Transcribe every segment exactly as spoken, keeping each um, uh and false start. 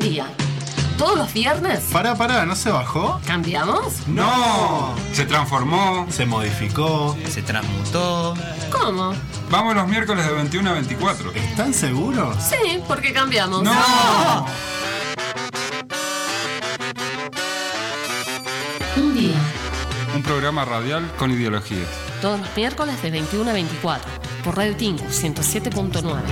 día. Todos los viernes. Pará, pará, ¿no se bajó? ¿Cambiamos? ¡No! Se transformó. Se modificó. Se transmutó. ¿Cómo? Vamos los miércoles de veintiuno a veinticuatro. ¿Están seguros? Sí, porque cambiamos. ¡No! Un día. Un programa radial con ideologías. Todos los miércoles de veintiuno a veinticuatro. Por Radio Tingu ciento siete punto nueve.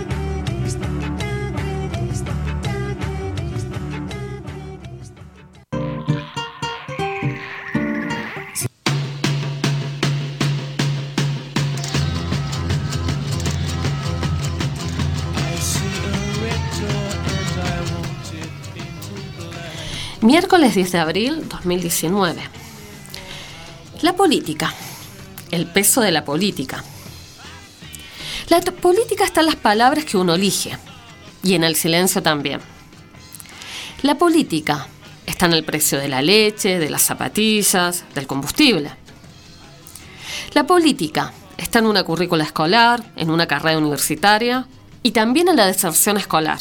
Miércoles diez de abril dos mil diecinueve. La política. El peso de la política. La t- política está en las palabras que uno elige y en el silencio también. La política está en el precio de la leche, de las zapatillas, del combustible. La política está en una currícula escolar, en una carrera universitaria y también en la deserción escolar.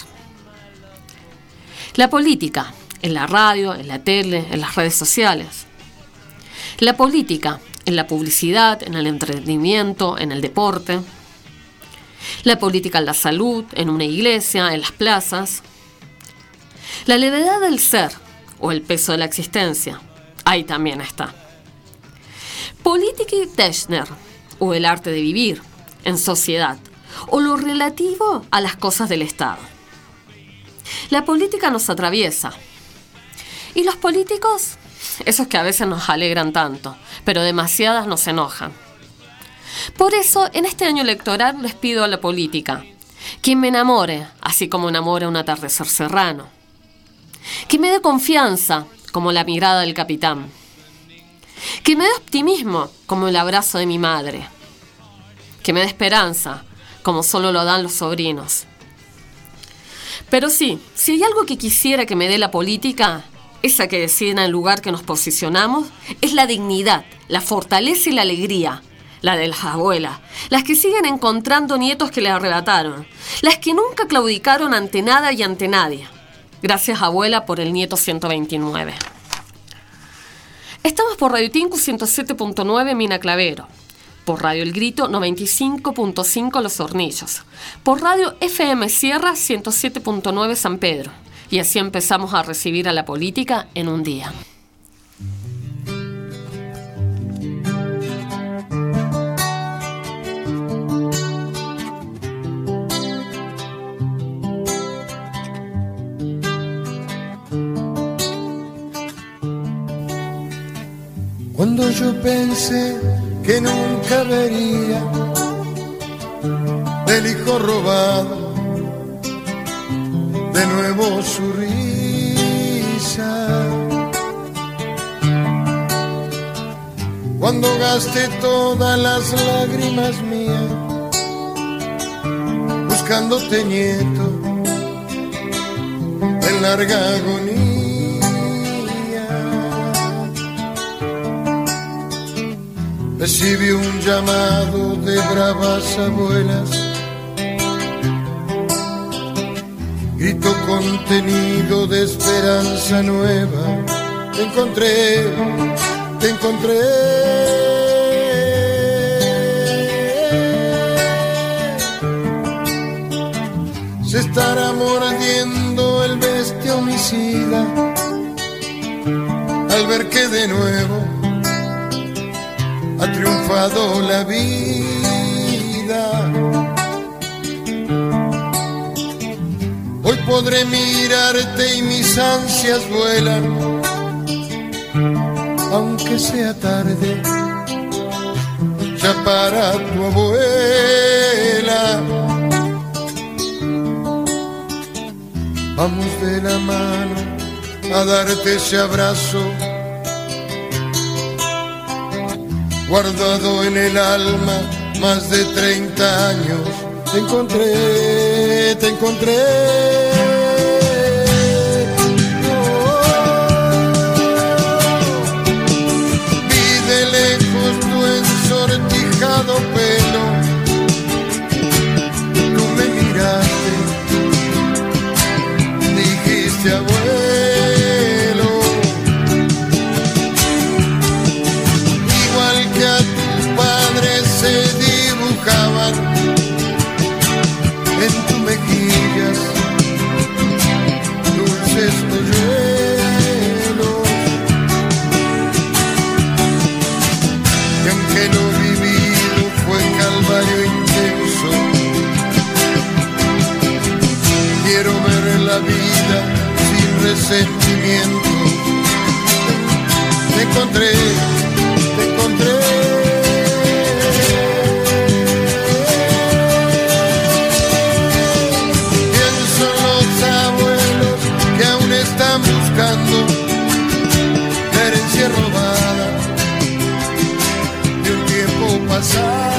La política en la radio, en la tele, en las redes sociales. La política en la publicidad, en el entretenimiento, en el deporte. La política en la salud, en una iglesia, en las plazas. La levedad del ser o el peso de la existencia, ahí también está. Politiketechner o el arte de vivir en sociedad o lo relativo a las cosas del Estado. La política nos atraviesa. ¿Y los políticos? Esos que a veces nos alegran tanto, pero demasiadas nos enojan. Por eso, en este año electoral les pido a la política que me enamore, así como enamora un atardecer serrano. Que me dé confianza, como la mirada del capitán. Que me dé optimismo, como el abrazo de mi madre. Que me dé esperanza, como solo lo dan los sobrinos. Pero sí, si hay algo que quisiera que me dé la política, esa que decide en el lugar que nos posicionamos, es la dignidad, la fortaleza y la alegría, la de las abuelas, las que siguen encontrando nietos que le arrebataron, las que nunca claudicaron ante nada y ante nadie. Gracias, abuela, por el nieto ciento veintinueve. Estamos por Radio Tingu ciento siete punto nueve Mina Clavero, por Radio El Grito noventa y cinco punto cinco Los Hornillos, por Radio F M Sierra ciento siete punto nueve San Pedro. Y así empezamos a recibir a la política en un día. Cuando yo pensé que nunca vería el hijo robado, de nuevo su risa. Cuando gasté todas las lágrimas mías buscándote, nieto, en larga agonía, recibí un llamado de bravas abuelas, grito contenido de esperanza nueva. Te encontré, te encontré. Se estará mordiendo el bestia homicida al ver que de nuevo ha triunfado la vida. Hoy podré mirarte y mis ansias vuelan, aunque sea tarde, ya para tu abuela. Vamos de la mano a darte ese abrazo, guardado en el alma más de treinta años. Te encontré, te encontré. Ensortijado pelo, tú me miraste, dijiste la vida sin resentimiento. Te encontré, te encontré. Pienso en los abuelos que aún están buscando la herencia robada de un tiempo pasado.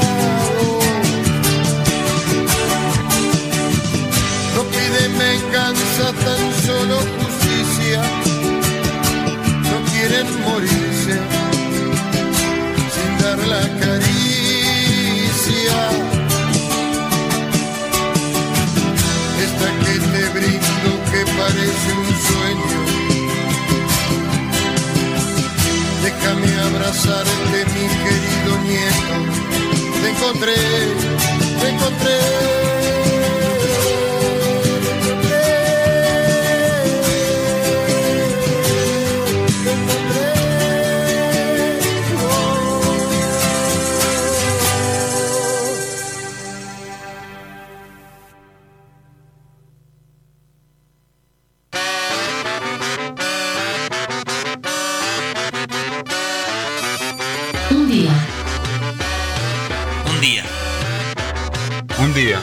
No piden venganza, tan solo justicia. No quieren morirse sin dar la caricia. Esta que te brindo que parece un sueño, déjame abrazarte, mi querido nieto. Te encontré, te encontré. Un día. Un día. Un día.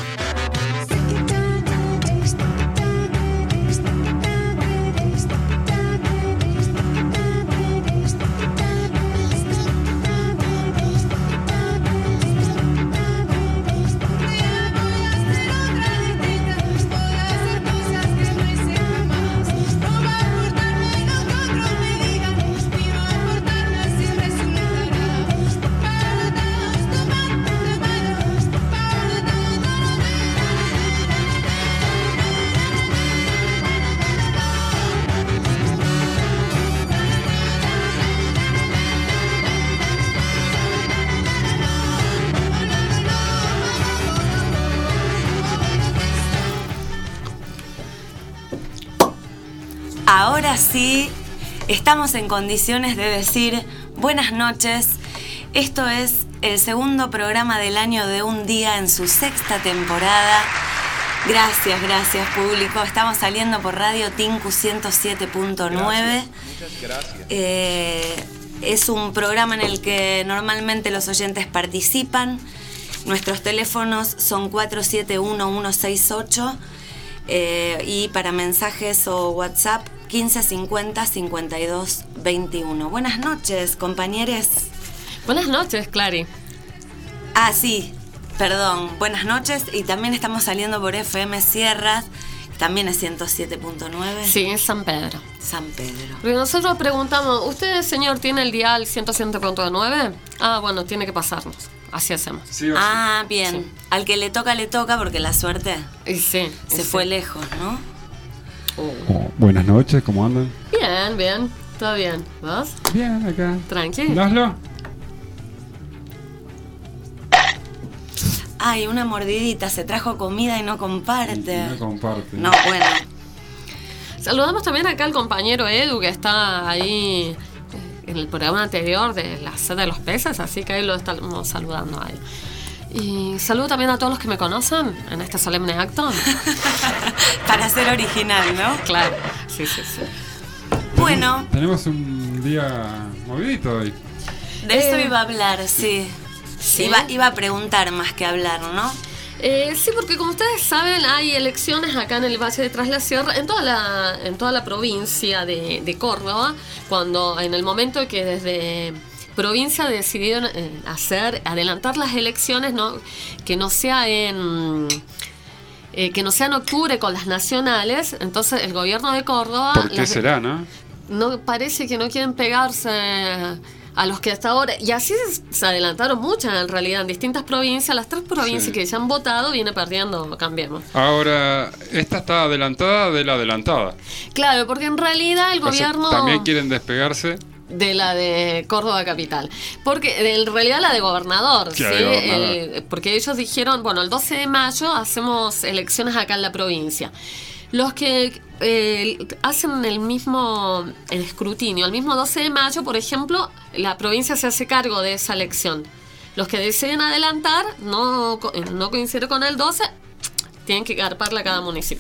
Ahora sí, estamos en condiciones de decir buenas noches. Esto es el segundo programa del año de Un Día en su sexta temporada. Gracias, gracias público. Estamos saliendo por Radio Tinku ciento siete punto nueve. Muchas gracias. Eh, es un programa en el que normalmente los oyentes participan. Nuestros teléfonos son cuatro siete uno uno seis ocho eh, y para mensajes o WhatsApp quince cincuenta cincuenta y dos veintiuno. Buenas noches, compañeros. Buenas noches, Clary. Ah, sí, perdón. Buenas noches. Y también estamos saliendo por F M Sierras, también es ciento siete punto nueve. Sí, es San Pedro. San Pedro. Porque nosotros preguntamos, ¿usted, señor, tiene el dial ciento siete punto nueve? Ah, bueno, tiene que pasarnos. Así hacemos. Sí o sí. Ah, bien. Sí. Al que le toca, le toca, porque la suerte Y sí. y se sí. fue lejos, ¿no? Oh. Oh, buenas noches, ¿cómo andan? Bien, bien. Todo bien. ¿Vos? Bien, acá. Tranqui. Laszlo. Ay, una mordidita, se trajo comida y no comparte. No comparte. No, bueno. Saludamos también acá al compañero Edu, que está ahí en el programa anterior de la sed de los peces, así que ahí lo estamos saludando a él. Y saludo también a todos los que me conocen en este solemne acto. Para ser original, ¿no? Claro, sí, sí, sí. Bueno, Tenemos un día movidito hoy. de eso Eh, iba a hablar, sí. ¿Sí? Iba, iba a preguntar más que hablar, ¿no? Eh, sí, porque como ustedes saben, hay elecciones acá en el Valle de Tras la Sierra, en toda la, en toda la provincia de, de Córdoba, cuando en el momento que desde provincia decidieron eh, hacer, adelantar las elecciones, no, que no sea en eh, que no sea en octubre con las nacionales, entonces el gobierno de Córdoba ¿Por qué las- será, no? no parece que no quieren pegarse a los que hasta ahora, y así se adelantaron muchas en realidad en distintas provincias, las tres provincias Sí. que ya han votado viene perdiendo Cambiemos. Ahora, esta está adelantada de la adelantada. Claro, porque en realidad el O sea, gobierno también quieren despegarse. de la de Córdoba capital, porque en realidad la de gobernador, Claro, ¿sí? de gobernador. El- porque ellos dijeron, bueno, el doce de mayo hacemos elecciones acá en la provincia. Los que eh, hacen el mismo el escrutinio, el mismo doce de mayo, por ejemplo, la provincia se hace cargo de esa elección. Los que deciden adelantar, no, co- no coincide con el doce, tienen que garparla a cada municipio.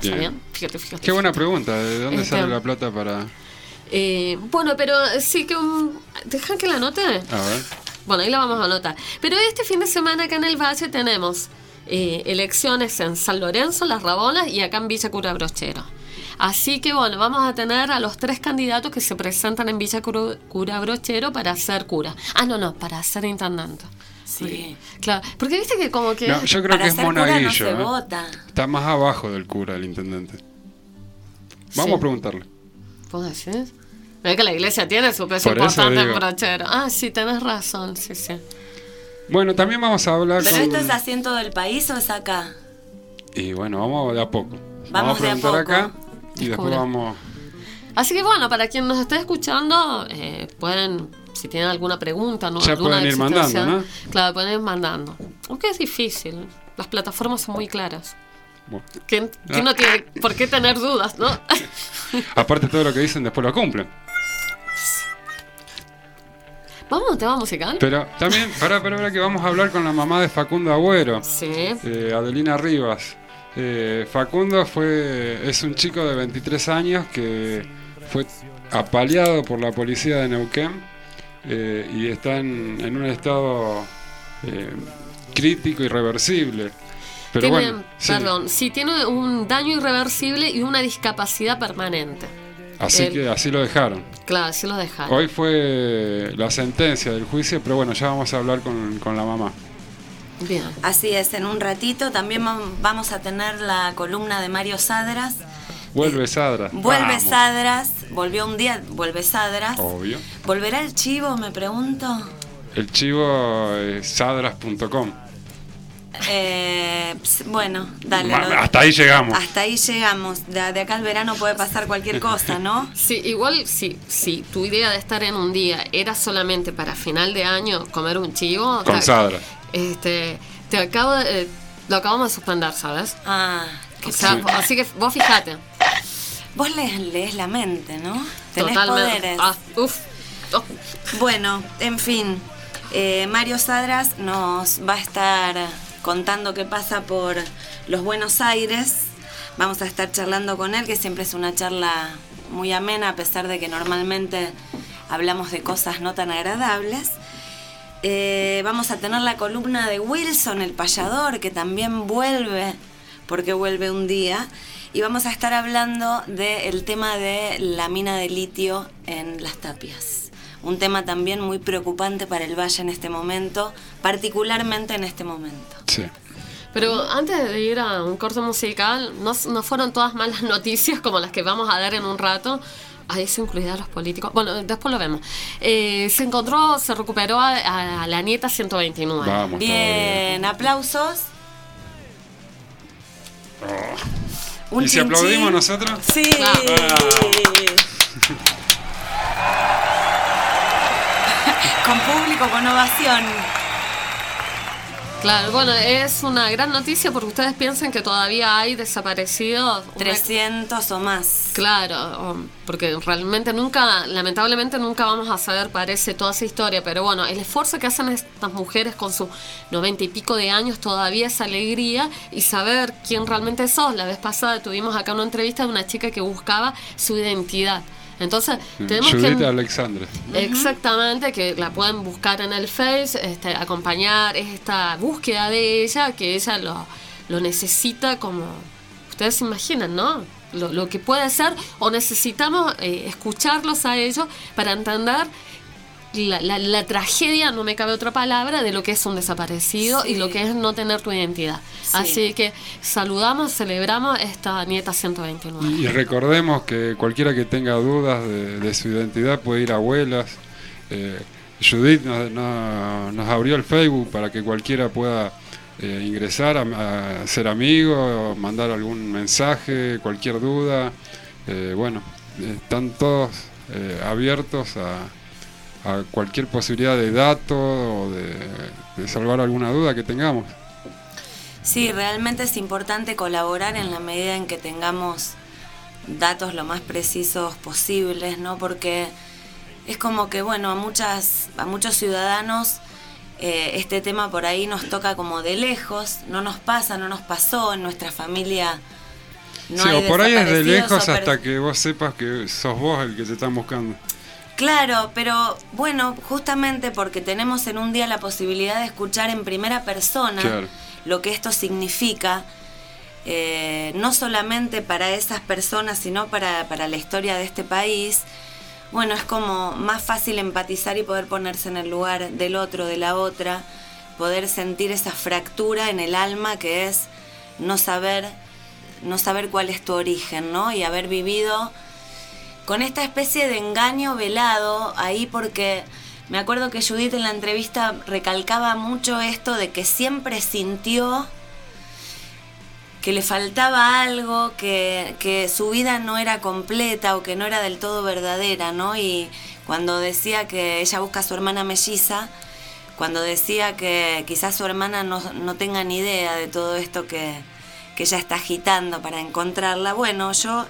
¿Está Bien. bien? Fíjate, fíjate. Qué buena pregunta. ¿De dónde Este, sale la plata para...? Eh, bueno, pero sí que... un ¿Dejan que la anote? A ver. Bueno, ahí la vamos a anotar. Pero este fin de semana acá en el Valle tenemos eh, elecciones en San Lorenzo, Las Rabonas y acá en Villa Cura Brochero. Así que bueno, vamos a tener a los tres candidatos que se presentan en Villa Cura, Cura Brochero para ser cura. Ah, no, no, para ser intendente. Sí. Claro, porque viste que como que... No, yo creo Para que es ser cura no monaguillo. se ¿eh? vota. Está más abajo del cura, el intendente. Vamos Sí. a preguntarle. ¿Vos decís? Ve que la iglesia tiene su peso Por eso importante en digo. Brochero. Ah, sí, tenés razón, sí, sí. Bueno, también vamos a hablar ¿Pero con... esto es así en todo el país o es acá? Y bueno, vamos de a poco. Vamos a de a preguntar poco. acá y después Descubra. vamos... Así que bueno, para quien nos esté escuchando, eh, pueden, si tienen alguna pregunta, ¿no? Ya alguna pueden ir mandando, existencia, ¿no? Claro, pueden ir mandando. Aunque es difícil, las plataformas son muy claras. Bueno. ¿Quién, quién no tiene por qué tener dudas, no? Aparte todo lo que dicen después lo cumplen. ¿Vamos a un tema musical? Pero también, pará, pará, pará, que vamos a hablar con la mamá de Facundo Agüero, Sí. eh, Adelina Rivas. Eh, Facundo fue es un chico de veintitrés años que fue apaleado por la policía de Neuquén eh, y está en, en un estado eh, crítico, irreversible. Pero Tiene, bueno, sí. perdón, sí, tiene un daño irreversible y una discapacidad permanente. Así El- que así lo dejaron. Claro, así lo dejaron. Hoy fue la sentencia del juicio, pero bueno, ya vamos a hablar con, con la mamá. Bien. Así es, en un ratito también vam- vamos a tener la columna de Mario Sadras. Vuelve Sadra. Vuelve Vamos. Sadras, volvió un día, vuelve Sadras. Obvio. ¿Volverá el chivo, me pregunto? El chivo es sadras punto com. Eh, ps, bueno, dale. Ma- lo- Hasta ahí llegamos. Hasta ahí llegamos. De, de acá al verano puede pasar cualquier cosa, ¿no? Sí, igual si sí, tu idea de estar en un día era solamente para final de año comer un chivo, Con te- Sadra. Este, te acabo de, eh, lo acabamos de suspender, ¿sabes? Ah, O qué sea, Sí. así que vos fijate. vos lees, lees la mente, ¿no? Tenés Totalmente. poderes. Ah, uf. Oh. Bueno, en fin, eh, Mario Sadras nos va a estar contando qué pasa por los Buenos Aires. Vamos a estar charlando con él, que siempre es una charla muy amena, a pesar de que normalmente hablamos de cosas no tan agradables. Eh, vamos a tener la columna de Wilson, el payador, que también vuelve, porque vuelve un día. Y vamos a estar hablando del tema de la mina de litio en Las Tapias. Un tema también muy preocupante para el Valle en este momento, particularmente en este momento. Sí. Pero antes de ir a un corte musical, no, no fueron todas malas noticias como las que vamos a dar en un rato. Ahí se incluirá a los políticos. Bueno, después lo vemos. Eh, se encontró, se recuperó a, a la nieta ciento veintinueve. Vamos. Bien, aplausos. Oh. Un ¿Y si chin aplaudimos chin. nosotros? Sí. Ah. Con público, con ovación. Claro, bueno, es una gran noticia porque ustedes piensan que todavía hay desaparecidos. Una- trescientos o más. Claro, um, porque realmente nunca, lamentablemente nunca vamos a saber, parece, toda esa historia, pero bueno, el esfuerzo que hacen estas mujeres con sus noventa y pico de años todavía es alegría y saber quién realmente sos. La vez pasada tuvimos acá una entrevista de una chica que buscaba su identidad. Entonces, tenemos Judith que... Alexandre. Exactamente, que la pueden buscar en el Face, este, acompañar esta búsqueda de ella, que ella lo, lo necesita como ustedes se imaginan, ¿no? Lo, lo que puede ser, o necesitamos eh, escucharlos a ellos para entender la, la, la tragedia, no me cabe otra palabra, de lo que es un desaparecido Sí. y lo que es no tener tu identidad. Sí. Así que saludamos, celebramos esta nieta ciento veintinueve. Y recordemos que cualquiera que tenga dudas de, de su identidad puede ir a Abuelas. Eh, Judith nos, no- nos abrió el Facebook para que cualquiera pueda eh, ingresar, a, a ser amigo, mandar algún mensaje, cualquier duda. Eh, bueno, eh, están todos eh, abiertos a, a cualquier posibilidad de dato o de, de salvar alguna duda que tengamos. Sí, realmente es importante colaborar en la medida en que tengamos datos lo más precisos posibles, ¿no? Porque es como que, bueno, a muchas, a muchos ciudadanos eh, este tema por ahí nos toca como de lejos, no nos pasa, no nos pasó, en nuestra familia No sí, hay o por ahí es de desaparecidos lejos o per- hasta que vos sepas que sos vos el que te están buscando. Claro, pero bueno, justamente porque tenemos en un día la posibilidad de escuchar en primera persona Claro. lo que esto significa, eh, no solamente para esas personas, sino para, para la historia de este país. Bueno, es como más fácil empatizar y poder ponerse en el lugar del otro, de la otra, poder sentir esa fractura en el alma que es no saber, no saber cuál es tu origen, ¿no? Y haber vivido con esta especie de engaño velado ahí, porque me acuerdo que Judith en la entrevista recalcaba mucho esto de que siempre sintió que le faltaba algo, que, que su vida no era completa o que no era del todo verdadera, ¿no? Y cuando decía que ella busca a su hermana melliza, cuando decía que quizás su hermana no, no tenga ni idea de todo esto que, que ella está agitando para encontrarla, bueno, yo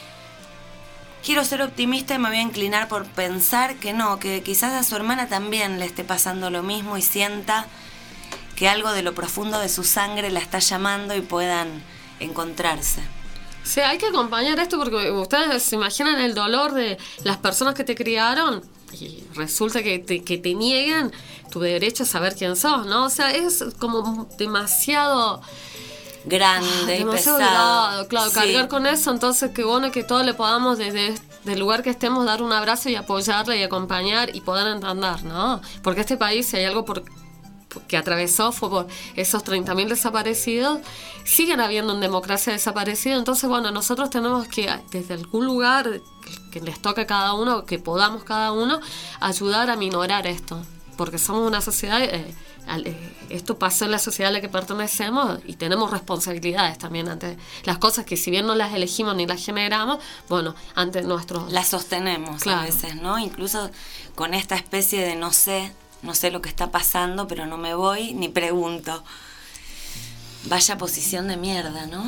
quiero ser optimista y me voy a inclinar por pensar que no, que quizás a su hermana también le esté pasando lo mismo y sienta que algo de lo profundo de su sangre la está llamando y puedan encontrarse. Sí, hay que acompañar esto porque ustedes se imaginan el dolor de las personas que te criaron y resulta que te, que te niegan tu derecho a saber quién sos, ¿no? O sea, es como demasiado... grande Ah, y demasiado pesado. grado, claro, Sí. cargar con eso, entonces qué bueno que todos le podamos desde el lugar que estemos dar un abrazo y apoyarle y acompañar y poder entender, ¿no? Porque este país, si hay algo por, por- que atravesó fue por esos treinta mil desaparecidos, siguen habiendo en democracia desaparecidos, entonces bueno, nosotros tenemos que desde algún lugar que les toque a cada uno, que podamos cada uno, ayudar a minorar esto, porque somos una sociedad... Eh, Al- eh, esto pasó en la sociedad a la que pertenecemos y tenemos responsabilidades también ante las cosas que si bien no las elegimos ni las generamos, bueno, ante nuestros... La sostenemos Claro. a veces, ¿no? Incluso con esta especie de no sé, no sé lo que está pasando, pero no me voy ni pregunto. Vaya posición de mierda, ¿no?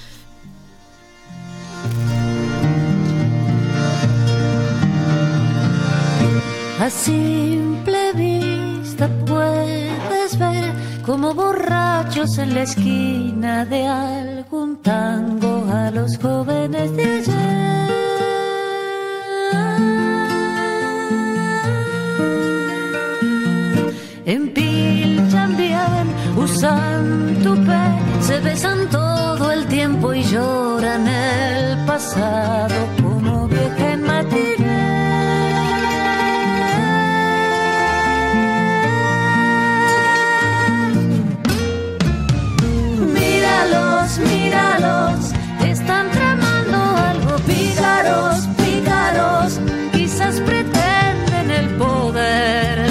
A simple vista puedes ver como borrachos en la esquina de algún tango a los jóvenes de ayer. Empilchan bien, usan tupé, se besan todo el tiempo y lloran el pasado como vieja en matiné. Míralos, míralos, están tramando algo, pícaros, pícaros, quizás pretenden el poder.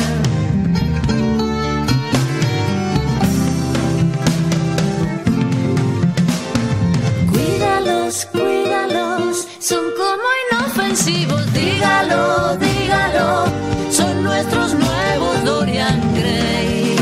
Cuídalos, cuídalos, son como inofensivos, dígalo, dígalo, son nuestros nuevos Dorian Gray.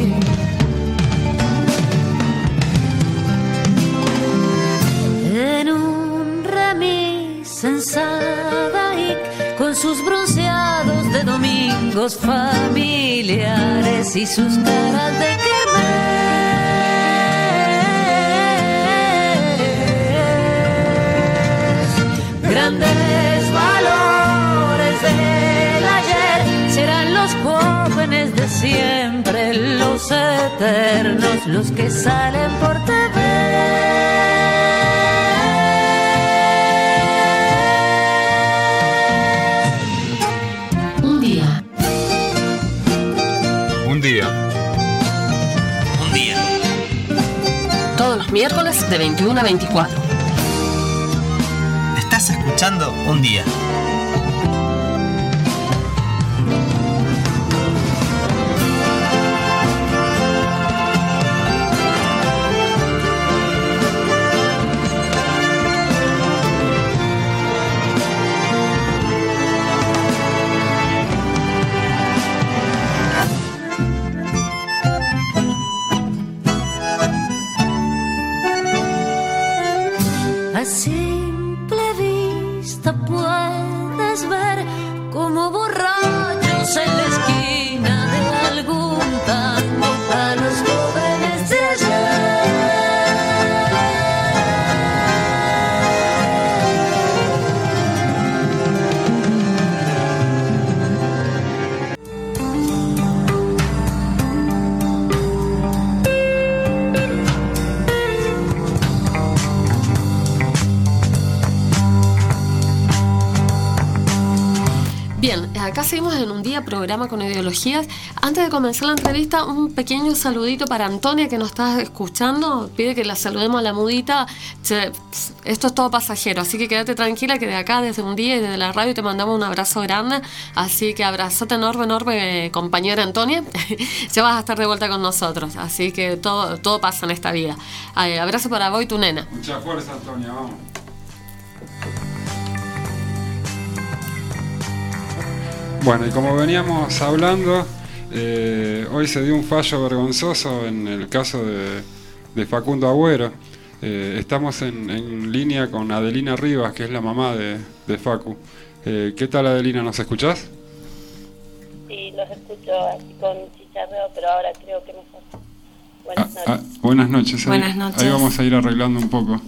En un remis en Sadaic, con sus bronceados de domingos familiares y sus caras de kermés. Grandes valores del ayer serán los jóvenes de siempre, los eternos, los que salen por T V. Un día. Un día. Un día. Todos los miércoles de veintiuno a veinticuatro. Estás escuchando Un día. A simple vista puedes ver como borrachos en la esquina de algún tango a los jóvenes de ayer. Bien, acá seguimos en Un Día, programa con ideologías. Antes de comenzar la entrevista, un pequeño saludito para Antonia, que nos está escuchando. Pide que la saludemos a la mudita. Che, esto es todo pasajero, así que quédate tranquila que de acá, desde Un Día y desde la radio, te mandamos un abrazo grande. Así que abrazote enorme, enorme, compañera Antonia. Ya vas a estar de vuelta con nosotros, así que todo, todo pasa en esta vida. Ay, abrazo para vos y tu nena. Mucha fuerza, Antonia, vamos. Bueno, y como veníamos hablando, eh, hoy se dio un fallo vergonzoso en el caso de, de Facundo Agüero. Eh, estamos en, en línea con Adelina Rivas, que es la mamá de, de Facu. Eh, ¿Qué tal, Adelina? ¿Nos escuchás? Sí, los escucho así con chicharreo, pero ahora creo que mejor. Buenas noches. Ah, ah, buenas noches. Ahí, Buenas noches. Ahí vamos a ir arreglando un poco.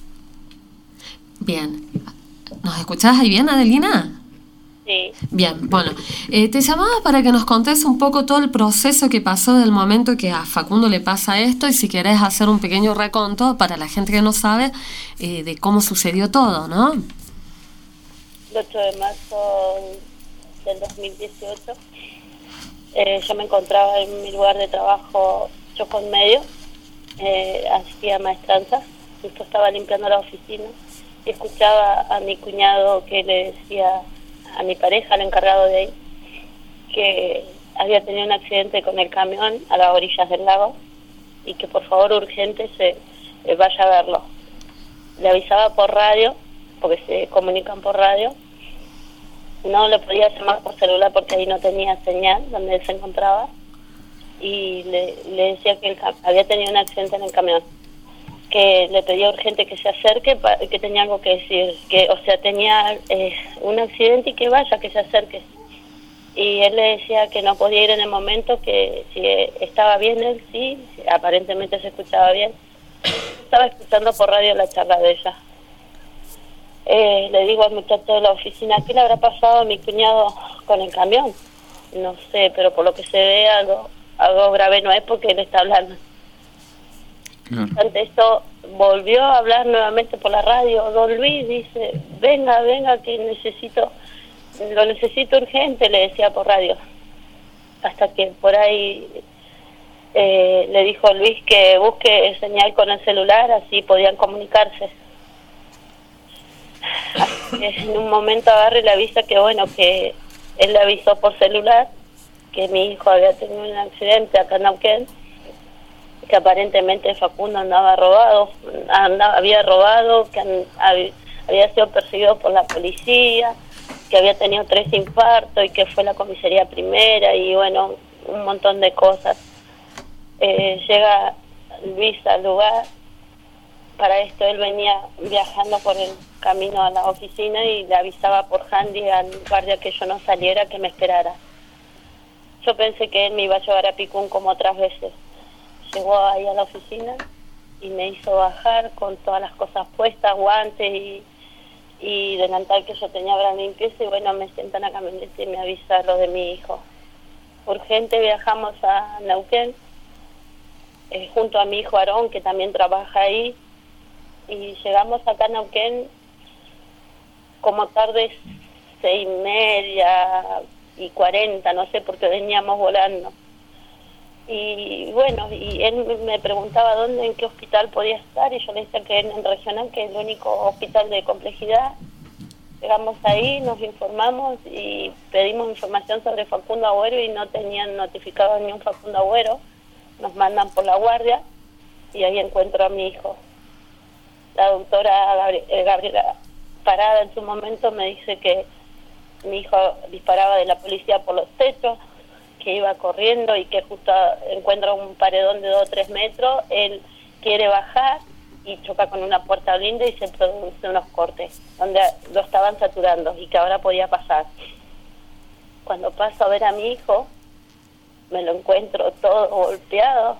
Bien. ¿Nos escuchás ahí bien, Adelina? Sí. Bien, bueno, eh, te llamaba para que nos contés un poco todo el proceso que pasó del momento que a Facundo le pasa esto, y si querés hacer un pequeño reconto para la gente que no sabe eh, de cómo sucedió todo, ¿no? El ocho de marzo del dos mil dieciocho, eh, yo me encontraba en mi lugar de trabajo, Chocón Medio, eh, hacía maestranza, justo estaba limpiando la oficina y escuchaba a mi cuñado que le decía a mi pareja, al encargado de ahí, que había tenido un accidente con el camión a las orillas del lago y que por favor urgente se eh, vaya a verlo. Le avisaba por radio, porque se comunican por radio, no le podía llamar por celular porque ahí no tenía señal donde él se encontraba, y le, le decía que él había tenido un accidente en el camión, que le pedía urgente que se acerque, que tenía algo que decir, que, o sea, tenía eh, un accidente y que vaya, que se acerque. Y él le decía que no podía ir en el momento, que si estaba bien él, sí, aparentemente se escuchaba bien. Estaba escuchando por radio la charla de ella. Eh, le digo al muchacho de la oficina, ¿qué le habrá pasado a mi cuñado con el camión? No sé, pero por lo que se ve algo, algo grave no es, porque él está hablando. Claro. Ante esto volvió a hablar nuevamente por la radio. Don Luis dice, venga, venga, que necesito, lo necesito urgente, le decía por radio. Hasta que por ahí eh, le dijo Luis que busque señal con el celular, así podían comunicarse. Así que en un momento agarra y le avisa que bueno, que él le avisó por celular que mi hijo había tenido un accidente acá en Neuquén, que aparentemente Facundo andaba robado, andaba, había robado, que an, había sido perseguido por la policía, que había tenido tres infartos y que fue a la comisaría primera, y bueno, un montón de cosas. Eh, llega Luis al lugar. Para esto él venía viajando por el camino a la oficina y le avisaba por handy al guardia que yo no saliera, que me esperara. Yo pensé que él me iba a llevar a Picún como otras veces. Llegó ahí a la oficina y me hizo bajar con todas las cosas puestas, guantes y, y delantal que yo tenía para limpieza, y bueno, me sientan a camioneta y me avisa lo de mi hijo. Urgente viajamos a Neuquén, eh, junto a mi hijo Aarón, que también trabaja ahí, y llegamos acá a Neuquén como tarde seis y media y cuarenta, no sé, porque veníamos volando. Y bueno, y él me preguntaba dónde, en qué hospital podía estar, y yo le decía que en el regional, que es el único hospital de complejidad. Llegamos ahí, nos informamos y pedimos información sobre Facundo Agüero y no tenían notificado ni un Facundo Agüero. Nos mandan por la guardia y ahí encuentro a mi hijo. La doctora Gabri- Gabriela Parada en su momento me dice que mi hijo disparaba de la policía por los techos, que iba corriendo y que justo encuentra un paredón de dos o tres metros. Él quiere bajar y choca con una puerta blinda y se producen unos cortes donde lo estaban saturando y que ahora podía pasar. Cuando paso a ver a mi hijo, me lo encuentro todo golpeado,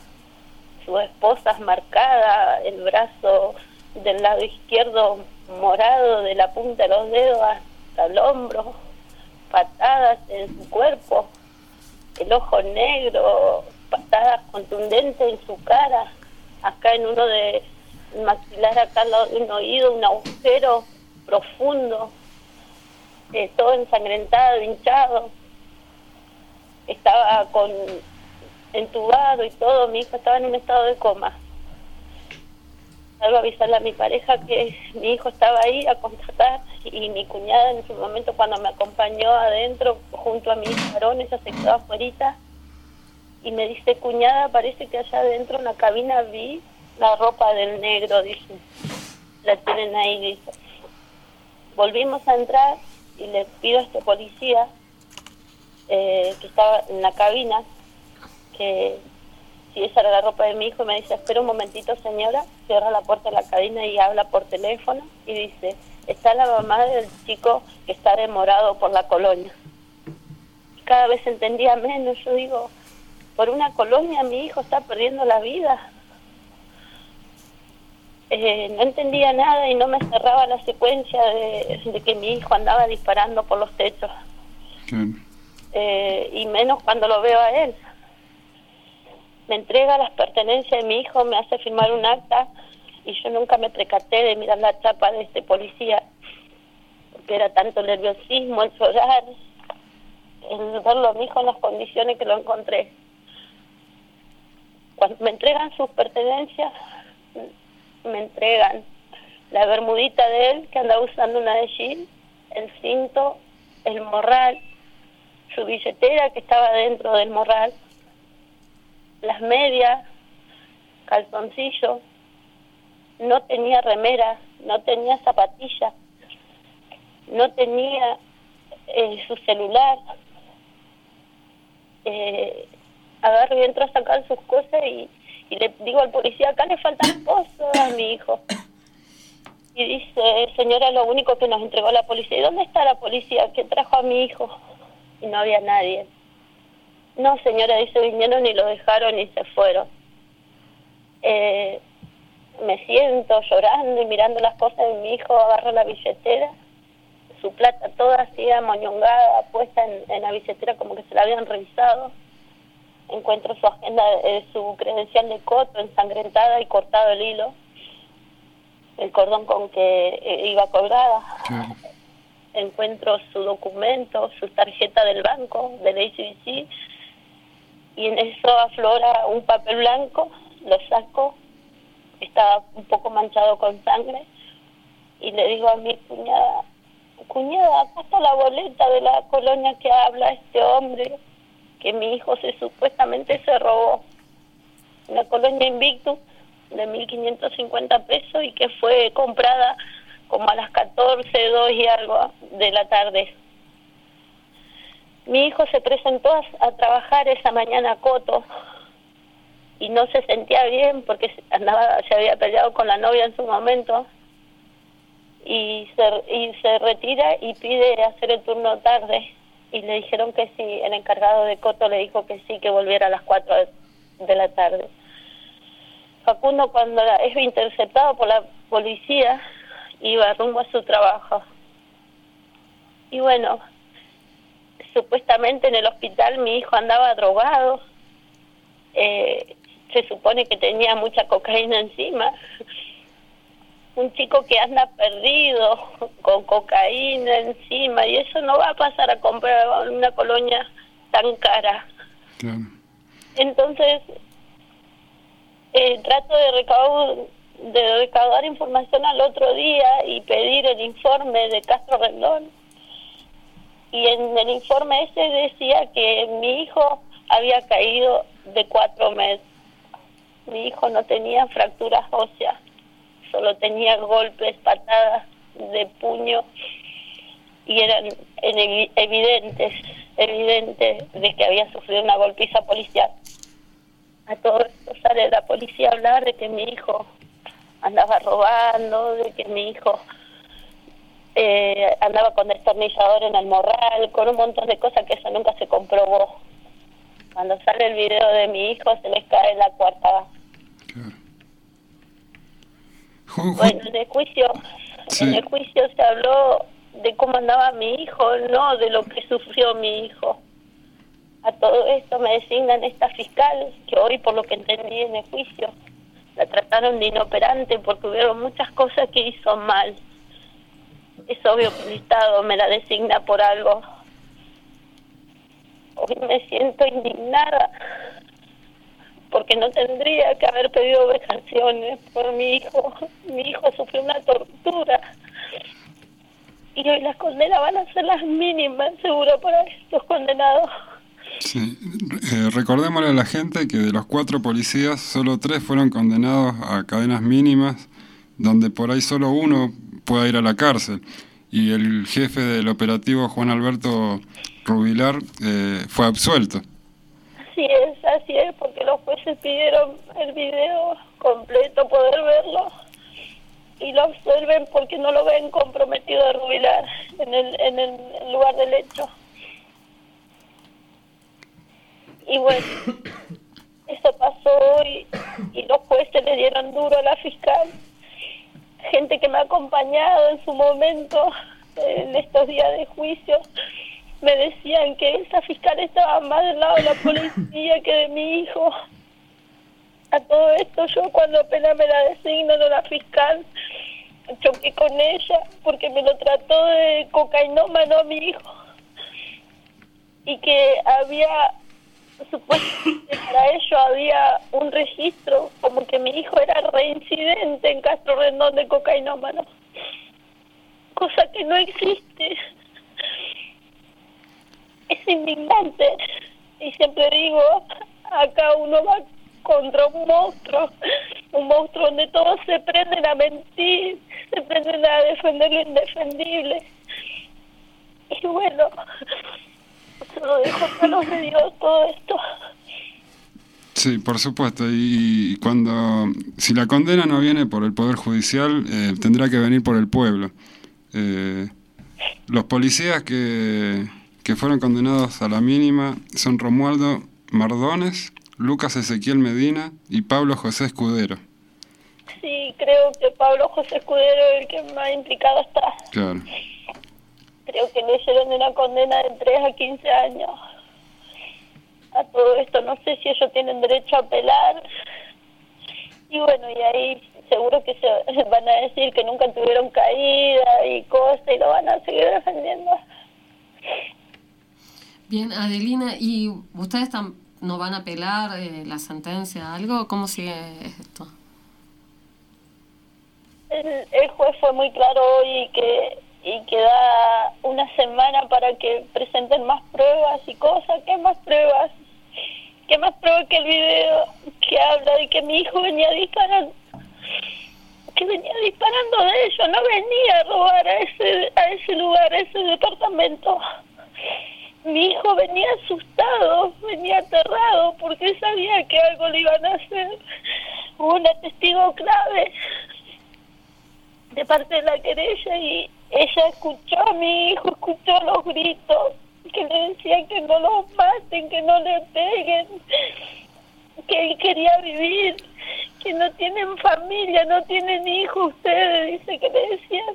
su esposa marcada, el brazo del lado izquierdo morado de la punta de los dedos hasta el hombro, patadas en su cuerpo, el ojo negro, patadas contundentes en su cara, acá en uno de maxilar, acá al lado de un oído, un agujero profundo. eh, todo ensangrentado, hinchado. Estaba con entubado y todo, mi hijo estaba en un estado de coma. Salgo a avisarle a mi pareja que mi hijo estaba ahí a constatar, y mi cuñada en su momento, cuando me acompañó adentro junto a mis varones, ella se quedó afuerita y me dice: cuñada, parece que allá adentro en la cabina vi la ropa del negro, dice, la tienen ahí, dice. Volvimos a entrar y le pido a este policía eh, que estaba en la cabina que si esa era la ropa de mi hijo, y me dice: espera un momentito, señora. Cierra la puerta de la cabina y habla por teléfono y dice: está la mamá del chico que está demorado por la colonia. Cada vez entendía menos. Yo digo, por una colonia mi hijo está perdiendo la vida. Eh, no entendía nada y no me cerraba la secuencia de, de que mi hijo andaba disparando por los techos. Eh, y menos cuando lo veo a él. Me entrega las pertenencias de mi hijo, me hace firmar un acta, y yo nunca me percaté de mirar la chapa de este policía, porque era tanto el nerviosismo, el llorar, el verlo a mi hijo en las condiciones que lo encontré. Cuando me entregan sus pertenencias, me entregan la bermudita de él, que andaba usando una de jean, el cinto, el morral, su billetera que estaba dentro del morral, las medias, calzoncillo, no tenía remera, no tenía zapatilla, no tenía eh, su celular. Eh, agarro y entro a sacar sus cosas y, y le digo al policía: acá le faltan cosas a mi hijo. Y dice: señora, lo único que nos entregó la policía. ¿Y dónde está la policía que trajo a mi hijo? Y no había nadie. No, señora, dice, vinieron y lo dejaron y se fueron. Eh, me siento llorando y mirando las cosas de mi hijo, agarro la billetera, su plata toda así amoñongada, puesta en, en la billetera como que se la habían revisado. Encuentro su agenda, eh, su credencial de coto ensangrentada y cortado el hilo, el cordón con que eh, iba colgada. Claro. Encuentro su documento, su tarjeta del banco, del A C B C, y en eso aflora un papel blanco, lo saco, estaba un poco manchado con sangre, y le digo a mi cuñada: cuñada, acá está la boleta de la colonia que habla este hombre, que mi hijo se supuestamente se robó, una colonia Invictus de mil quinientos cincuenta pesos, y que fue comprada como a las catorce, dos y algo de la tarde. Mi hijo se presentó a, a trabajar esa mañana a Coto y no se sentía bien porque andaba, se había peleado con la novia en su momento, y se, y se retira y pide hacer el turno tarde, y le dijeron que sí. El encargado de Coto le dijo que sí, que volviera a las cuatro de la tarde. Facundo, cuando es interceptado por la policía, iba rumbo a su trabajo. Y bueno, supuestamente en el hospital mi hijo andaba drogado, eh, se supone que tenía mucha cocaína encima. Un chico que anda perdido con cocaína encima, y eso no va a pasar a comprar una colonia tan cara. Claro. Entonces eh, trato de recaudar de recaudar información al otro día y pedir el informe de Castro Rendón, y en el informe ese decía que mi hijo había caído de cuatro meses. Mi hijo no tenía fracturas óseas, solo tenía golpes, patadas de puño, y eran evidentes, evidentes de que había sufrido una golpiza policial. A todo esto sale la policía a hablar de que mi hijo andaba robando, de que mi hijo eh, andaba con destornillador en el morral, con un montón de cosas que eso nunca se comprobó. Cuando sale el video de mi hijo se les cae la cuarta. Claro. Bueno, en el juicio, sí. en el juicio se habló de cómo andaba mi hijo, no de lo que sufrió mi hijo. A todo esto me designan esta fiscal, que hoy, por lo que entendí en el juicio, la trataron de inoperante porque hubieron muchas cosas que hizo mal. es obvio que el Estado me la designa por algo. Hoy me siento indignada porque no tendría que haber pedido vejaciones por mi hijo. Mi hijo sufrió una tortura y hoy las condenas van a ser las mínimas, seguro, para estos condenados. Sí. Eh, recordémosle a la gente que de los cuatro policías, solo tres fueron condenados a cadenas mínimas, donde por ahí solo uno pueda ir a la cárcel. Y el jefe del operativo, Juan Alberto Rubilar, eh, fue absuelto. Así es, así es, porque los jueces pidieron el video completo, poder verlo, y lo absuelven porque no lo ven comprometido a Rubilar en el, en el lugar del hecho. Y bueno, eso pasó hoy y los jueces le dieron duro a la fiscal. Gente que me ha acompañado en su momento, en estos días de juicio, me decían que esa fiscal estaba más del lado de la policía que de mi hijo. A todo esto yo cuando apenas me la designan a la fiscal, choqué con ella porque me lo trató de cocainómano a mi hijo. Y que había, supuestamente para ello había un registro, como que mi hijo era reincidente en Castro Rendón de cocainómano. Cosa que no existe. Es indignante. Y siempre digo, acá uno va contra un monstruo, un monstruo donde todos se prenden a mentir, se prenden a defender lo indefendible. Y bueno, se lo dejo a manos de Dios todo esto. Sí, por supuesto. Y cuando, si la condena no viene por el Poder Judicial, eh, tendrá que venir por el pueblo. Eh, los policías que, que fueron condenados a la mínima son Romualdo Mardones, Lucas Ezequiel Medina y Pablo José Escudero. Sí, creo que Pablo José Escudero es el que más implicado está. Claro. Creo que le dieron una condena de tres a quince años. A todo esto no sé si ellos tienen derecho a apelar. Y bueno, y ahí seguro que se van a decir que nunca tuvieron caída y cosas y lo van a seguir defendiendo. Bien, Adelina, ¿y ustedes tam- no van a apelar eh, la sentencia, algo? ¿Cómo sigue esto? El, el juez fue muy claro hoy que y que da una semana para que presenten más pruebas y cosas. ¿Qué más pruebas? ¿Qué más pruebas que el video que habla de que mi hijo venía disparando? Que venía disparando de ellos, no venía a robar a ese, a ese lugar, a ese departamento. Mi hijo venía asustado, venía aterrado porque sabía que algo le iban a hacer. Hubo una testigo clave de parte de la querella y ella escuchó a mi hijo, escuchó los gritos que le decían que no lo maten, que no le peguen, que él quería vivir, que no tienen familia, no tienen hijos ustedes, dice que le decían.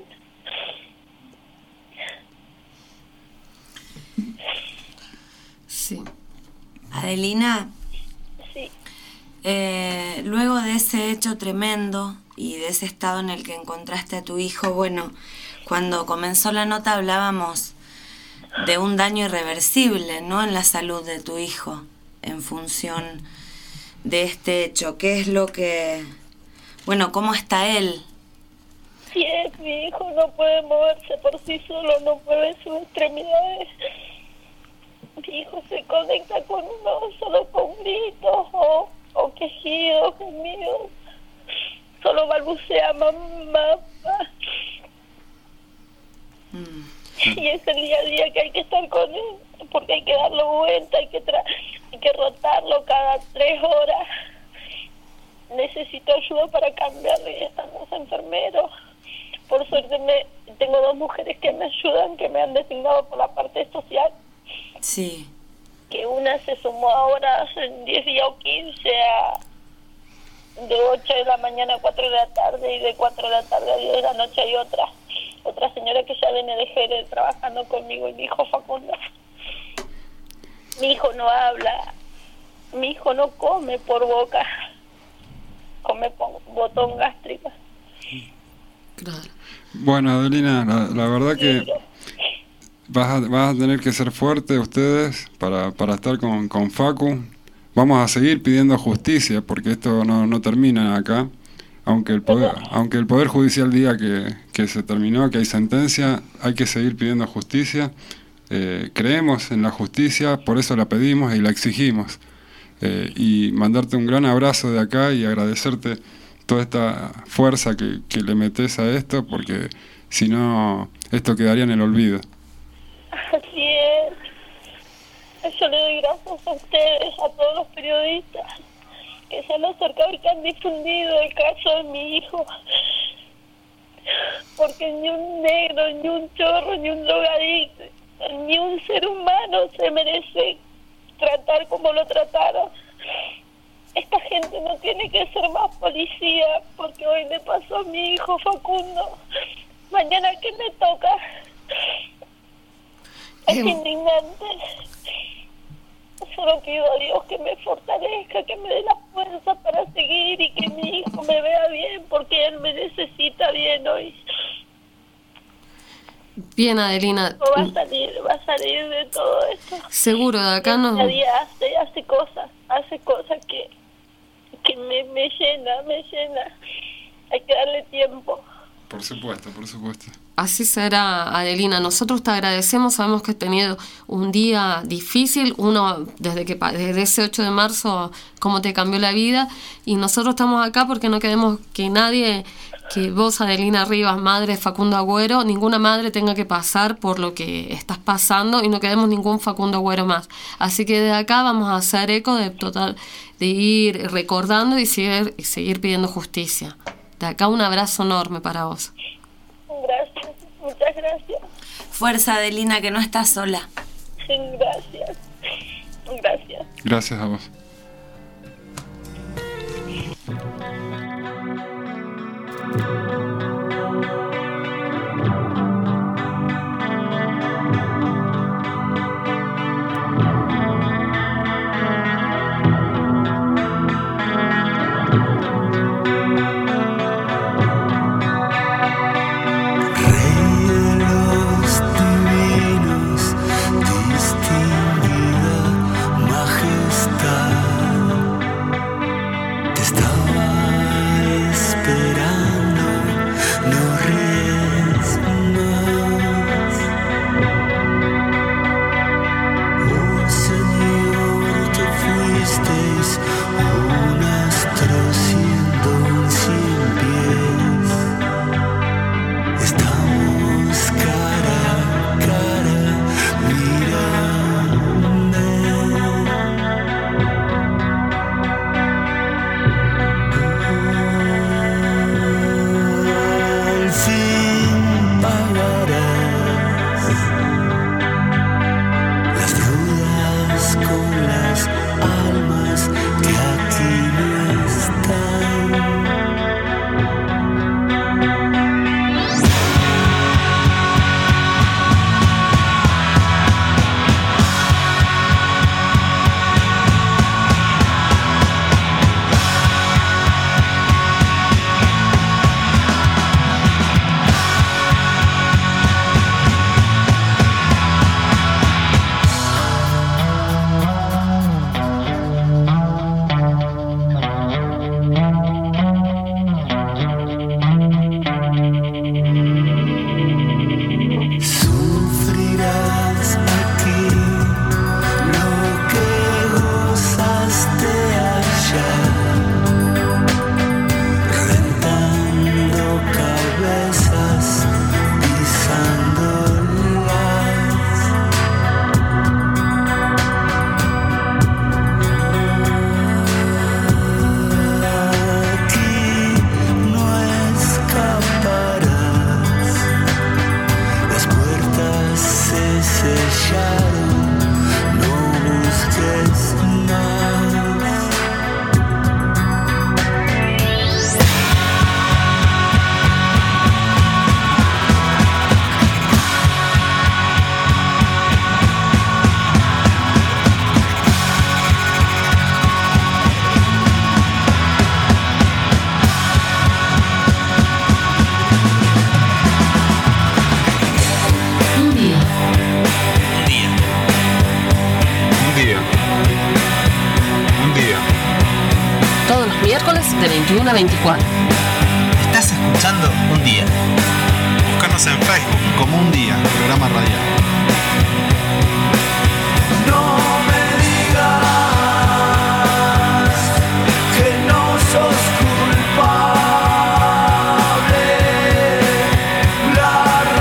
Sí. Adelina, Sí. eh, luego de ese hecho tremendo y de ese estado en el que encontraste a tu hijo, bueno, cuando comenzó la nota hablábamos de un daño irreversible, ¿no?, en la salud de tu hijo en función de este hecho. ¿Qué es lo que, bueno, cómo está él? Sí, es, mi hijo no puede moverse por sí solo, no mueve sus extremidades. Mi hijo se conecta con uno solo con gritos o, o quejidos, gemidos. Solo balbucea mamá. Mm. Y es el día a día que hay que estar con él, porque hay que darle vuelta, hay que tra hay que rotarlo cada tres horas. Necesito ayuda para cambiarle y están los enfermeros. Por suerte me, tengo dos mujeres que me ayudan, que me han designado por la parte social. Sí. Que una se sumó ahora hace diez días o quince a de ocho de la mañana a cuatro de la tarde y de cuatro de la tarde a diez de la noche hay otra. Otra señora que ya viene de Jerez trabajando conmigo y mi hijo Facundo. Mi hijo no habla, mi hijo no come por boca, come por botón gástrico. Claro. Bueno, Adelina, la, la verdad que vas a, vas a tener que ser fuerte ustedes para, para estar con, con Facu. Vamos a seguir pidiendo justicia porque esto no, no termina acá. Aunque el poder, aunque el poder judicial diga que, que se terminó, que hay sentencia, hay que seguir pidiendo justicia. Eh, creemos en la justicia, por eso la pedimos y la exigimos. Eh, y mandarte un gran abrazo de acá y agradecerte toda esta fuerza que, que le metes a esto, porque si no, esto quedaría en el olvido. Así es. Yo le doy gracias a ustedes, a todos los periodistas que se han acercado y que han difundido el caso de mi hijo. Porque ni un negro, ni un chorro, ni un drogadicto, ni un ser humano se merece tratar como lo trataron. Esta gente no tiene que ser más policía, porque hoy le pasó a mi hijo Facundo. Mañana, ¿qué me toca? Es Eh, indignante. Solo pido a Dios que me fortalezca, que me dé la fuerza para seguir y que mi hijo me vea bien, porque él me necesita bien hoy. Bien, Adelina. No va a salir, va a salir de todo esto. Seguro, de acá no. Cada día hace, hace cosas, hace cosas que, que me, me llena, me llena. Hay que darle tiempo. Por supuesto, por supuesto. Así será, Adelina. Nosotros te agradecemos, sabemos que has tenido un día difícil, uno desde que desde ese ocho de marzo, cómo te cambió la vida, y nosotros estamos acá porque no queremos que nadie, que vos, Adelina Rivas, madre de Facundo Agüero, ninguna madre tenga que pasar por lo que estás pasando, y no queremos ningún Facundo Agüero más. Así que de acá vamos a hacer eco de total, de ir recordando y seguir, y seguir pidiendo justicia. De acá un abrazo enorme para vos. Gracias, muchas gracias. Fuerza, Adelina, que no estás sola. Gracias, gracias. Gracias a vos. Te estaba esperando. veintiuno a veinticuatro. Estás escuchando Un Día. Búscanos en Facebook como Un Día, programa radial. No me digas que no sos culpable. La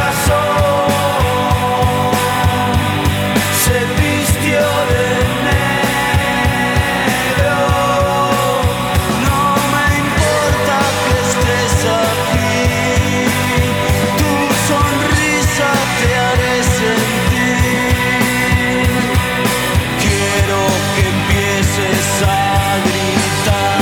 razón se vistió de negro. No me importa que estés aquí. Tu sonrisa te haré sentir. Quiero que empieces a gritar.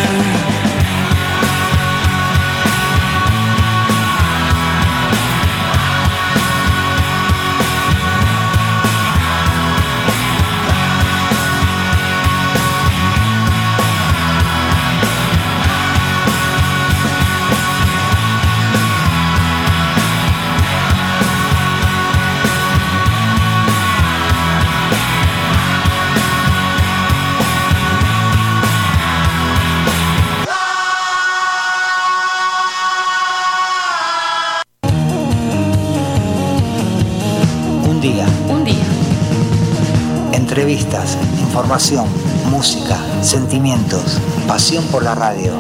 Un día. Un día. Entrevistas, información, música, sentimientos, pasión por la radio.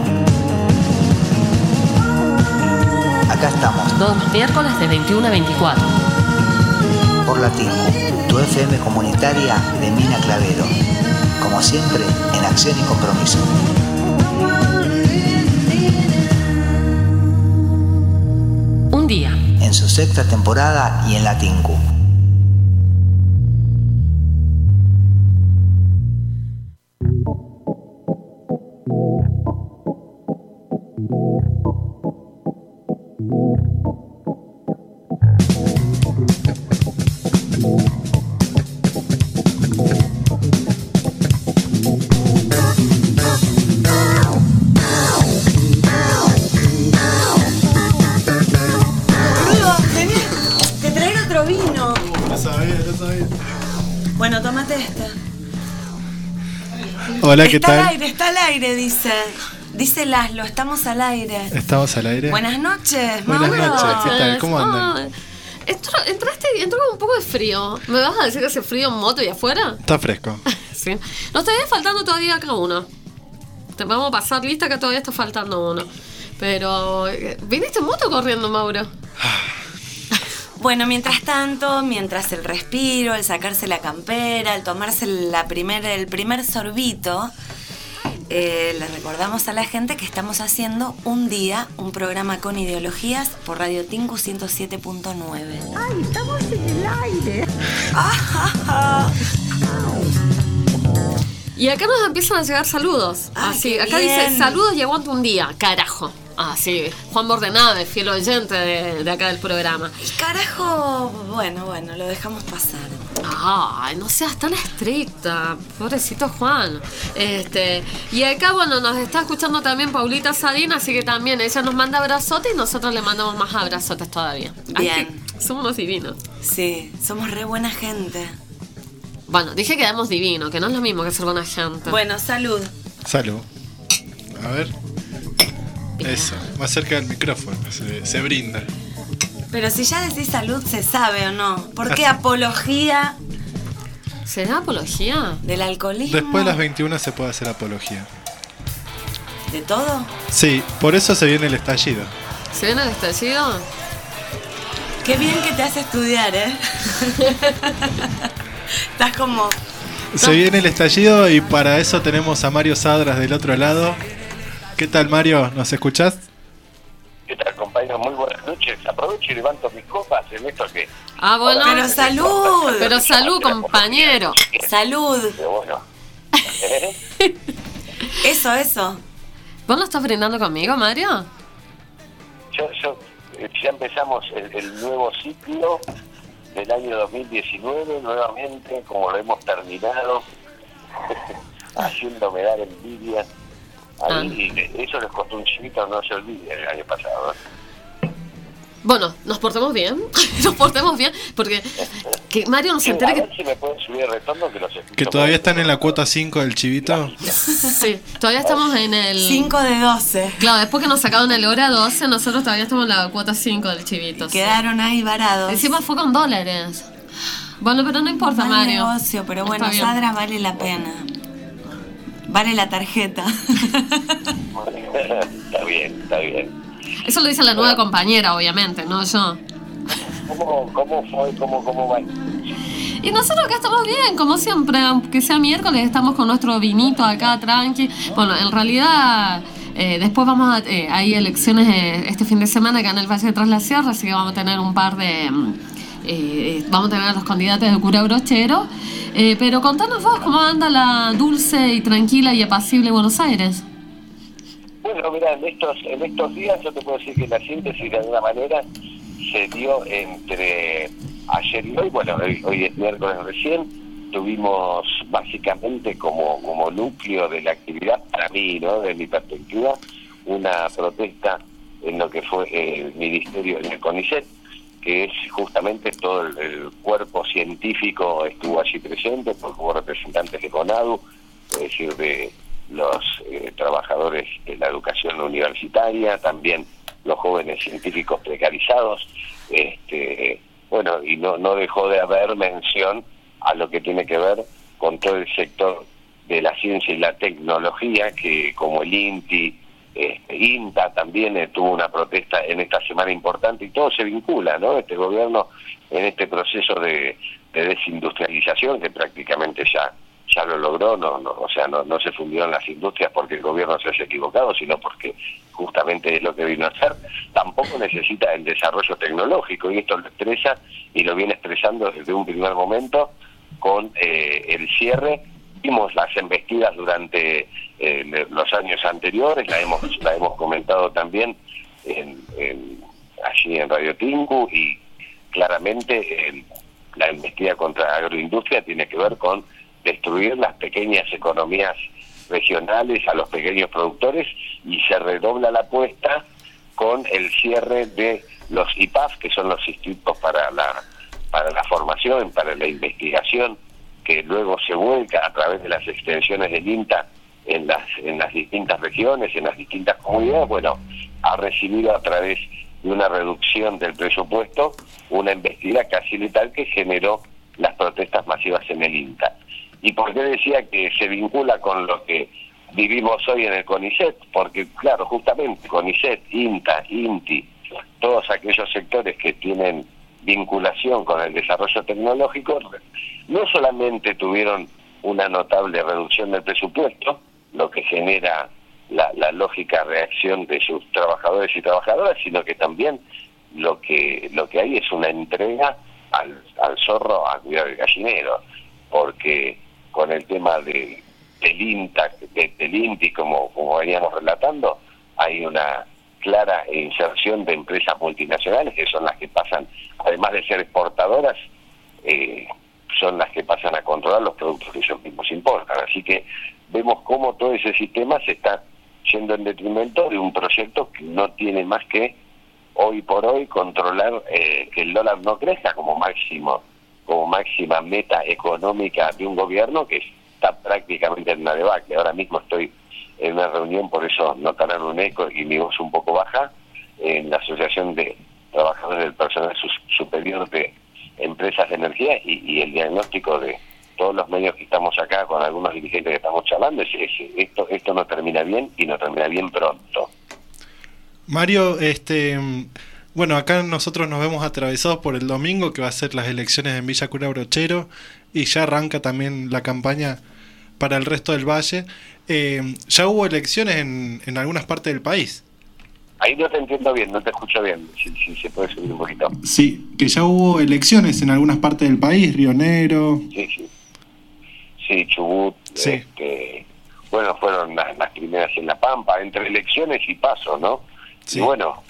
Acá estamos, Todos los miércoles de veintiuno a veinticuatro. por la Tingu, tu F M comunitaria de Mina Clavero. Como siempre, en acción y compromiso. Un día. En su sexta temporada y en la Tingu. Boludo, vení, te traigo otro vino. Lo sabía, lo sabía. Bueno, tómate esta. Hola, ¿qué está tal? al aire, está al aire, dice. Dice Laszlo, estamos al aire. ¿Estamos al aire? Buenas noches, Buenas Mauro. noches, ¿qué tal? ¿Cómo andan? Ah, entró, entraste y entró con un poco de frío. ¿Me vas a decir que hace frío en moto y afuera? Está fresco. Sí. Nos estaría faltando todavía acá uno. Te vamos a pasar lista que todavía está faltando uno. Pero, eh, ¿viniste en moto corriendo, Mauro? Bueno, mientras tanto, mientras el respiro, el sacarse la campera, el tomarse la primer, el primer sorbito, eh, le recordamos a la gente que estamos haciendo Un Día, un programa con ideologías por Radio Tingu ciento siete punto nueve. ¡Ay, estamos en el aire! Y acá nos empiezan a llegar saludos. Ay, Así, qué acá bien. dice, saludos y aguanto un día, carajo. Ah, sí, Juan Bordenave, fiel oyente de, de acá del programa. Y carajo, bueno, bueno, lo dejamos pasar. Ay, no seas tan estricta, pobrecito Juan. Este, y acá, bueno, nos está escuchando también Paulita Sadina, así que también ella nos manda abrazotes y nosotros le mandamos más abrazotes todavía. Bien. Así, somos unos divinos. Sí, somos re buena gente. Bueno, dije que éramos divinos, que no es lo mismo que ser buena gente. Bueno, salud. Salud. A ver. Eso, más cerca del micrófono, se, se brinda. Pero si ya decís salud, se sabe o no. ¿Por qué apología ¿Será apología? del alcoholismo? Después de las veintiuna se puede hacer apología. ¿De todo? Sí, por eso se viene el estallido. ¿Se viene el estallido? Qué bien que te hace estudiar, ¿eh? Estás como... Se viene el estallido y para eso tenemos a Mario Sadras del otro lado. ¿Qué tal, Mario? ¿Nos escuchás? ¿Qué tal, compañeros? Muy buenas noches. Aprovecho y levanto mis copas en esto que... Ah, bueno. Pero salud. Pero salud, compañero. Salud. Pero bueno. Eso, eso. ¿Vos lo estás brindando conmigo, Mario? Yo, yo, eh, ya empezamos el, el nuevo ciclo del año dos mil diecinueve, nuevamente, como lo hemos terminado, haciéndome dar envidia. Ahí, y eso les costó un chivito, no se olvide el año pasado. Bueno, nos portemos bien, nos portemos bien, porque que Mario no se entere a ver que... si me pueden subir el retorno, que los escucho. Que todavía están en la cuota cinco del chivito. Sí, todavía estamos en el... cinco de doce. Claro, después que nos sacaron el hora doce, nosotros todavía estamos en la cuota cinco del chivito. Sí. Quedaron ahí varados. Encima fue con dólares. Bueno, pero no importa, Mal Mario. negocio, pero Está bueno, bien. Sadra vale la pena. Vale la tarjeta. Está bien, está bien. Eso lo dice la nueva compañera, obviamente, no yo. ¿Cómo, cómo fue? ¿Cómo, cómo va? Y nosotros acá estamos bien, como siempre, aunque sea miércoles, estamos con nuestro vinito acá, tranqui. Bueno, en realidad, eh, después vamos a... Eh, hay elecciones eh, este fin de semana acá en el Valle de Tras la Sierra, así que vamos a tener un par de... Eh, vamos a tener a los candidatos de cura brochero. Eh, pero contanos vos cómo anda la dulce y tranquila y apacible Buenos Aires. Bueno, mira, en estos, en estos días yo te puedo decir que la síntesis de alguna manera se dio entre ayer y hoy. Bueno, hoy, hoy es miércoles recién. Tuvimos básicamente como, como núcleo de la actividad, para mí, ¿no?, de mi perspectiva, una protesta en lo que fue el ministerio, en el CONICET, que es justamente todo el, el cuerpo científico estuvo allí presente, porque hubo representantes de CONADU, es decir, de los eh, trabajadores de la educación universitaria, también los jóvenes científicos precarizados, este, bueno, y no, no dejó de haber mención a lo que tiene que ver con todo el sector de la ciencia y la tecnología, que como el INTI, este, INTA también eh, tuvo una protesta en esta semana importante, y todo se vincula, ¿no?, este gobierno en este proceso de, de desindustrialización que prácticamente ya ya lo logró, no, no, o sea, no, no se fundieron las industrias porque el gobierno se haya equivocado, sino porque justamente es lo que vino a hacer. Tampoco necesita el desarrollo tecnológico, y esto lo expresa y lo viene expresando desde un primer momento con eh, el cierre. Vimos las embestidas durante eh, los años anteriores, la hemos la hemos comentado también en, en, allí en Radio Tinku, y claramente el, la embestida contra agroindustria tiene que ver con destruir las pequeñas economías regionales, a los pequeños productores, y se redobla la apuesta con el cierre de los I P A F, que son los institutos para la para la formación, para la investigación, que luego se vuelca a través de las extensiones del INTA en las en las distintas regiones, en las distintas comunidades. Bueno, ha recibido a través de una reducción del presupuesto una embestida casi letal que generó las protestas masivas en el INTA. ¿Y por qué decía que se vincula con lo que vivimos hoy en el CONICET? Porque, claro, justamente CONICET, INTA, INTI, todos aquellos sectores que tienen vinculación con el desarrollo tecnológico, no solamente tuvieron una notable reducción del presupuesto, lo que genera la, la lógica reacción de sus trabajadores y trabajadoras, sino que también lo que lo que hay es una entrega al, al zorro a cuidar el gallinero, porque con el tema de, del INTA, de, del INTI, como, como veníamos relatando, hay una clara inserción de empresas multinacionales que son las que pasan, además de ser exportadoras, eh, son las que pasan a controlar los productos que ellos mismos importan. Así que vemos cómo todo ese sistema se está yendo en detrimento de un proyecto que no tiene más que, hoy por hoy, controlar eh, que el dólar no crezca como máximo como máxima meta económica de un gobierno que está prácticamente en una debacle. Ahora mismo estoy en una reunión, por eso notarán un eco y mi voz un poco baja, en la Asociación de Trabajadores del Personal Superior de Empresas de Energía, y, y el diagnóstico de todos los medios que estamos acá con algunos dirigentes que estamos charlando es ese: esto, esto no termina bien, y no termina bien pronto. Mario, este... bueno, acá nosotros nos vemos atravesados por el domingo, que va a ser las elecciones en Villa Cura Brochero, y ya arranca también la campaña para el resto del valle. Eh, ya hubo elecciones en, en algunas partes del país. Ahí no te entiendo bien, no te escucho bien, si, si se puede subir un poquito. Sí, que ya hubo elecciones en algunas partes del país, Río Negro. Sí, sí. Sí, Chubut. Sí. Este, bueno, fueron las, las primeras en La Pampa, entre elecciones y paso, ¿no? Sí. Y bueno,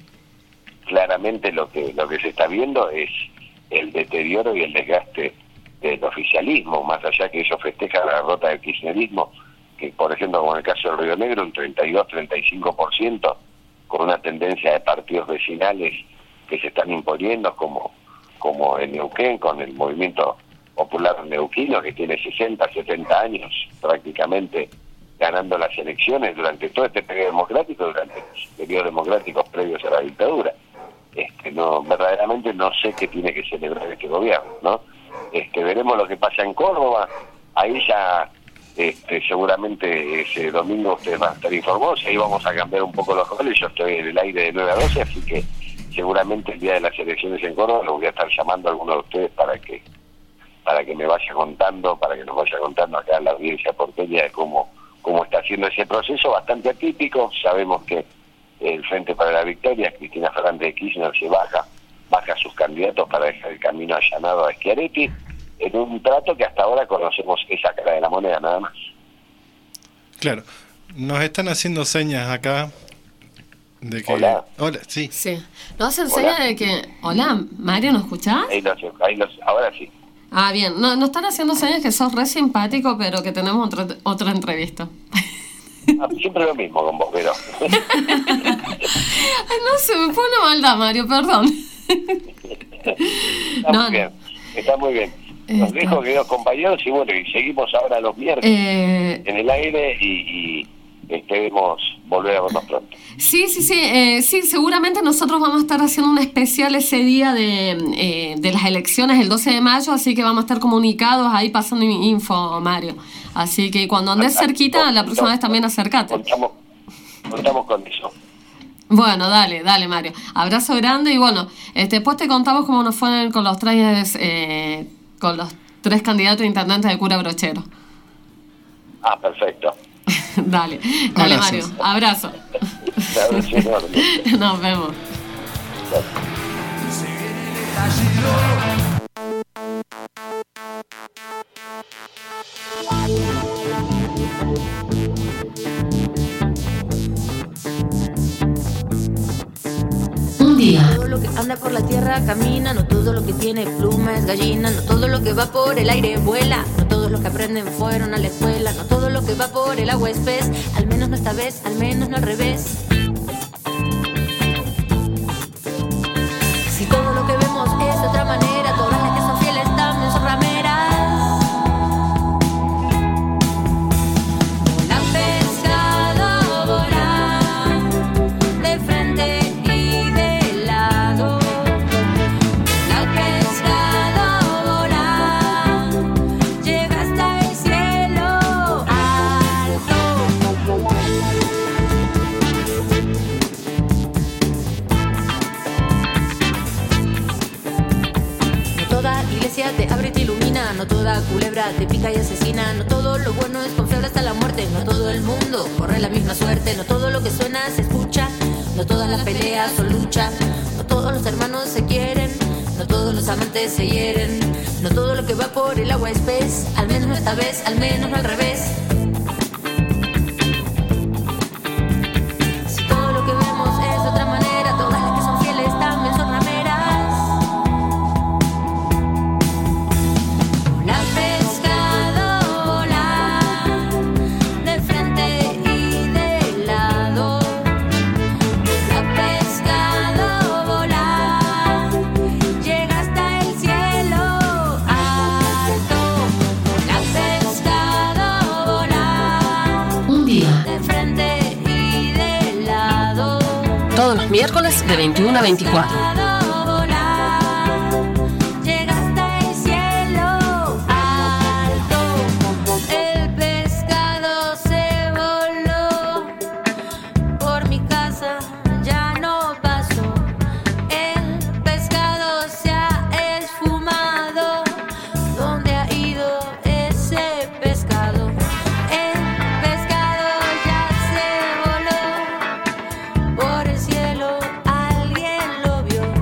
claramente lo que lo que se está viendo es el deterioro y el desgaste del oficialismo, más allá que ellos festejan la derrota del kirchnerismo, que por ejemplo, como en el caso del Río Negro, un treinta y dos a treinta y cinco por ciento, con una tendencia de partidos vecinales que se están imponiendo, como, como en Neuquén, con el movimiento popular neuquino, que tiene sesenta, setenta años prácticamente ganando las elecciones durante todo este periodo democrático, durante los periodos democráticos previos a la dictadura. Este, no, verdaderamente no sé qué tiene que celebrar este gobierno, ¿no? Este, veremos lo que pasa en Córdoba. Ahí ya este, seguramente ese domingo ustedes van a estar informados, ahí vamos a cambiar un poco los roles. Yo estoy en el aire de nueve a doce, así que seguramente el día de las elecciones en Córdoba los voy a estar llamando a algunos de ustedes para que para que me vaya contando, para que nos vaya contando acá en la audiencia porteña de cómo, cómo está haciendo ese proceso bastante atípico. Sabemos que el Frente para la Victoria, Cristina Fernández de Kirchner, se baja, baja sus candidatos para dejar el camino allanado a Schiaretti, en un trato que hasta ahora conocemos esa cara de la moneda, nada más. Claro, nos están haciendo señas acá de que... Hola. Hola, sí. Sí. Nos hacen señas de que... Hola, Mario, ¿nos escuchás? Ahí los, ahí los, ahora sí. Ah, bien. No, nos están haciendo señas que sos re simpático, pero que tenemos otra, otra entrevista. Ah, siempre lo mismo con vos, pero... Ay, no sé, me fue una maldad, Mario, perdón. Está No, muy bien, está muy bien. Nos Está. dejo, queridos compañeros, y bueno, y seguimos ahora los miércoles Eh, en el aire y, y esperemos volver a vernos pronto. Sí, sí, sí, eh, sí, seguramente nosotros vamos a estar haciendo un especial ese día de, eh, de las elecciones, el doce de mayo, así que vamos a estar comunicados ahí pasando info, Mario. Así que cuando andes cerquita, la próxima vez también acercate. Contamos, contamos con eso. Bueno, dale, dale, Mario. Abrazo grande y bueno, este, después te contamos cómo nos fue con los tres, eh, con los tres candidatos a intendentes de Cura Brochero. Ah, perfecto. Dale, dale, Mario. Abrazo. Abrazo enorme. Nos vemos. Un día. Todo lo que anda por la tierra camina, no todo lo que tiene pluma es gallina, no todo lo que va por el aire vuela, no todos los que aprenden fueron a la escuela, no todo lo que va por el agua es pez, al menos no esta vez, al menos no al revés. Si todo lo que vemos es de otra manera, todas las que son fieles también son rameras. Vola pescado, vola, de frente y de lado. Vola pescado, vola, llega hasta el cielo alto. No toda iglesia te abre y te ilumina, no toda culebra te pica y asesina, no todo lo bueno es confiable hasta la muerte, no todo el mundo corre la misma suerte, no todo lo que suena se escucha, no todas las peleas son lucha, no todos los hermanos se quieren, no todos los amantes se hieren, no todo lo que va por el agua es pez, al menos no esta vez, al menos no al revés. Si todo lo que vemos es de otra manera, todas las que son fieles también son rameras. Vola pescado, vola, de frente y de lado. Vola pescado, vola, llega hasta el cielo alto. Vola pescado, vola, Un día. de frente y de lado. Todos los miércoles de veintiuno a veinticuatro. Llega hasta el cielo alto. El pescado se voló por mi casa, ya no pasó. El pescado se ha esfumado. ¿Dónde ha ido ese pescado? El pescado ya se voló por el cielo, alguien lo vio.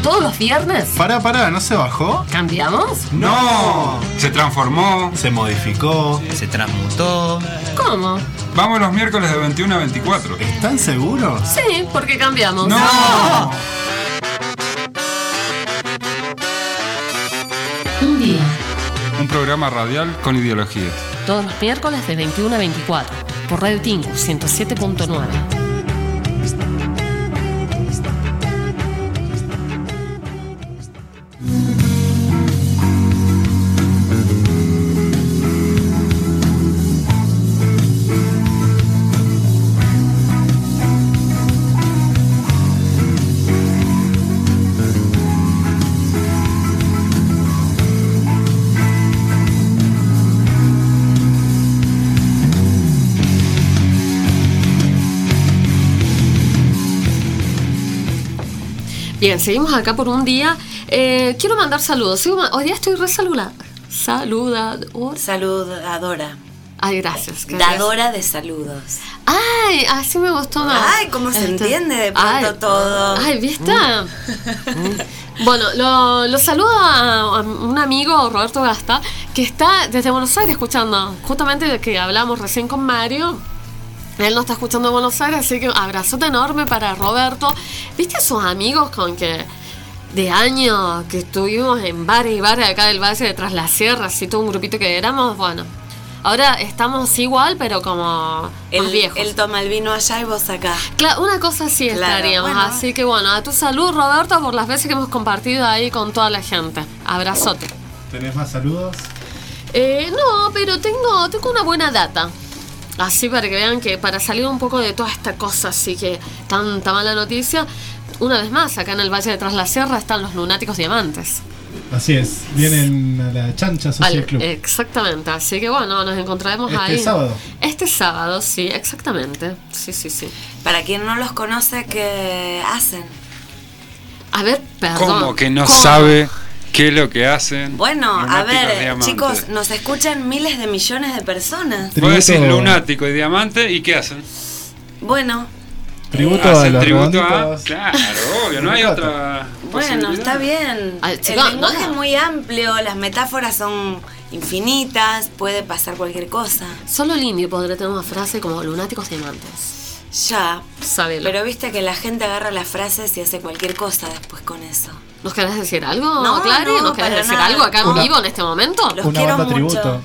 todos los viernes. Pará, pará, ¿no se bajó? ¿Cambiamos? ¡No! Se transformó. Se modificó. Se transmutó. ¿Cómo? Vamos los miércoles de veintiuno a veinticuatro. ¿Están seguros? Sí, porque cambiamos. ¡No! Un día. Un programa radial con ideologías. Todos los miércoles de veintiuno a veinticuatro. Por Radio Tingu ciento siete punto nueve. Bien, seguimos acá por un día. Eh, quiero mandar saludos. Sigo ma- Hoy día estoy re saludada. Saludadora. Saludadora. Ay, gracias. gracias. Dadora de saludos. Ay, así me gustó más. Ay, cómo se Este, entiende de pronto ay, todo. Ay, ¿viste? Mm. Bueno, lo, lo saludo a, a un amigo, Roberto Gasta, que está desde Buenos Aires escuchando. Justamente de que hablamos recién con Mario. Él no está escuchando en Buenos Aires, así que abrazote enorme para Roberto. ¿Viste esos amigos con que de años que estuvimos en bares y bares acá del Valle de Tras la Sierra, así todo un grupito que éramos? Bueno, ahora estamos igual, pero como más Él, viejos. él toma el vino allá y vos acá. Claro, una cosa así Claro, estaríamos. bueno. Así que bueno, a tu salud, Roberto, por las veces que hemos compartido ahí con toda la gente. Abrazote. ¿Tenés más saludos? Eh, no, pero tengo, tengo una buena data. Así para que vean que para salir un poco de toda esta cosa así que tanta mala noticia, una vez más, acá en el Valle de Tras la Sierra están los Lunáticos Diamantes. Así es, vienen a la Chancha Social Al- Club. Exactamente, así que bueno, nos encontraremos Este ahí. sábado. Este sábado, sí, exactamente. Sí, sí, sí. Para quien no los conoce, ¿qué hacen? A ver, perdón. ¿Cómo que no ¿Cómo? sabe qué es lo que hacen? Bueno, a Lunáticos ver, Diamantes. chicos, nos escuchan miles de millones de personas. Vos decís Tributo- lunático y diamante, ¿y qué hacen? Bueno, Tributo a Hacen los tributo a... redonditos. Claro, obvio, no hay otra bueno, posibilidad. está bien. Ay, El chicos, lenguaje no. es muy amplio, las metáforas son infinitas, puede pasar cualquier cosa. Solo el indio podría tener una frase como Lunáticos Diamantes. Ya, Sábelo. pero viste que la gente agarra las frases y hace cualquier cosa después con eso. ¿Nos querés decir algo, No, Clary? no, ¿Nos querés para decir nada. algo acá en Una- vivo en este momento? Los Una quiero banda mucho. tributo.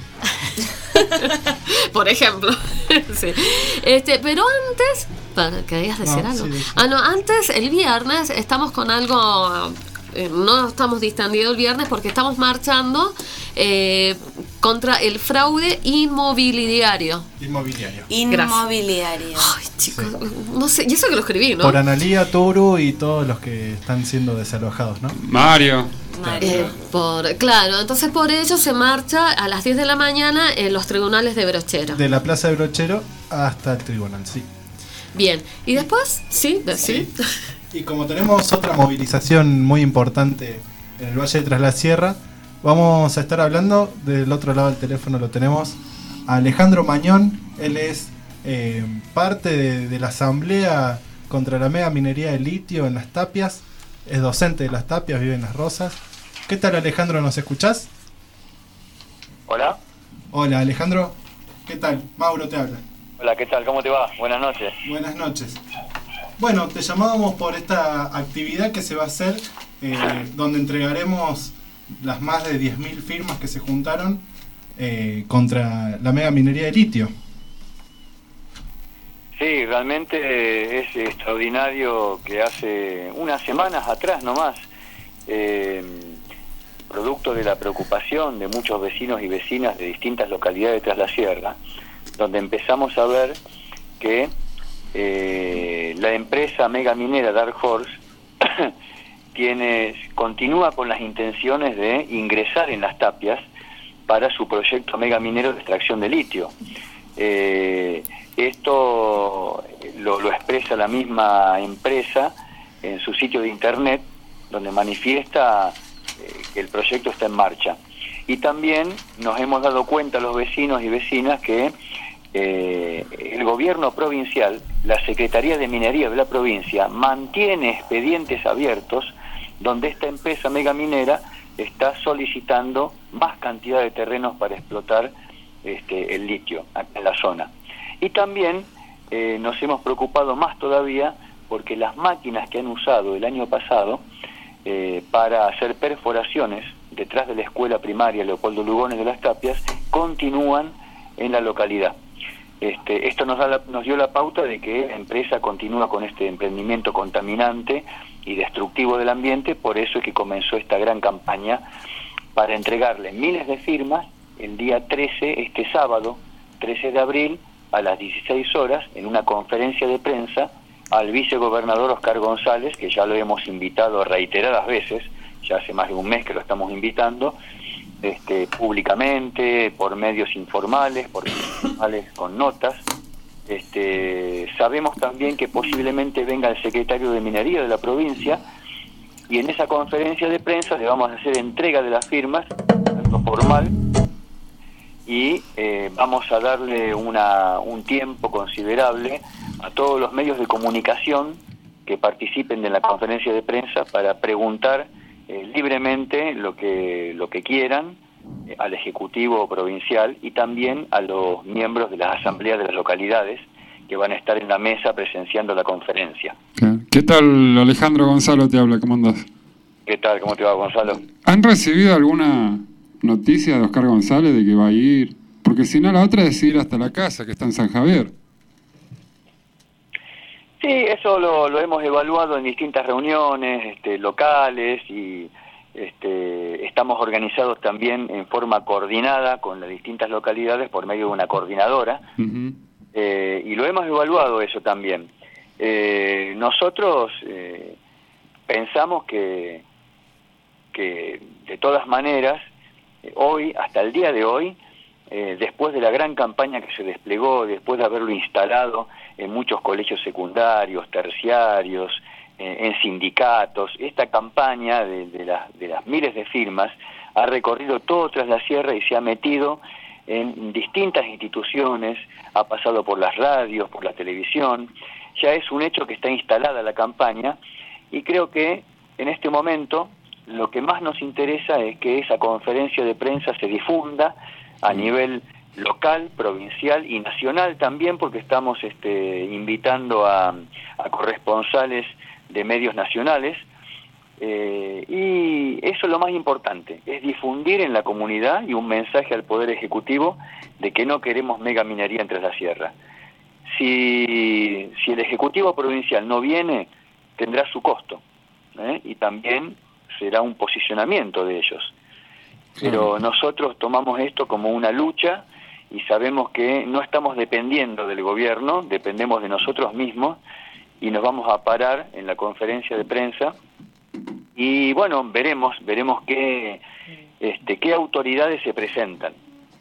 Por ejemplo. Sí. Este, pero antes, para que querías decir No, algo. sí, sí. Ah, no, antes, el viernes, estamos con algo. eh, no estamos distendidos el viernes porque estamos marchando eh, contra el fraude inmobiliario. Inmobiliario. Inmobiliario. Ay, chicos, no sé, y eso que lo escribí, ¿no? Por Analía, Turu y todos los que están siendo desalojados, ¿no? Mario. Mario. Eh, por, claro, entonces por ello se marcha a las diez de la mañana en los tribunales de Brochero. De la Plaza de Brochero hasta el tribunal, sí. Bien, y después, sí, de- sí. Y como tenemos otra movilización muy importante en el Valle de Tras la Sierra, vamos a estar hablando del otro lado del teléfono, lo tenemos a Alejandro Mañón. Él es eh, parte de, de la asamblea contra la mega minería de litio en Las Tapias, es docente de Las Tapias, vive en Las Rosas. ¿Qué tal, Alejandro? ¿Nos escuchás? Hola. Hola, Alejandro. ¿Qué tal? Mauro te habla. Hola, ¿qué tal? ¿Cómo te va? Buenas noches. Buenas noches. Bueno, te llamábamos por esta actividad que se va a hacer, eh, donde entregaremos las más de diez mil firmas que se juntaron eh, contra la mega minería de litio. Sí, realmente es extraordinario que hace unas semanas atrás nomás, eh, producto de la preocupación de muchos vecinos y vecinas de distintas localidades de Tras la Sierra, donde empezamos a ver que eh, la empresa mega minera Dark Horse tiene, continúa con las intenciones de ingresar en Las Tapias para su proyecto mega minero de extracción de litio. Eh, esto lo, lo expresa la misma empresa en su sitio de internet, donde manifiesta eh, que el proyecto está en marcha. Y también nos hemos dado cuenta los vecinos y vecinas que eh, el gobierno provincial, la Secretaría de Minería de la provincia, mantiene expedientes abiertos donde esta empresa megaminera está solicitando más cantidad de terrenos para explotar este, el litio acá en la zona. Y también eh, nos hemos preocupado más todavía porque las máquinas que han usado el año pasado eh, para hacer perforaciones detrás de la escuela primaria Leopoldo Lugones de las Tapias continúan en la localidad. Este, esto nos, da la, nos dio la pauta de que la empresa continúa con este emprendimiento contaminante y destructivo del ambiente, por eso es que comenzó esta gran campaña para entregarle miles de firmas el día trece, este sábado, trece de abril, a las dieciséis horas, en una conferencia de prensa, al vicegobernador Oscar González, que ya lo hemos invitado reiteradas veces, ya hace más de un mes que lo estamos invitando, este, públicamente, por medios informales, por informales con notas. Este, sabemos también que posiblemente venga el secretario de Minería de la provincia, y en esa conferencia de prensa le vamos a hacer entrega de las firmas, tanto formal, y eh, vamos a darle una, un tiempo considerable a todos los medios de comunicación que participen de la conferencia de prensa para preguntar eh, libremente lo que, lo que quieran eh, al Ejecutivo Provincial y también a los miembros de las asambleas de las localidades que van a estar en la mesa presenciando la conferencia. ¿Qué tal, Alejandro? Gonzalo te habla, ¿cómo andás? ¿Qué tal? ¿Cómo te va, Gonzalo? ¿Han recibido alguna noticia de Oscar González de que va a ir? Porque si no, la otra es ir hasta la casa, que está en San Javier. Sí, eso lo, lo hemos evaluado en distintas reuniones este, locales y este, estamos organizados también en forma coordinada con las distintas localidades por medio de una coordinadora. Uh-huh. eh, y lo hemos evaluado eso también. Eh, nosotros eh, pensamos que, que de todas maneras, eh, hoy, hasta el día de hoy, eh, después de la gran campaña que se desplegó, después de haberlo instalado en muchos colegios secundarios, terciarios, eh, en sindicatos, esta campaña de, de, la, de las miles de firmas ha recorrido todo tras la sierra y se ha metido en distintas instituciones, ha pasado por las radios, por la televisión. Ya es un hecho que está instalada la campaña y creo que en este momento lo que más nos interesa es que esa conferencia de prensa se difunda a nivel local, provincial y nacional también, porque estamos este, invitando a, a corresponsales de medios nacionales eh, y eso es lo más importante, es difundir en la comunidad y un mensaje al Poder Ejecutivo de que no queremos megaminería en Tras la Sierra. Si, si el Ejecutivo Provincial no viene, tendrá su costo, ¿eh? Y también será un posicionamiento de ellos. Pero nosotros tomamos esto como una lucha y sabemos que no estamos dependiendo del gobierno, dependemos de nosotros mismos y nos vamos a parar en la conferencia de prensa y bueno, veremos, veremos qué, este, qué autoridades se presentan.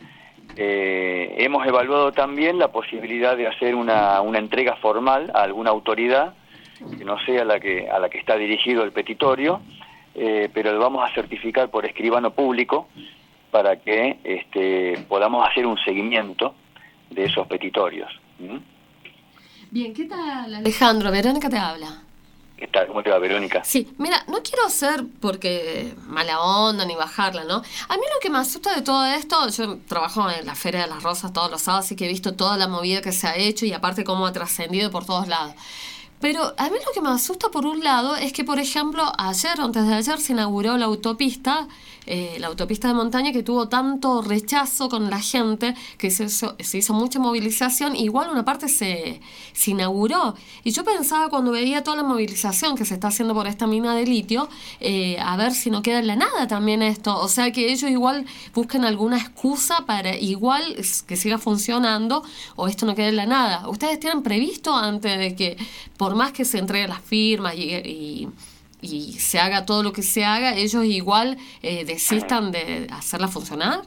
Eh, hemos evaluado también la posibilidad de hacer una, una entrega formal a alguna autoridad que no sea la que, a la que está dirigido el petitorio, eh, pero lo vamos a certificar por escribano público para que este, podamos hacer un seguimiento de esos petitorios. ¿Mm? Bien, ¿qué tal, Alejandro? Verónica te habla. ¿Qué tal? ¿Cómo te va, Verónica? Sí, mira, no quiero ser porque mala onda ni bajarla, ¿no? A mí lo que me asusta de todo esto, yo trabajo en la Feria de las Rosas todos los sábados, así que he visto toda la movida que se ha hecho y aparte cómo ha trascendido por todos lados. Pero a mí lo que me asusta por un lado es que, por ejemplo, ayer o antes de ayer se inauguró la autopista, eh, la autopista de montaña que tuvo tanto rechazo con la gente, que se hizo, se hizo mucha movilización, igual una parte se, se inauguró. Y yo pensaba cuando veía toda la movilización que se está haciendo por esta mina de litio, eh, a ver si no queda en la nada también esto. O sea, que ellos igual busquen alguna excusa para igual que siga funcionando o esto no quede en la nada. ¿Ustedes tienen previsto antes de que, por más que se entreguen las firmas y, y, y se haga todo lo que se haga, ellos igual eh, desistan de hacerla funcionar?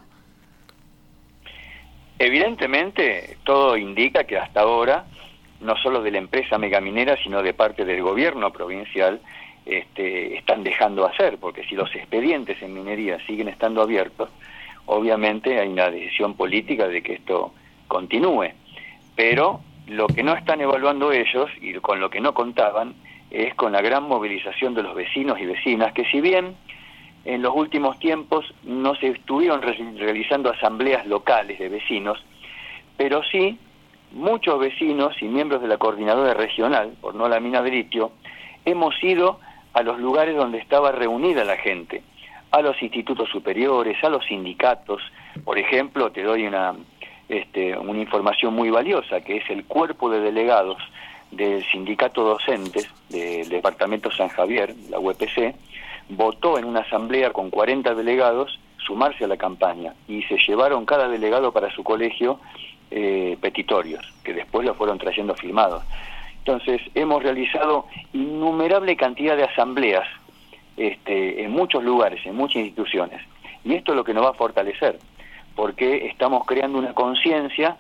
Evidentemente, todo indica que hasta ahora, no solo de la empresa megaminera, sino de parte del gobierno provincial, este, están dejando hacer, porque si los expedientes en minería siguen estando abiertos, obviamente hay una decisión política de que esto continúe. Pero lo que no están evaluando ellos, y con lo que no contaban, es con la gran movilización de los vecinos y vecinas, que si bien en los últimos tiempos no se estuvieron re- realizando asambleas locales de vecinos, pero sí muchos vecinos y miembros de la coordinadora regional, por no la mina de litio, hemos ido a los lugares donde estaba reunida la gente, a los institutos superiores, a los sindicatos. Por ejemplo, te doy una, este, una información muy valiosa, que es el cuerpo de delegados del sindicato docentes del departamento San Javier, la U E P C, votó en una asamblea con cuarenta delegados sumarse a la campaña y se llevaron cada delegado para su colegio eh, petitorios, que después los fueron trayendo firmados. Entonces, hemos realizado innumerable cantidad de asambleas este, en muchos lugares, en muchas instituciones. Y esto es lo que nos va a fortalecer, porque estamos creando una conciencia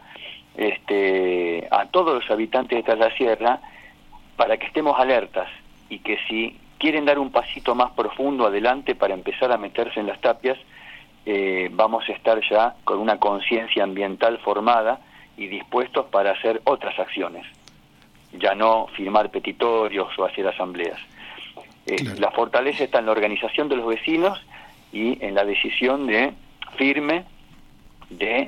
este, a todos los habitantes de Tras la Sierra para que estemos alertas y que si quieren dar un pasito más profundo adelante para empezar a meterse en las tapias, eh, vamos a estar ya con una conciencia ambiental formada y dispuestos para hacer otras acciones, ya no firmar petitorios o hacer asambleas. Eh, claro. La fortaleza está en la organización de los vecinos y en la decisión de firme de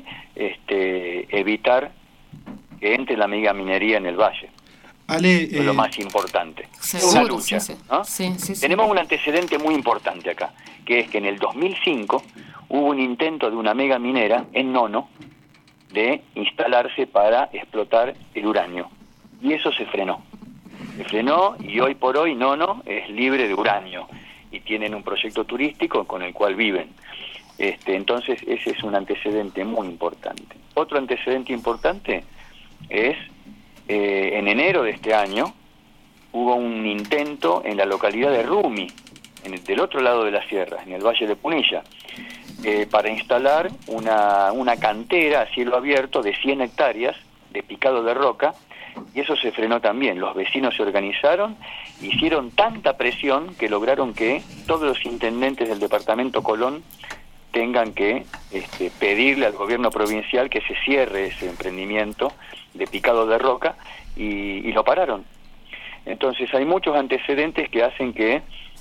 este, evitar que entre la megaminería en el valle. Ale, es lo eh, más importante. Seguro, una lucha, sí, sí. ¿no? Sí, sí, sí. Tenemos un antecedente muy importante acá, que es que en el dos mil cinco hubo un intento de una mega minera en Nono de instalarse para explotar el uranio. Y eso se frenó. Se frenó y hoy por hoy Nono es libre de uranio y tienen un proyecto turístico con el cual viven. Este, entonces ese es un antecedente muy importante. Otro antecedente importante es eh, en enero de este año hubo un intento en la localidad de Rumi, en el, del otro lado de la sierra, en el Valle de Punilla, eh, para instalar una, una cantera a cielo abierto de cien hectáreas de picado de roca, y eso se frenó también. Los vecinos se organizaron, hicieron tanta presión que lograron que todos los intendentes del departamento Colón tengan que este, pedirle al gobierno provincial que se cierre ese emprendimiento de picado de roca, y, y lo pararon. Entonces hay muchos antecedentes que hacen que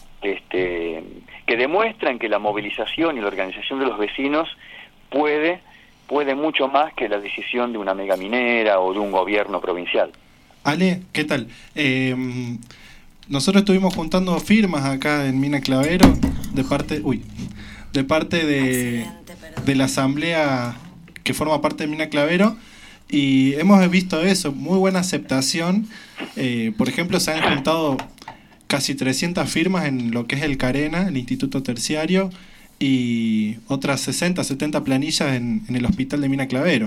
este, que demuestran que la movilización y la organización de los vecinos puede puede mucho más que la decisión de una megaminera o de un gobierno provincial. Ale, ¿qué tal? Eh, nosotros estuvimos juntando firmas acá en Mina Clavero de parte, uy, de parte de, de la asamblea que forma parte de Mina Clavero, y hemos visto eso, muy buena aceptación. Eh, por ejemplo, se han juntado casi trescientas firmas en lo que es el Carena, el Instituto Terciario, y otras sesenta, setenta planillas en, en el hospital de Mina Clavero.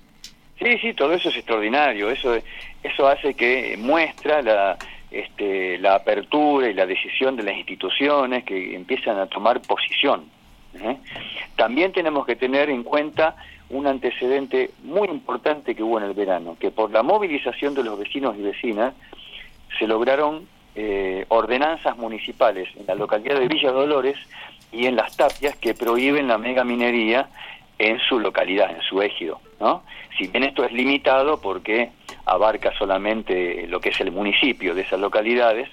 Sí, sí, todo eso es extraordinario. Eso eso hace que muestra la este, la apertura y la decisión de las instituciones que empiezan a tomar posición. ¿eh? También tenemos que tener en cuenta un antecedente muy importante que hubo en el verano, que por la movilización de los vecinos y vecinas se lograron eh, ordenanzas municipales en la localidad de Villa Dolores y en Las Tapias que prohíben la megaminería en su localidad, en su ejido, ¿no? Si bien esto es limitado porque abarca solamente lo que es el municipio de esas localidades,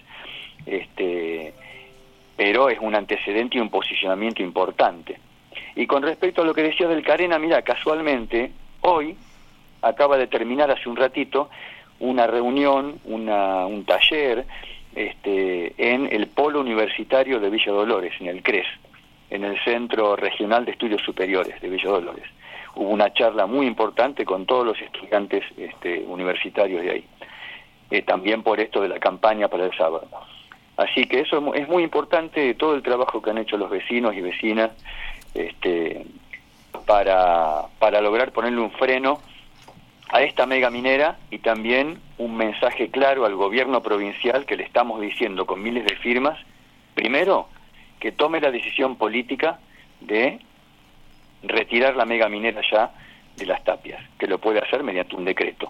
este, pero es un antecedente y un posicionamiento importante. Y con respecto a lo que decía del Carena, mira, casualmente, hoy acaba de terminar hace un ratito una reunión, una, un taller este, en el Polo Universitario de Villa Dolores, en el C R E S, en el Centro Regional de Estudios Superiores de Villa Dolores. Hubo una charla muy importante con todos los estudiantes este, universitarios de ahí, eh, también por esto de la campaña para el sábado. Así que eso es muy importante, todo el trabajo que han hecho los vecinos y vecinas este, para, para lograr ponerle un freno a esta mega minera, y también un mensaje claro al gobierno provincial que le estamos diciendo con miles de firmas, primero, que tome la decisión política de retirar la mega minera ya de Las Tapias, que lo puede hacer mediante un decreto.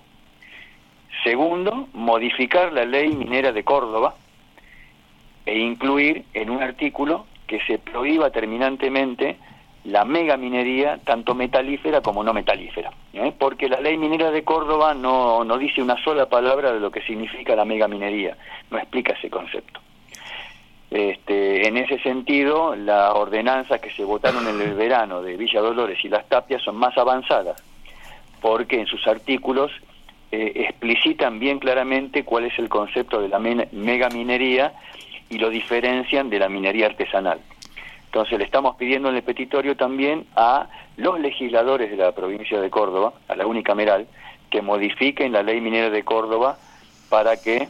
Segundo, modificar la ley minera de Córdoba e incluir en un artículo que se prohíba terminantemente la megaminería, tanto metalífera como no metalífera, ¿eh? Porque la ley minera de Córdoba no, no dice una sola palabra de lo que significa la megaminería, no explica ese concepto. Este, en ese sentido, las ordenanzas que se votaron en el verano de Villa Dolores y Las Tapias son más avanzadas, porque en sus artículos eh, explicitan bien claramente cuál es el concepto de la megaminería y lo diferencian de la minería artesanal. Entonces le estamos pidiendo en el petitorio también a los legisladores de la provincia de Córdoba, a la unicameral, que modifiquen la ley minera de Córdoba para que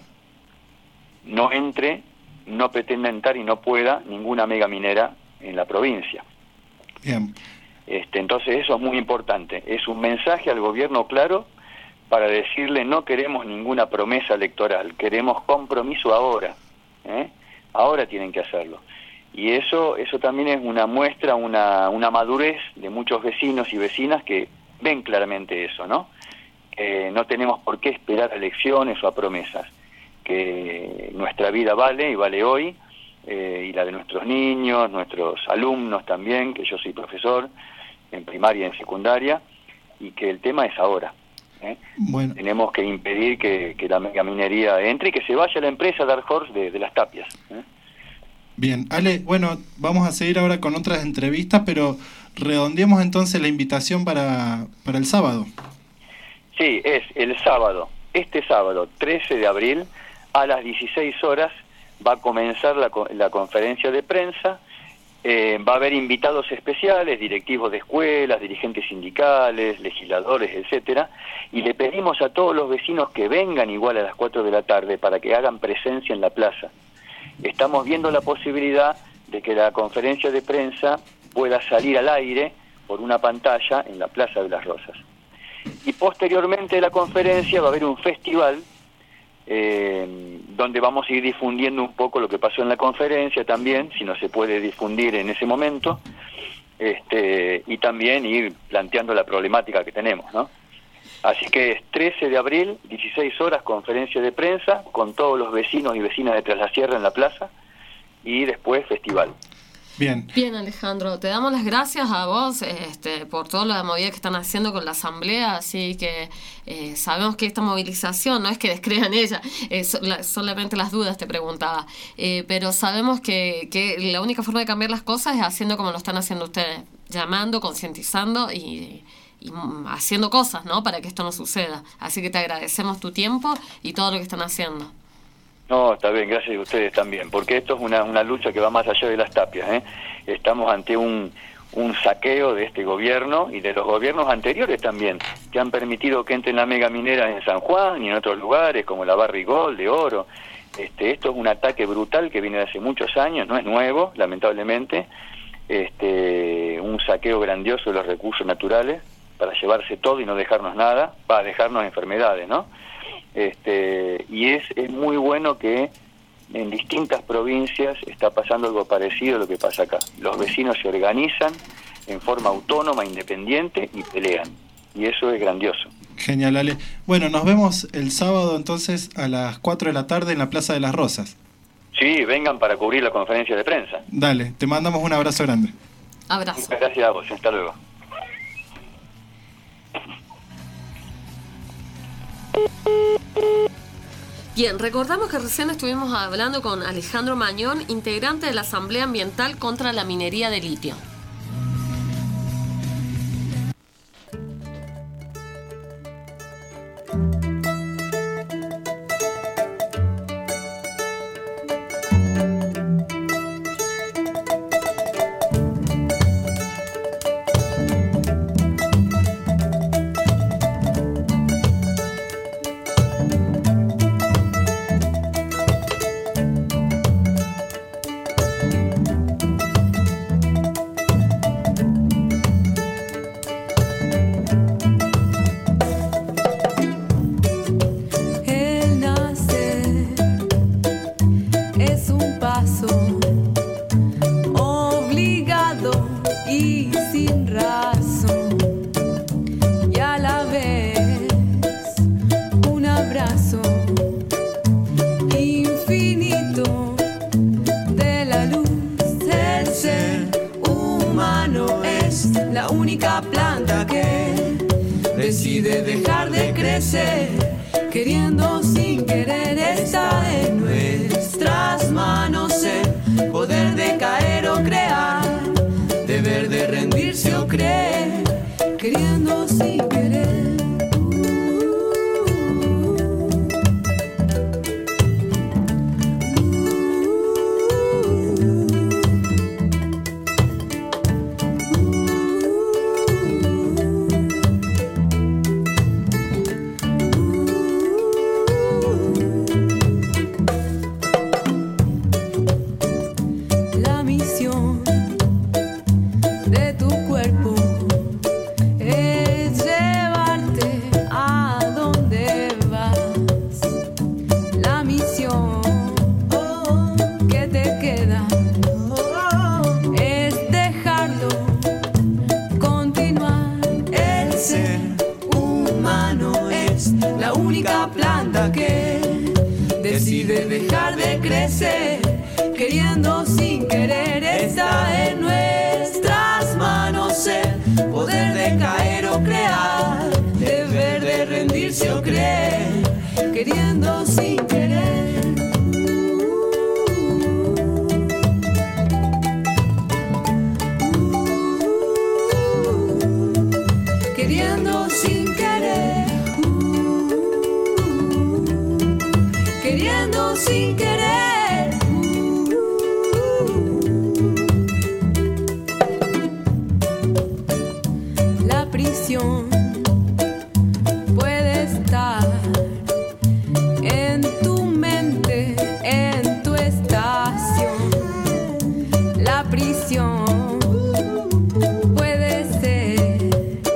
no entre, no pretenda entrar y no pueda ninguna mega minera en la provincia. Bien. Este, entonces eso es muy importante, es un mensaje al gobierno claro para decirle no queremos ninguna promesa electoral, queremos compromiso ahora, ¿eh? Ahora tienen que hacerlo. Y eso eso también es una muestra, una, una madurez de muchos vecinos y vecinas que ven claramente eso, ¿no? Eh, no tenemos por qué esperar a elecciones o a promesas, que nuestra vida vale y vale hoy, eh, y la de nuestros niños, nuestros alumnos también, que yo soy profesor en primaria y en secundaria, y que el tema es ahora. ¿eh? Bueno. Tenemos que impedir que, que la megaminería entre y que se vaya la empresa Dark Horse de, de Las Tapias. ¿eh? Bien, Ale, bueno, vamos a seguir ahora con otras entrevistas, pero redondeemos entonces la invitación para, para el sábado. Sí, es el sábado, este sábado, trece de abril, a las dieciséis horas, va a comenzar la, la conferencia de prensa. Eh, va a haber invitados especiales, directivos de escuelas, dirigentes sindicales, legisladores, etcétera, y le pedimos a todos los vecinos que vengan igual a las cuatro de la tarde para que hagan presencia en la plaza. Estamos viendo la posibilidad de que la conferencia de prensa pueda salir al aire por una pantalla en la Plaza de las Rosas. Y posteriormente de la conferencia va a haber un festival eh, donde vamos a ir difundiendo un poco lo que pasó en la conferencia también, si no se puede difundir en ese momento, este, y también ir planteando la problemática que tenemos, ¿no? Así que es trece de abril, dieciséis horas, conferencia de prensa, con todos los vecinos y vecinas de Tras la Sierra en la plaza, y después festival. Bien. Bien, Alejandro, te damos las gracias a vos este, por toda la movida que están haciendo con la asamblea, así que eh, sabemos que esta movilización no es que descrean ella, eh, so, la, solamente las dudas te preguntaba, eh, pero sabemos que, que la única forma de cambiar las cosas es haciendo como lo están haciendo ustedes, llamando, concientizando y, y haciendo cosas, ¿no?, para que esto no suceda. Así que te agradecemos tu tiempo y todo lo que están haciendo. No, está bien, gracias a ustedes también, porque esto es una, una lucha que va más allá de Las Tapias, ¿eh? Estamos ante un, un saqueo de este gobierno y de los gobiernos anteriores también, que han permitido que entren la mega minera en San Juan y en otros lugares, como la Barrigol, de Oro. Este, esto es un ataque brutal que viene de hace muchos años, no es nuevo, lamentablemente, este, un saqueo grandioso de los recursos naturales para llevarse todo y no dejarnos nada, para dejarnos enfermedades, ¿no? Este, y es, es muy bueno que en distintas provincias está pasando algo parecido a lo que pasa acá. Los vecinos se organizan en forma autónoma, independiente y pelean. Y eso es grandioso. Genial, Ale. Bueno, nos vemos el sábado entonces a las cuatro de la tarde en la Plaza de las Rosas. Sí, vengan para cubrir la conferencia de prensa. Dale, te mandamos un abrazo grande. Abrazo. Muchas gracias a vos, hasta luego. Bien, recordamos que recién estuvimos hablando con Alejandro Mañón, integrante de la Asamblea Ambiental contra la Minería de Litio. crece, queriendo sin querer, está en nuestras manos el poder de caer o crear, deber de rendirse o creer, queriendo sin querer. Queriendo sin querer, está en nuestras manos el poder de caer o crear, deber de rendirse o creer, queriendo sin querer. Queriendo sin querer, queriendo sin querer. Puede estar en tu mente, en tu estación. La prisión puede ser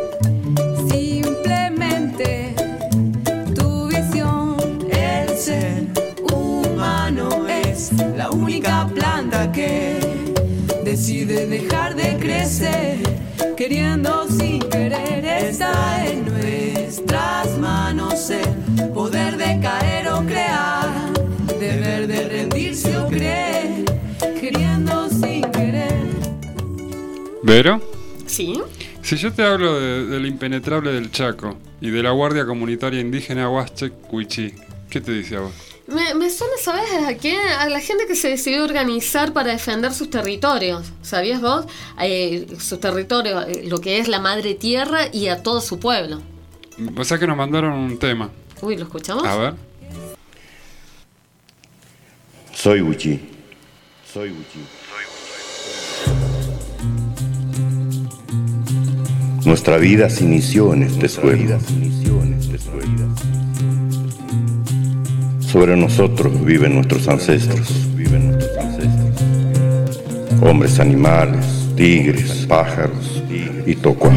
simplemente tu visión. El ser humano es la única planta que decide dejar de crecer, queriendo sin querer, está en nuestras manos el poder de caer o crear, deber de rendirse o creer, queriendo sin querer. ¿Vero? Sí. Si yo te hablo de, del impenetrable del Chaco y de la Guardia Comunitaria Indígena Huasteca Cuichí, ¿qué te dice a vos? Me, me suena, ¿sabes a qué? A la gente que se decidió organizar para defender sus territorios. ¿Sabías vos? Eh, su territorio, eh, lo que es la madre tierra y a todo su pueblo. O sea que nos mandaron un tema. Uy, ¿lo escuchamos? A ver. Soy Huichí. Soy Huichí. Nuestra vida se inició en este suelo. Sobre nosotros viven nuestros ancestros, hombres animales, tigres, pájaros y tocuaj.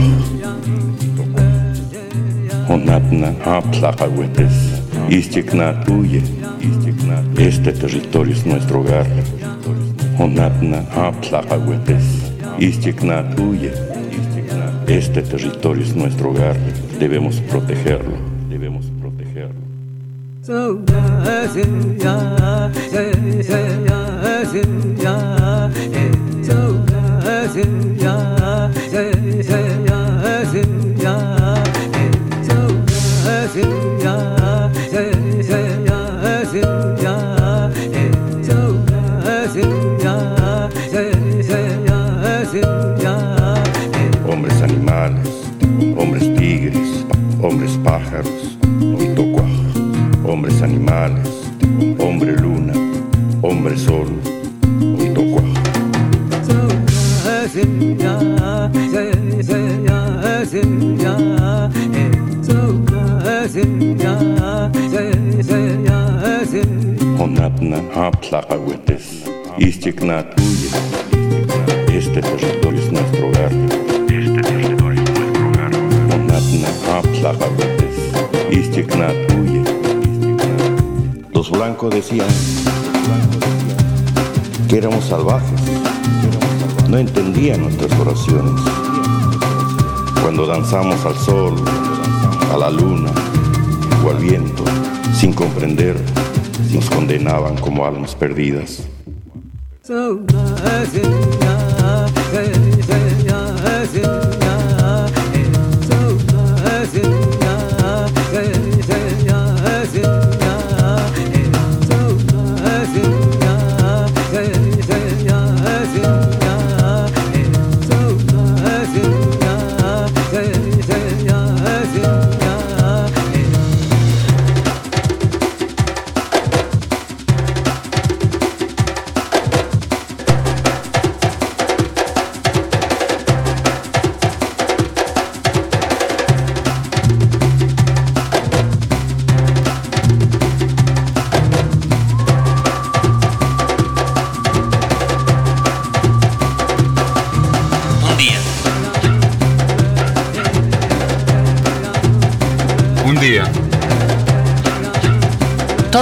Onatna aplacahuetes, istikna tuye, este territorio es nuestro hogar. Onatna aplacahuetes, istikna tuye, este territorio es nuestro hogar. Debemos protegerlo, debemos protegerlo. So ya se ya se se ya se ya so ya se ya se se ya se ya so ya se ya se se ya se ya so ya se ya se se ya se ya. Hombres animales, hombres tigres, hombres pájaros y tocuaj. Hombres animales, hombre luna, hombre sol y tocuaj. Onatna aplacahuetes, istikna tuye, este territorio es nuestro hogar. Este territorio es nuestro hogar. Onatna aplacahuetes, istikna tuye. Los blancos decían que éramos salvajes, no entendían nuestras oraciones. Cuando danzamos al sol, a la luna o al viento, sin comprender, nos condenaban como almas perdidas. So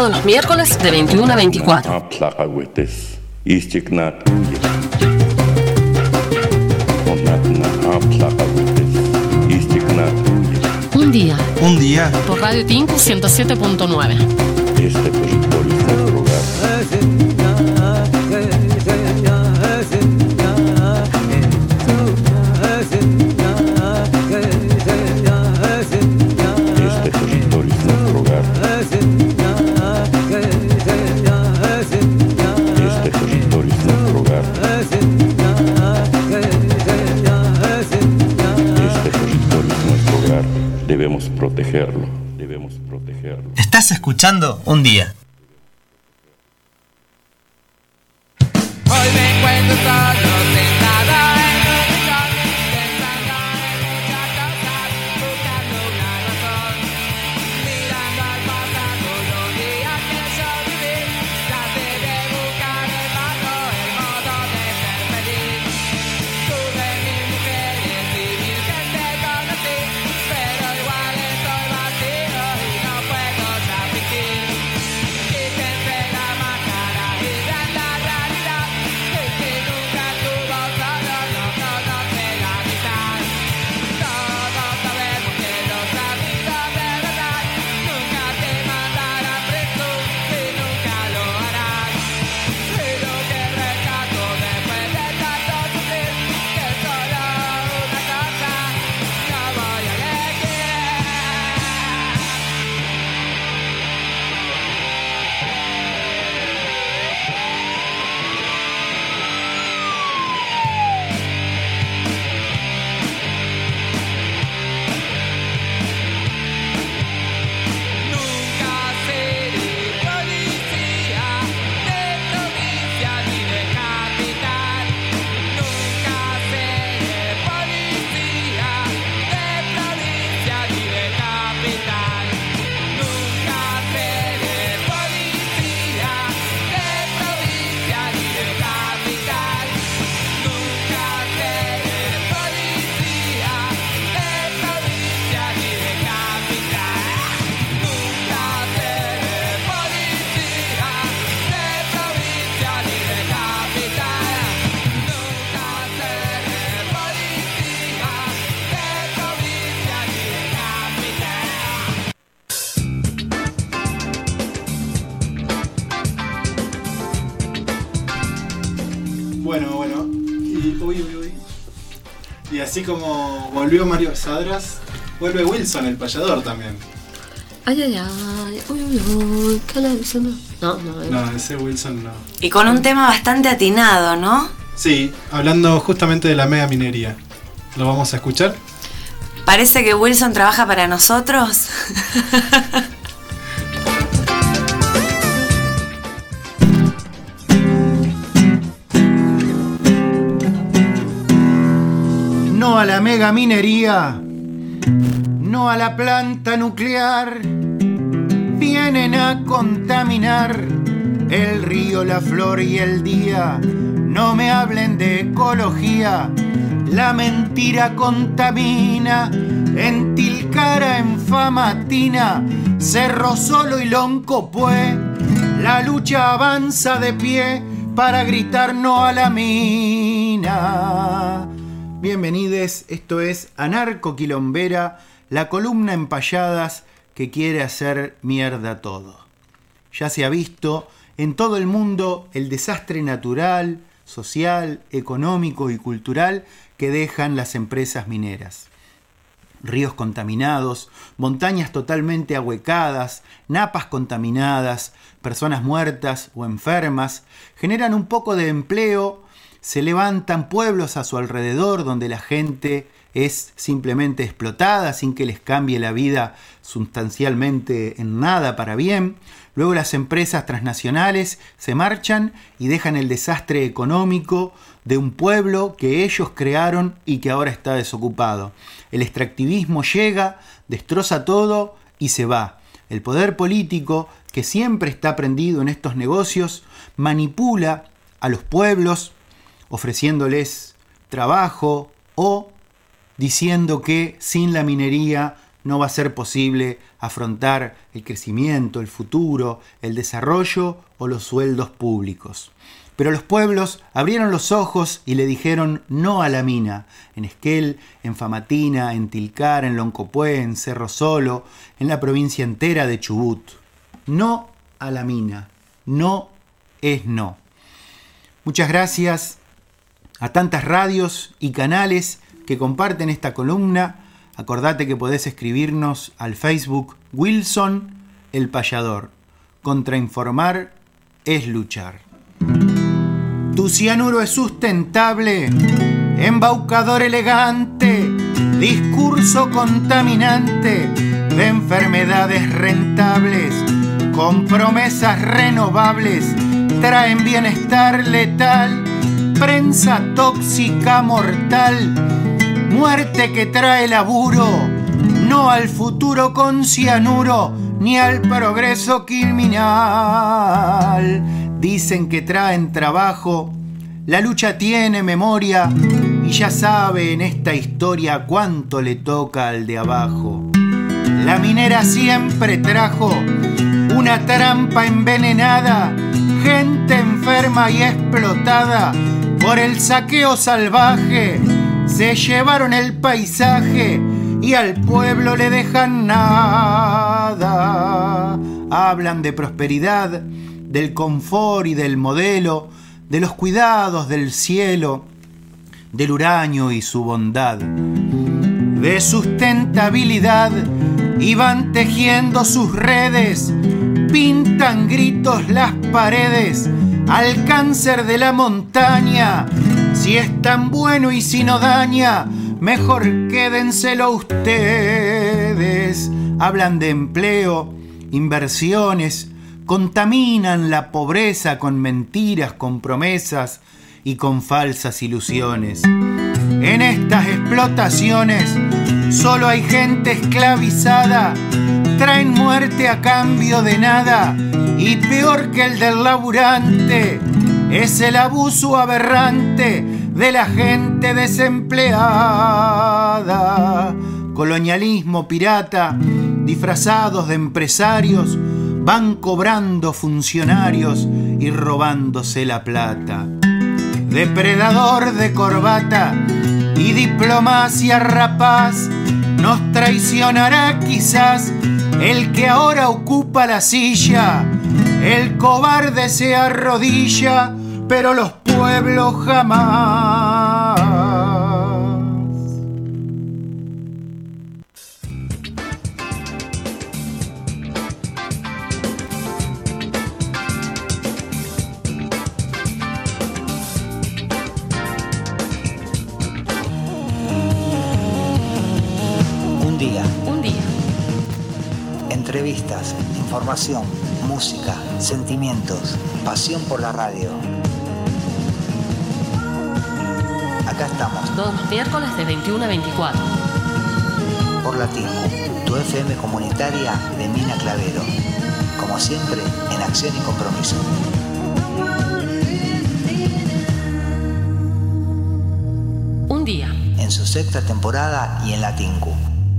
todos los miércoles de veintiuno a veinticuatro. Un día. Un día. Por Radio Tinku ciento siete punto nueve. Este territorio es nuestro hogar. Este territorio es nuestro hogar. Este territorio es nuestro hogar. Este territorio es nuestro hogar. Debemos protegerlo. Debemos protegerlo. Estás escuchando Un Día. Hoy me encuentro solo sentada en un rincón, pensando en muchas cosas, buscando una razón, mirando al pasado los días que yo viví, traté de buscar el bajo el modo de ser feliz. Tuve mil mujeres y mil gente conocí, pero igual estoy vacío y no puedo ya fingir. Quítense la máscara y vean la realidad. El que nunca estuvo solo no conoce la mitad. Todos sabemos que los amigos de verdad nunca te mandarán preso y nunca lo harán. Y lo que rescato después de tanto sufrir, que solo una cosa no voy a elegir. Nunca seré policía de provincia ni de capital. Nunca seré policía de provincia ni de capital. Nunca seré policía de provincia ni de capital. Nunca seré policía de provincia ni de capital. Nunca seré policía de provincia ni de capital. Nunca seré policía de provincia ni de capital. Bueno, bueno. Y, uy, uy, uy. Y así como volvió Mario Sadras, vuelve Wilson, el payador también. Ay, ay, ay. Uy, uy, uy. ¿Qué le diciendo? No, no, no. No, ese Wilson no. Y con un tema bastante atinado, ¿no? Sí, hablando justamente de la mega minería. ¿Lo vamos a escuchar? Parece que Wilson trabaja para nosotros. No a la mega minería, no a la planta nuclear, vienen a contaminar el río, la flor y el día. No me hablen de ecología, la mentira contamina. En Tilcara, en Famatina, Cerro Solo y Loncopué, la lucha avanza de pie para gritar no a la mina. Bienvenides, esto es Anarco Quilombera, la columna en payadas que quiere hacer mierda todo. Ya se ha visto en todo el mundo el desastre natural, social, económico y cultural que dejan las empresas mineras. Ríos contaminados, montañas totalmente ahuecadas, napas contaminadas, personas muertas o enfermas, generan un poco de empleo. Se levantan pueblos a su alrededor donde la gente es simplemente explotada sin que les cambie la vida sustancialmente en nada para bien. Luego las empresas transnacionales se marchan y dejan el desastre económico de un pueblo que ellos crearon y que ahora está desocupado. El extractivismo llega, destroza todo y se va. El poder político, que siempre está prendido en estos negocios, manipula a los pueblos ofreciéndoles trabajo o diciendo que sin la minería no va a ser posible afrontar el crecimiento, el futuro, el desarrollo o los sueldos públicos. Pero los pueblos abrieron los ojos y le dijeron no a la mina, en Esquel, en Famatina, en Tilcara, en Loncopué, en Cerro Solo, en la provincia entera de Chubut. No a la mina, no es no. Muchas gracias a tantas radios y canales que comparten esta columna. Acordate que podés escribirnos al Facebook Wilson el Payador. Contrainformar es luchar. Tu cianuro es sustentable, embaucador elegante, discurso contaminante de enfermedades rentables, con promesas renovables, traen bienestar letal, prensa tóxica mortal, muerte que trae laburo, no al futuro con cianuro, ni al progreso criminal. Dicen que traen trabajo, la lucha tiene memoria, y ya sabe en esta historia cuánto le toca al de abajo. La minera siempre trajo una trampa envenenada, gente enferma y explotada por el saqueo salvaje. Se llevaron el paisaje y al pueblo le dejan nada. Hablan de prosperidad, del confort y del modelo, de los cuidados del cielo, del uranio y su bondad, de sustentabilidad, y van tejiendo sus redes, pintan gritos las paredes al cáncer de la montaña. Si es tan bueno y si no daña, mejor quédenselo ustedes. Hablan de empleo, inversiones, contaminan la pobreza con mentiras, con promesas y con falsas ilusiones. En estas explotaciones solo hay gente esclavizada, traen muerte a cambio de nada, y peor que el del laburante es el abuso aberrante de la gente desempleada. Colonialismo pirata, disfrazados de empresarios, van cobrando funcionarios y robándose la plata. Depredador de corbata y diplomacia rapaz, nos traicionará quizás el que ahora ocupa la silla. El cobarde se arrodilla, pero los pueblos jamás. Entrevistas, información, música, sentimientos, pasión por la radio. Acá estamos. Todos los miércoles de veintiuno a veinticuatro. Por la Tincu, tu F M comunitaria de Mina Clavero. Como siempre, en acción y compromiso. Un día. En su sexta temporada y en la Tincu.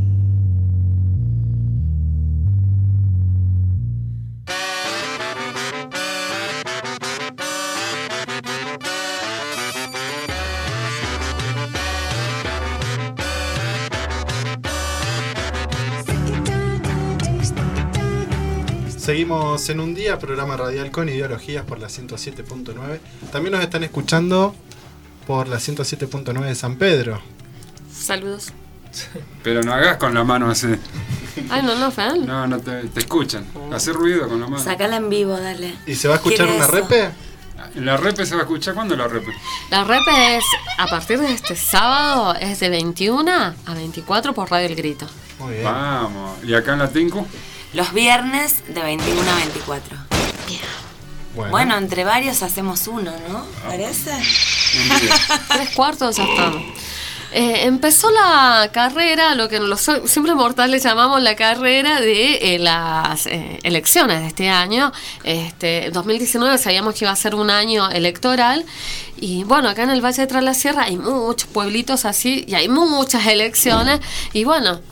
Seguimos en un día, programa radial con ideologías por la ciento siete punto nueve. También nos están escuchando por la ciento siete punto nueve de San Pedro. Saludos. Pero no hagas con la mano así. Ay, no, no, Fan. No, no te, te escuchan. Hace ruido con la mano. Sacala en vivo, dale. ¿Y se va a escuchar una eso? repe? ¿La repe se va a escuchar? ¿Cuándo la repe? La repe es, a partir de este sábado, es de veintiuno a veinticuatro por Radio El Grito. Muy bien. Vamos. ¿Y acá en la Tincu? Los viernes de veintiuno a veinticuatro. Bueno, Bueno, entre varios hacemos uno, ¿no? ¿Parece? Tres cuartos ya estamos. Eh, empezó la carrera, lo que los simples mortales llamamos la carrera de eh, las eh, elecciones de este año. Este, dos mil diecinueve sabíamos que iba a ser un año electoral. Y bueno, acá en el Valle de Tras la Sierra hay muchos pueblitos así y hay muchas elecciones. Y bueno,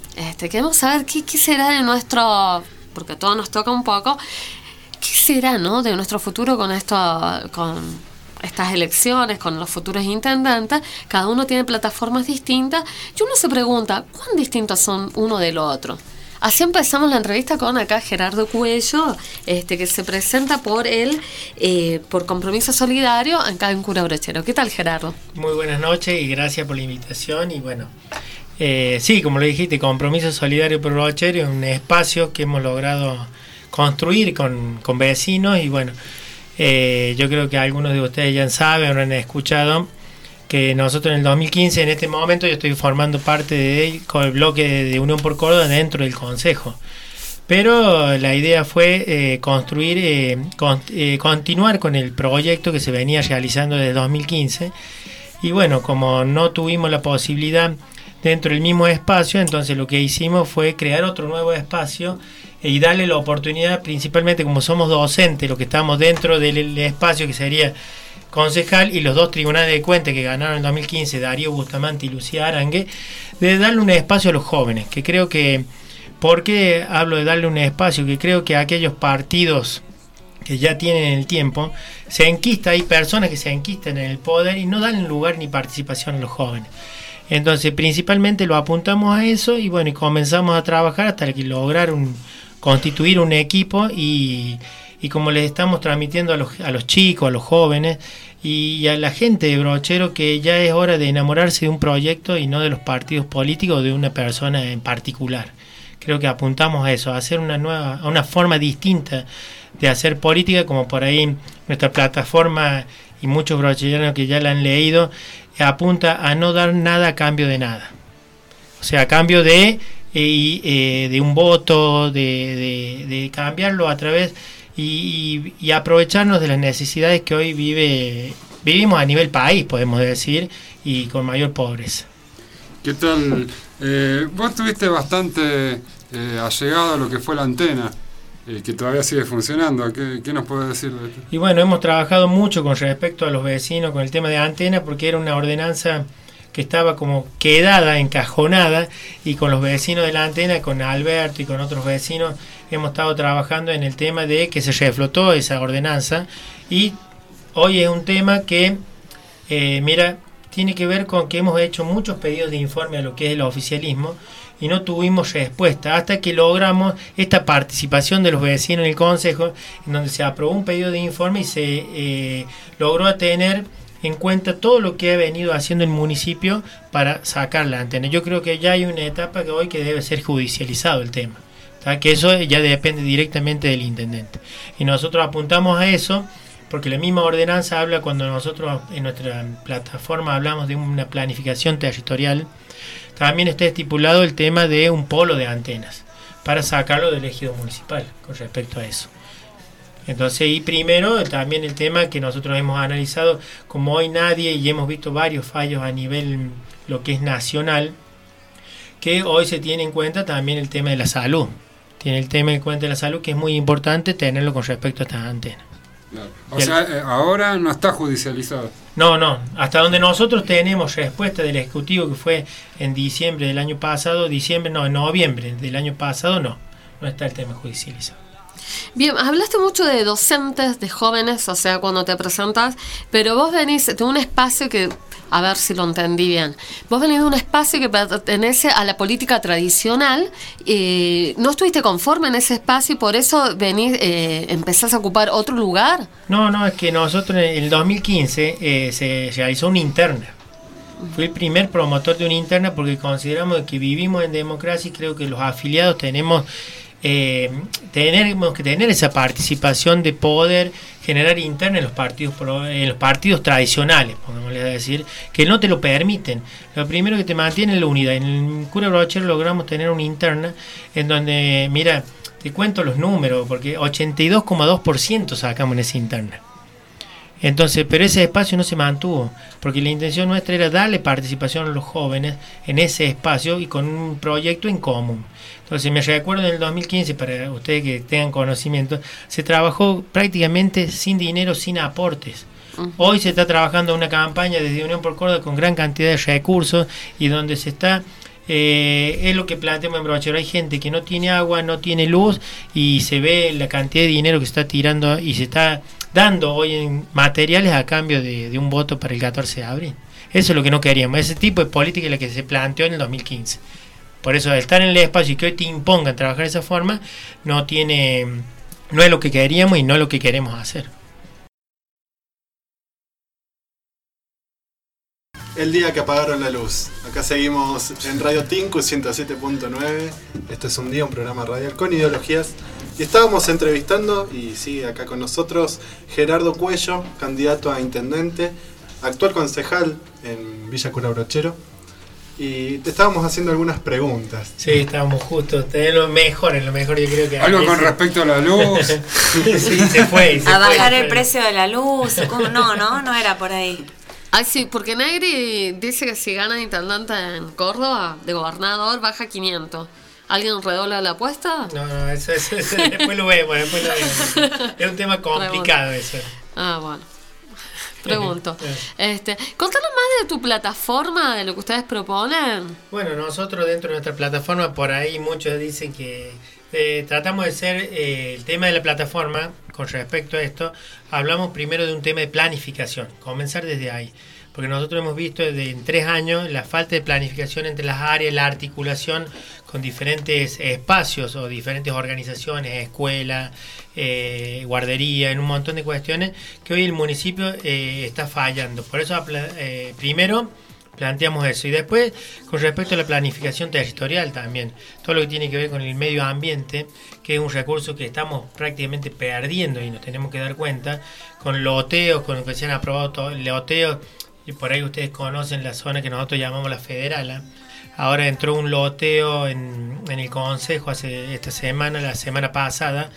Este, queremos saber qué, qué será de nuestro, porque a todos nos toca un poco, qué será, ¿no?, de nuestro futuro con esto, con estas elecciones, con los futuros intendentes. Cada uno tiene plataformas distintas y uno se pregunta, ¿cuán distintos son uno del otro? Así empezamos la entrevista con acá Gerardo Cuello, este, que se presenta por él, eh, por Compromiso Solidario, acá en Cura Brochero. ¿Qué tal, Gerardo? Muy buenas noches y gracias por la invitación. Y bueno, eh, sí, como lo dijiste, Compromiso Solidario por Brochero es un espacio que hemos logrado construir con, con vecinos. Y bueno, eh, yo creo que algunos de ustedes ya saben o han escuchado que nosotros en el dos mil quince, en este momento, yo estoy formando parte de, con el bloque de Unión por Córdoba dentro del Consejo. Pero la idea fue eh, construir, eh, con, eh, continuar con el proyecto que se venía realizando desde dos mil quince. Y bueno, como no tuvimos la posibilidad dentro del mismo espacio, entonces lo que hicimos fue crear otro nuevo espacio y darle la oportunidad, principalmente como somos docentes, lo que estamos dentro del espacio que sería concejal y los dos tribunales de cuentas que ganaron en dos mil quince, Darío Bustamante y Lucía Arangue, de darle un espacio a los jóvenes, que creo que, ¿por qué hablo de darle un espacio? Que creo que aquellos partidos que ya tienen el tiempo, se enquista, hay personas que se enquistan en el poder y no dan lugar ni participación a los jóvenes. Entonces, principalmente lo apuntamos a eso y bueno, y comenzamos a trabajar hasta que lograr un, constituir un equipo y... Y como les estamos transmitiendo a los, a los chicos, a los jóvenes y a la gente de Brochero que ya es hora de enamorarse de un proyecto y no de los partidos políticos o de una persona en particular. Creo que apuntamos a eso, a hacer una nueva, a una forma distinta de hacer política, como por ahí nuestra plataforma y muchos brocherianos que ya la han leído, apunta a no dar nada a cambio de nada. O sea, a cambio de, eh, eh, de un voto, de, de, de cambiarlo a través... Y, y aprovecharnos de las necesidades que hoy vive vivimos a nivel país, podemos decir, y con mayor pobreza. ¿Qué tal? Eh, vos estuviste bastante eh, allegado a lo que fue la antena, eh, que todavía sigue funcionando. ¿Qué, qué nos puedes decir de esto? Y bueno, hemos trabajado mucho con respecto a los vecinos con el tema de antena, porque era una ordenanza que estaba como quedada, encajonada, y con los vecinos de la antena, con Alberto y con otros vecinos, hemos estado trabajando en el tema de que se reflotó esa ordenanza y hoy es un tema que, eh, mira, tiene que ver con que hemos hecho muchos pedidos de informe a lo que es el oficialismo y no tuvimos respuesta hasta que logramos esta participación de los vecinos en el Consejo, en donde se aprobó un pedido de informe y se eh, logró tener en cuenta todo lo que ha venido haciendo el municipio para sacar la antena. Yo creo que ya hay una etapa que hoy que debe ser judicializado el tema, ¿tá? Que eso ya depende directamente del intendente. Y nosotros apuntamos a eso porque la misma ordenanza habla, cuando nosotros en nuestra plataforma hablamos de una planificación territorial, también está estipulado el tema de un polo de antenas para sacarlo del ejido municipal con respecto a eso. Entonces, y primero también el tema que nosotros hemos analizado, como hoy nadie, y hemos visto varios fallos a nivel lo que es nacional, que hoy se tiene en cuenta también el tema de la salud. Tiene el tema en cuenta de la salud, que es muy importante tenerlo con respecto a estas antenas. Claro. O sea, eh, ahora no está judicializado. No, no. Hasta donde nosotros tenemos respuesta del Ejecutivo, que fue en diciembre del año pasado, diciembre, no, en noviembre del año pasado, no. No está el tema judicializado. Bien, hablaste mucho de docentes, de jóvenes, o sea, cuando te presentas, pero vos venís de un espacio que, a ver si lo entendí bien, vos venís de un espacio que pertenece a la política tradicional, eh, ¿no estuviste conforme en ese espacio y por eso venís, eh, empezás a ocupar otro lugar? No, no, es que nosotros en el dos mil quince eh, se realizó una interna. Fui el primer promotor de una interna porque consideramos que vivimos en democracia y creo que los afiliados tenemos... Eh, tenemos que tener esa participación de poder generar interna en los partidos en los partidos tradicionales, podemos decir, que no te lo permiten. Lo primero que te mantiene es la unidad. En el Cura Brochero logramos tener una interna en donde, mira, te cuento los números, porque ochenta y dos coma dos por ciento sacamos en esa interna. Entonces, pero ese espacio no se mantuvo, porque la intención nuestra era darle participación a los jóvenes en ese espacio y con un proyecto en común. Entonces, me recuerdo en el dos mil quince, para ustedes que tengan conocimiento, se trabajó prácticamente sin dinero, sin aportes. Uh-huh. Hoy se está trabajando una campaña desde Unión por Córdoba con gran cantidad de recursos y donde se está eh, es lo que planteamos en Brochero. Hay gente que no tiene agua, no tiene luz y se ve la cantidad de dinero que se está tirando y se está dando hoy en materiales a cambio de, de un voto para el catorce de abril. Eso es lo que no queríamos. Ese tipo de política es la que se planteó en el dos mil quince. Por eso, al estar en el espacio y que hoy te impongan trabajar de esa forma, no tiene, no es lo que queríamos y no es lo que queremos hacer. El día que apagaron la luz. Acá seguimos en Radio Tinku ciento siete punto nueve. Esto es Un Día, un programa radial con ideologías. Y estábamos entrevistando, y sigue acá con nosotros, Gerardo Cuello, candidato a intendente, actual concejal en Villa Cura Brochero. Y te estábamos haciendo algunas preguntas. Sí, estábamos justo, tenés lo mejor, en lo mejor yo creo que... Algo con respecto a la luz. Sí, se fue. Se a fue, bajar se el fue. precio de la luz, ¿cómo? No, no, no era por ahí. Ay, sí, porque Negri dice que si gana de intendente en Córdoba, de gobernador, baja quinientos. ¿Alguien redobla la apuesta? No, no, eso, eso, eso después lo vemos, después lo vemos. Es un tema complicado eso. Ah, bueno. Pregunto. Este, contanos más de tu plataforma, de lo que ustedes proponen. Bueno, nosotros dentro de nuestra plataforma, por ahí muchos dicen que eh, tratamos de ser eh, el tema de la plataforma, con respecto a esto, hablamos primero de un tema de planificación, comenzar desde ahí. Porque nosotros hemos visto desde en tres años la falta de planificación entre las áreas, la articulación con diferentes espacios o diferentes organizaciones, escuelas, eh, guardería, en un montón de cuestiones que hoy el municipio eh, está fallando. Por eso eh, primero planteamos eso y después con respecto a la planificación territorial también, todo lo que tiene que ver con el medio ambiente, que es un recurso que estamos prácticamente perdiendo y nos tenemos que dar cuenta, con loteos, con lo que se han aprobado todos loteos. Y por ahí ustedes conocen la zona que nosotros llamamos la Federala. Ahora entró un loteo en, en el Consejo hace esta semana, la semana pasada,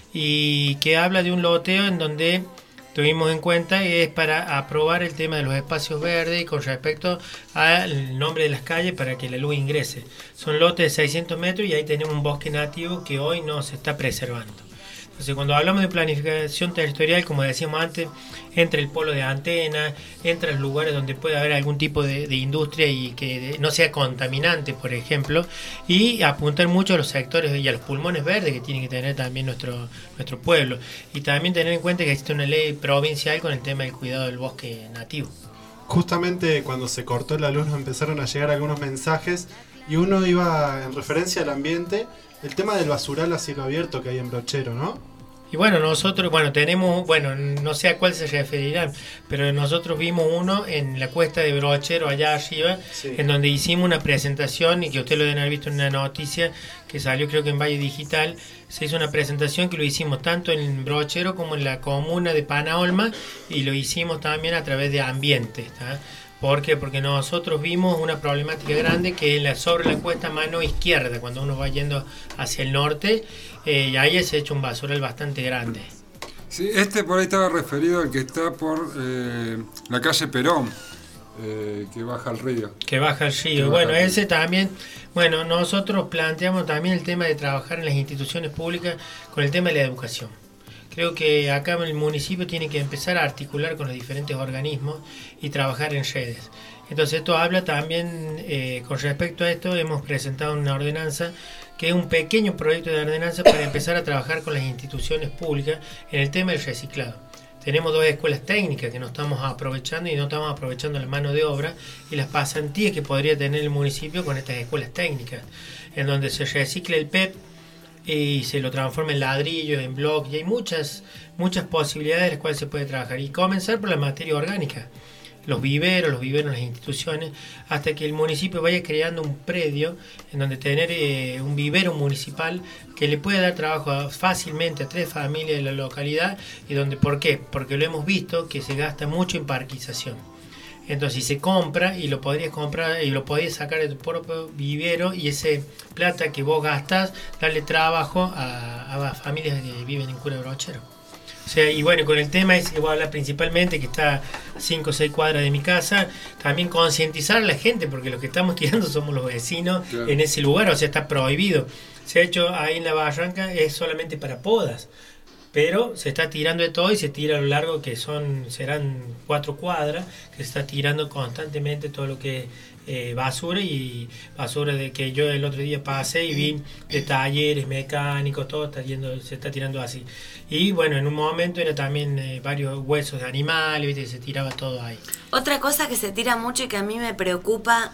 y que habla de un loteo en donde tuvimos en cuenta que es para aprobar el tema de los espacios verdes y con respecto al nombre de las calles para que la luz ingrese. Son lotes de seiscientos metros y ahí tenemos un bosque nativo que hoy no se está preservando. Entonces, cuando hablamos de planificación territorial, como decíamos antes, entra el polo de antena, entra los lugares donde puede haber algún tipo de, de industria y que no sea contaminante, por ejemplo, y apuntar mucho a los sectores y a los pulmones verdes que tiene que tener también nuestro, nuestro pueblo. Y también tener en cuenta que existe una ley provincial con el tema del cuidado del bosque nativo. Justamente cuando se cortó la luz nos empezaron a llegar algunos mensajes y uno iba en referencia al ambiente, el tema del basural a cielo abierto que hay en Brochero, ¿no? Y bueno, nosotros, bueno, tenemos, bueno, no sé a cuál se referirán, pero nosotros vimos uno en la cuesta de Brochero, allá arriba, sí, en donde hicimos una presentación, y que ustedes lo deben haber visto en una noticia que salió creo que en Valle Digital, se hizo una presentación que lo hicimos tanto en Brochero como en la comuna de Panaolma, y lo hicimos también a través de Ambiente, ¿tá? ¿Por qué? Porque nosotros vimos una problemática grande que es la, sobre la cuesta mano izquierda, cuando uno va yendo hacia el norte, eh, y ahí se ha hecho un basural bastante grande. Sí, este por ahí estaba referido al que está por eh, la calle Perón, eh, que baja al río. Que baja al río. Bueno, ese también, bueno, nosotros planteamos también el tema de trabajar en las instituciones públicas con el tema de la educación. Creo que acá en el municipio tiene que empezar a articular con los diferentes organismos y trabajar en redes. Entonces esto habla también, eh, con respecto a esto, hemos presentado una ordenanza que es un pequeño proyecto de ordenanza para empezar a trabajar con las instituciones públicas en el tema del reciclado. Tenemos dos escuelas técnicas que no estamos aprovechando y no estamos aprovechando la mano de obra y las pasantías que podría tener el municipio con estas escuelas técnicas, en donde se recicle el P E P y se lo transforma en ladrillo, en block, y hay muchas, muchas posibilidades en las cuales se puede trabajar. Y comenzar por la materia orgánica, los viveros, los viveros en las instituciones, hasta que el municipio vaya creando un predio en donde tener eh, un vivero municipal que le pueda dar trabajo fácilmente a tres familias de la localidad, y donde, ¿por qué? Porque lo hemos visto que se gasta mucho en parquización. Entonces, si se compra y lo podrías comprar y lo podrías sacar de tu propio vivero, y ese plata que vos gastás, darle trabajo a, a las familias que viven en Cura Brochero. O sea, y bueno, con el tema ese que voy a hablar principalmente, que está a cinco o seis cuadras de mi casa, también concientizar a la gente, porque los que estamos tirando somos los vecinos, claro, en ese lugar, o sea, está prohibido. Se ha hecho ahí en la barranca, es solamente para podas. pero se está tirando de todo y se tira a lo largo que son serán cuatro cuadras, que se está tirando constantemente todo lo que es eh, basura y basura de que yo el otro día pasé y vi de talleres mecánicos, todo está yendo, se está tirando así. Y bueno, en un momento era también eh, varios huesos de animales, ¿viste? Y se tiraba todo ahí. Otra cosa que se tira mucho y que a mí me preocupa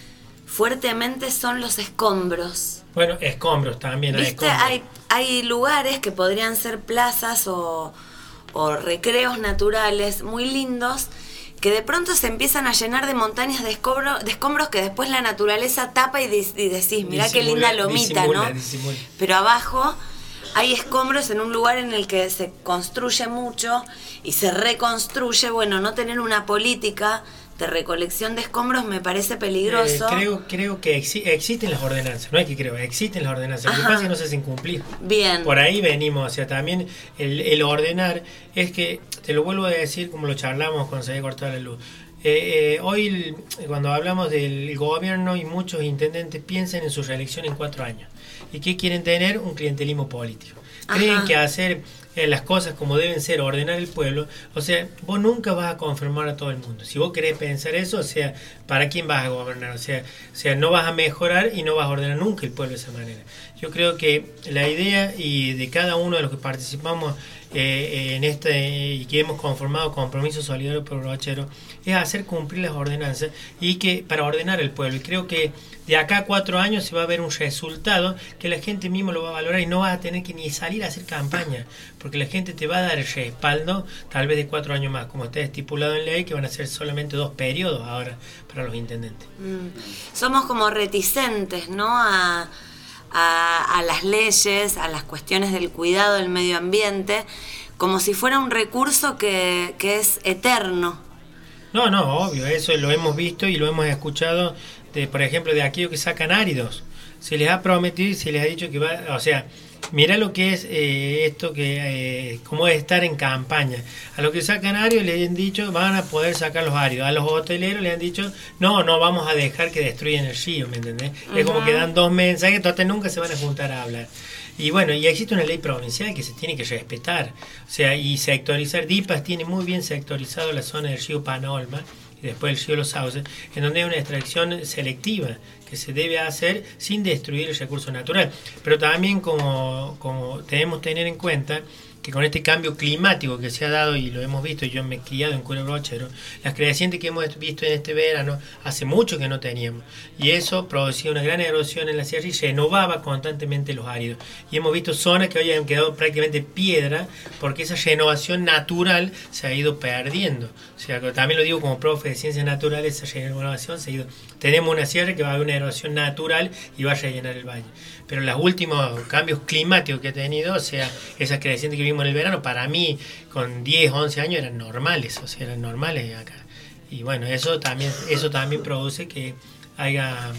fuertemente son los escombros. Bueno, escombros también. Hay, ¿Viste? escombros. hay hay lugares que podrían ser plazas o, o recreos naturales muy lindos que de pronto se empiezan a llenar de montañas de, escombro, de escombros que después la naturaleza tapa y, de, y decís, mirá qué linda lomita, disimula, ¿no? Disimula. Pero abajo hay escombros en un lugar en el que se construye mucho y se reconstruye. Bueno, no tener una política de recolección de escombros me parece peligroso. Eh, creo creo que exi- existen las ordenanzas, no es que creo, existen las ordenanzas. Lo que pasa es que no se hacen cumplir. Bien. Por ahí venimos, o sea, también el, el ordenar es que, te lo vuelvo a decir como lo charlamos cuando se había cortado la luz. Eh, eh, hoy el, cuando hablamos del gobierno y muchos intendentes piensan en su reelección en cuatro años. ¿Y qué quieren tener? Un clientelismo político. Creen Ajá. que hacer eh, las cosas como deben ser, ordenar el pueblo, o sea, vos nunca vas a conformar a todo el mundo. Si vos querés pensar eso, o sea, ¿para quién vas a gobernar? O sea, o sea, no vas a mejorar y no vas a ordenar nunca el pueblo de esa manera. Yo creo que la idea y de cada uno de los que participamos eh, en este y que hemos conformado Compromiso Solidario por Brochero es hacer cumplir las ordenanzas y que para ordenar el pueblo. Y creo que de acá a cuatro años se va a ver un resultado que la gente mismo lo va a valorar y no vas a tener que ni salir a hacer campaña, porque la gente te va a dar el respaldo tal vez de cuatro años más, como está estipulado en ley, que van a ser solamente dos periodos ahora para los intendentes. Mm. Somos como reticentes, ¿no? A, a, a las leyes, a las cuestiones del cuidado del medio ambiente, como si fuera un recurso que, que es eterno. No, no, obvio, eso lo hemos visto y lo hemos escuchado, de, por ejemplo, de aquellos que sacan áridos. Se les ha prometido y se les ha dicho que va, o sea, mira lo que es eh, esto, que eh, cómo es estar en campaña. A los que sacan áridos les han dicho, van a poder sacar los áridos. A los hoteleros les han dicho, no, no vamos a dejar que destruyan el río, ¿me entendés? Uh-huh. Es como que dan dos mensajes, total nunca se van a juntar a hablar. Y bueno, y existe una ley provincial que se tiene que respetar, o sea, y sectorizar. DIPAS tiene muy bien sectorizado la zona del río Panolma y después el río Los Sauces, en donde hay una extracción selectiva que se debe hacer sin destruir el recurso natural. Pero también como, como debemos tener en cuenta que con este cambio climático que se ha dado, y lo hemos visto, yo me he criado en Cura Brochero, las crecientes que hemos visto en este verano, hace mucho que no teníamos, y eso producía una gran erosión en la sierra y renovaba constantemente los áridos. Y hemos visto zonas que hoy han quedado prácticamente piedra, porque esa renovación natural se ha ido perdiendo. O sea, también lo digo como profe de ciencias naturales, esa renovación se ha ido. Tenemos una sierra que va a haber una erosión natural y va a rellenar el valle. Pero los últimos cambios climáticos que ha tenido, o sea, esas crecientes que vimos en el verano, para mí, con diez, once años, eran normales, o sea, eran normales acá. Y bueno, eso también, eso también produce que haya,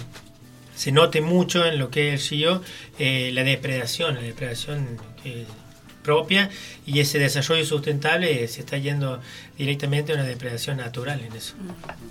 se note mucho en lo que es el río, eh, la depredación, la depredación eh, propia, y ese desarrollo sustentable eh, se está yendo directamente a una depredación natural en eso.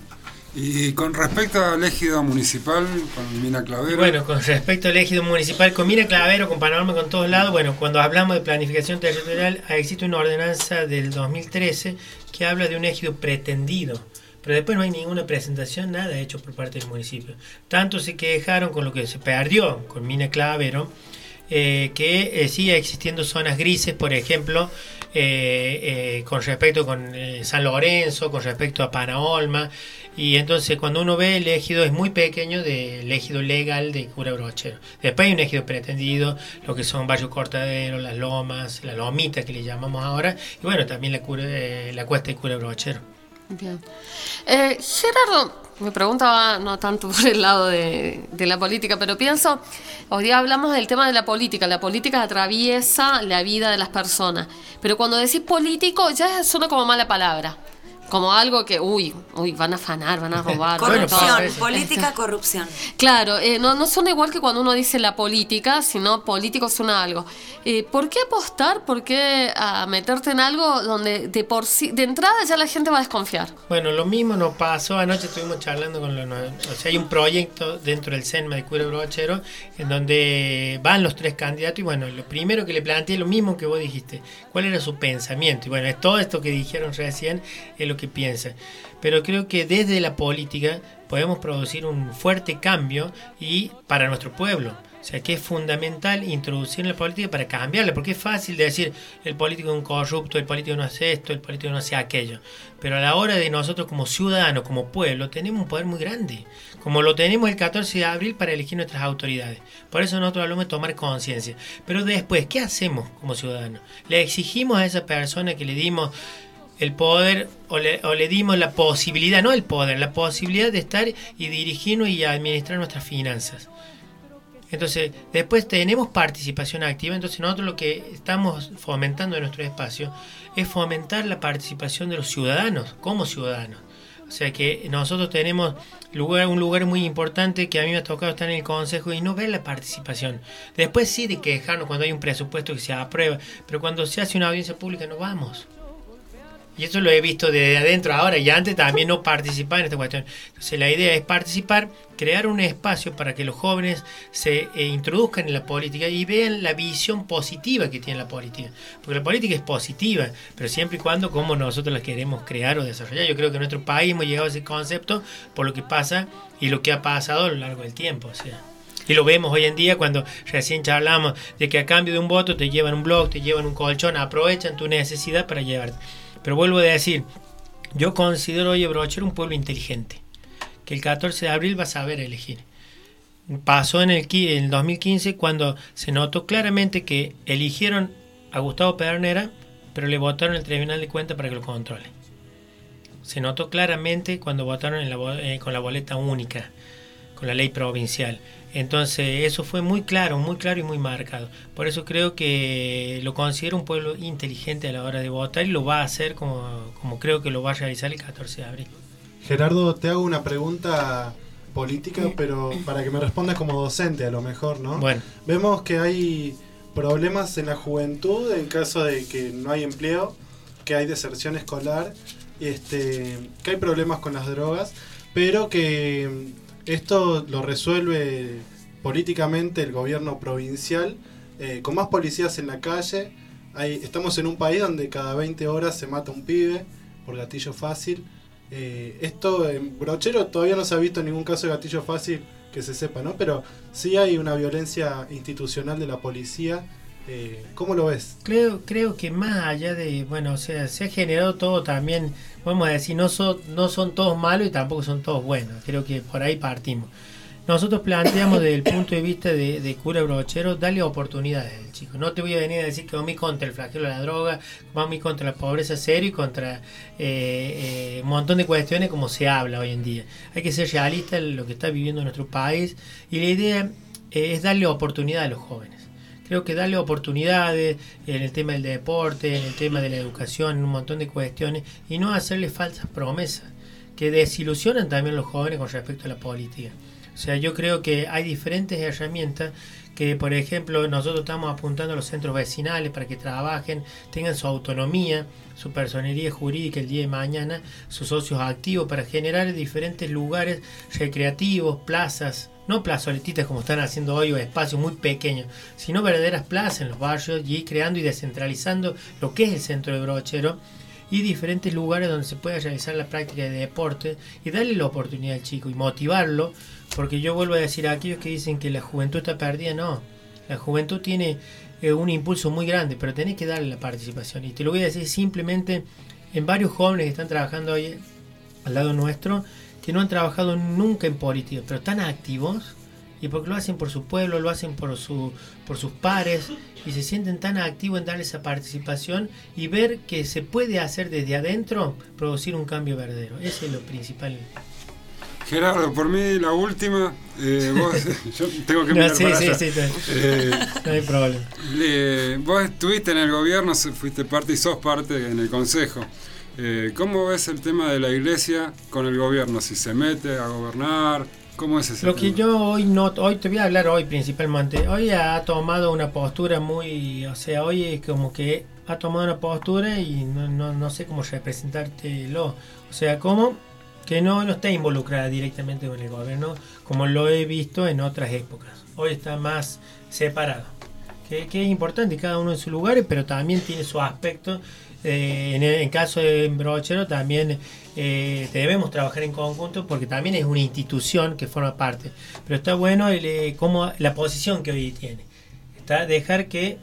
Y con respecto al ejido municipal, con Mina Clavero. Bueno, con respecto al ejido municipal, con Mina Clavero, con Panorama, con todos lados, bueno, cuando hablamos de planificación territorial, existe una ordenanza del dos mil trece que habla de un ejido pretendido, pero después no hay ninguna presentación, nada hecho por parte del municipio. Tanto se quejaron con lo que se perdió con Mina Clavero, eh, que eh, sigue existiendo zonas grises, por ejemplo, eh, eh, con respecto con eh, San Lorenzo, con respecto a Panaolma. Y entonces cuando uno ve el ejido es muy pequeño del ejido legal de Cura Brochero. Después hay un ejido pretendido, lo que son Barrio Cortadero, las lomas, la lomita que le llamamos ahora, y bueno, también la, cura, eh, la cuesta de Cura Brochero. Bien. Eh, Gerardo, me preguntaba no tanto por el lado de, de la política, pero pienso, hoy día hablamos del tema de la política. La política atraviesa la vida de las personas, pero cuando decís político ya suena como mala palabra. como algo que, uy, uy, van a afanar, van a robar. Corrupción, todo. política, corrupción. Claro, eh, no, no son igual que cuando uno dice la política, sino político suena algo. Eh, ¿Por qué apostar? ¿Por qué a meterte en algo donde de por sí, de entrada ya la gente va a desconfiar? Bueno, lo mismo nos pasó, anoche estuvimos charlando con los, o sea, hay un proyecto dentro del SENMA de Cura Brochero en donde van los tres candidatos y bueno, lo primero que le planteé lo mismo que vos dijiste, ¿cuál era su pensamiento? Y bueno, es todo esto que dijeron recién, es lo que piensan. Pero creo que desde la política podemos producir un fuerte cambio y para nuestro pueblo. O sea, que es fundamental introducir en la política para cambiarla, porque es fácil decir el político es un corrupto, el político no hace esto, el político no hace aquello. Pero a la hora de nosotros como ciudadanos, como pueblo, tenemos un poder muy grande, como lo tenemos el catorce de abril para elegir nuestras autoridades. Por eso nosotros hablamos de tomar conciencia. Pero después, ¿qué hacemos como ciudadanos? Le exigimos a esa persona que le dimos el poder o le, o le dimos la posibilidad, no el poder, la posibilidad de estar y dirigirnos y administrar nuestras finanzas. Entonces, después tenemos participación activa, entonces nosotros lo que estamos fomentando en nuestro espacio es fomentar la participación de los ciudadanos, como ciudadanos. O sea que nosotros tenemos lugar, un lugar muy importante que a mí me ha tocado estar en el consejo y no ver la participación. Después sí de quejarnos cuando hay un presupuesto que se aprueba, pero cuando se hace una audiencia pública no vamos. Y eso lo he visto desde adentro ahora y antes también no participaba en esta cuestión. Entonces la idea es participar, crear un espacio para que los jóvenes se eh, introduzcan en la política y vean la visión positiva que tiene la política. Porque la política es positiva, pero siempre y cuando como nosotros la queremos crear o desarrollar. Yo creo que en nuestro país hemos llegado a ese concepto por lo que pasa y lo que ha pasado a lo largo del tiempo. O sea, y lo vemos hoy en día cuando recién charlamos de que a cambio de un voto te llevan un blog, te llevan un colchón, aprovechan tu necesidad para llevarte. Pero vuelvo a decir, yo considero hoy a Brochero un pueblo inteligente, que el catorce de abril va a saber elegir. Pasó en el, en el dos mil quince cuando se notó claramente que eligieron a Gustavo Pedernera, pero le votaron el Tribunal de Cuentas para que lo controle. Se notó claramente cuando votaron en la, eh, con la boleta única, con la ley provincial. Entonces eso fue muy claro, muy claro y muy marcado. Por eso creo que lo considero un pueblo inteligente a la hora de votar y lo va a hacer como, como creo que lo va a realizar el catorce de abril. Gerardo, te hago una pregunta política, pero para que me respondas como docente a lo mejor, ¿no? Bueno. Vemos que hay problemas en la juventud en caso de que no hay empleo, que hay deserción escolar, este, que hay problemas con las drogas, pero que esto lo resuelve políticamente el gobierno provincial, eh, con más policías en la calle. Hay, estamos en un país donde cada veinte horas se mata un pibe por gatillo fácil. Eh, esto en Brochero todavía no se ha visto ningún caso de gatillo fácil que se sepa, ¿no? Pero sí hay una violencia institucional de la policía. Eh, ¿Cómo lo ves? Creo, creo que más allá de, bueno, o sea, se ha generado todo también, vamos a decir, no son, no son todos malos y tampoco son todos buenos. Creo que por ahí partimos. Nosotros planteamos desde el punto de vista de, de Cura Brochero, darle oportunidades al chico. No te voy a venir a decir que vamos a ir contra el flagelo de la droga, vamos a ir contra la pobreza cero y contra eh, eh, un montón de cuestiones como se habla hoy en día. Hay que ser realista en lo que está viviendo nuestro país y la idea eh, es darle oportunidad a los jóvenes. Creo que darle oportunidades en el tema del deporte, en el tema de la educación, en un montón de cuestiones, y no hacerle falsas promesas que desilusionan también a los jóvenes con respecto a la política. O sea, yo creo que hay diferentes herramientas que, por ejemplo, nosotros estamos apuntando a los centros vecinales para que trabajen, tengan su autonomía, su personería jurídica el día de mañana, sus socios activos para generar diferentes lugares recreativos, plazas, no plazoletitas como están haciendo hoy o espacios muy pequeños, sino verdaderas plazas en los barrios y ir creando y descentralizando lo que es el centro de Brochero y diferentes lugares donde se pueda realizar la práctica de deporte y darle la oportunidad al chico y motivarlo, porque yo vuelvo a decir a aquellos que dicen que la juventud está perdida, no, la juventud tiene eh, un impulso muy grande, pero tenés que darle la participación y te lo voy a decir simplemente en varios jóvenes que están trabajando hoy al lado nuestro, que no han trabajado nunca en política, pero están activos y porque lo hacen por su pueblo, lo hacen por su por sus pares y se sienten tan activos en darle esa participación y ver que se puede hacer desde adentro, producir un cambio verdadero. Ese es lo principal. Gerardo, por mí la última, eh, vos, yo tengo que no, mirar sí, para sí, allá. sí, sí, eh, no hay problema. Eh, vos estuviste en el gobierno, fuiste parte y sos parte en el consejo. Eh, ¿Cómo ves el tema de la iglesia con el gobierno? Si se mete a gobernar, ¿cómo es ese Lo tema? que yo hoy no, hoy te voy a hablar hoy principalmente. Hoy ha tomado una postura muy, o sea, hoy es como que ha tomado una postura y no, no, no sé cómo representártelo. O sea, como que no, no está involucrada directamente con el gobierno, como lo he visto en otras épocas. Hoy está más separado. Que, que es importante, cada uno en su lugar, pero también tiene su aspecto. Eh, en, el, en caso de Brochero también eh, debemos trabajar en conjunto porque también es una institución que forma parte, pero está bueno el, eh, como la posición que hoy tiene, está dejar que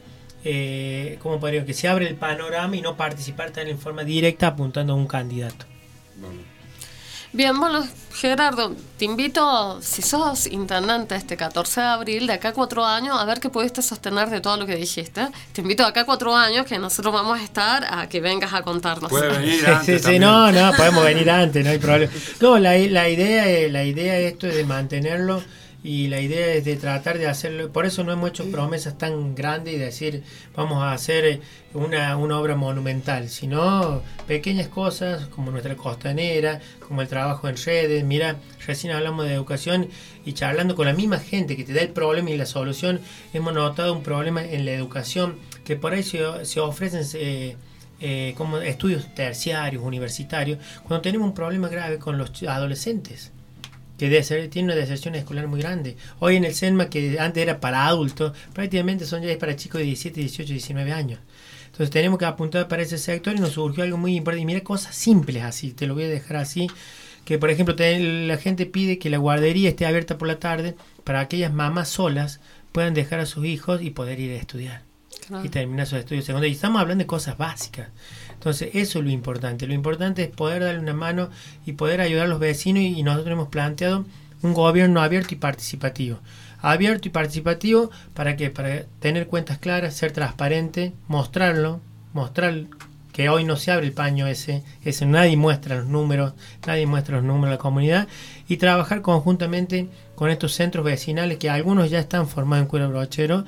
eh, ¿cómo podría? Que se abre el panorama y no participar tan en forma directa apuntando a un candidato. Bueno. Bien, bueno, Gerardo, te invito, si sos intendente este catorce de abril, de acá a cuatro años, a ver qué pudiste sostener de todo lo que dijiste. Te invito de acá a cuatro años, que nosotros vamos a estar, a que vengas a contarnos. Puede venir Sí, antes sí, sí, no, no, podemos venir antes, no hay problema. No, la, la idea es, la idea es esto de mantenerlo y la idea es de tratar de hacerlo. Por eso no hemos hecho promesas tan grandes y decir vamos a hacer una, una obra monumental, sino pequeñas cosas como nuestra costanera, como el trabajo en redes. Mira, recién hablamos de educación y charlando con la misma gente que te da el problema y la solución, hemos notado un problema en la educación que por ahí se, se ofrecen eh, eh, como estudios terciarios, universitarios, cuando tenemos un problema grave con los adolescentes, que de ser, tiene una deserción escolar muy grande. Hoy en el SENMA, que antes era para adultos, prácticamente son ya para chicos de diecisiete, dieciocho, diecinueve años. Entonces tenemos que apuntar para ese sector y nos surgió algo muy importante. Y mira, cosas simples así, te lo voy a dejar así, que por ejemplo la gente pide que la guardería esté abierta por la tarde para aquellas mamás solas puedan dejar a sus hijos y poder ir a estudiar. Claro. Y terminar sus estudios secundarios. Y estamos hablando de cosas básicas. Entonces eso es lo importante. Lo importante es poder darle una mano y poder ayudar a los vecinos, y nosotros hemos planteado un gobierno abierto y participativo. Abierto y participativo, ¿para qué? Para tener cuentas claras, ser transparente, mostrarlo, mostrar que hoy no se abre el paño ese, ese nadie muestra los números, nadie muestra los números de la comunidad, y trabajar conjuntamente con estos centros vecinales que algunos ya están formados en Cura Brochero,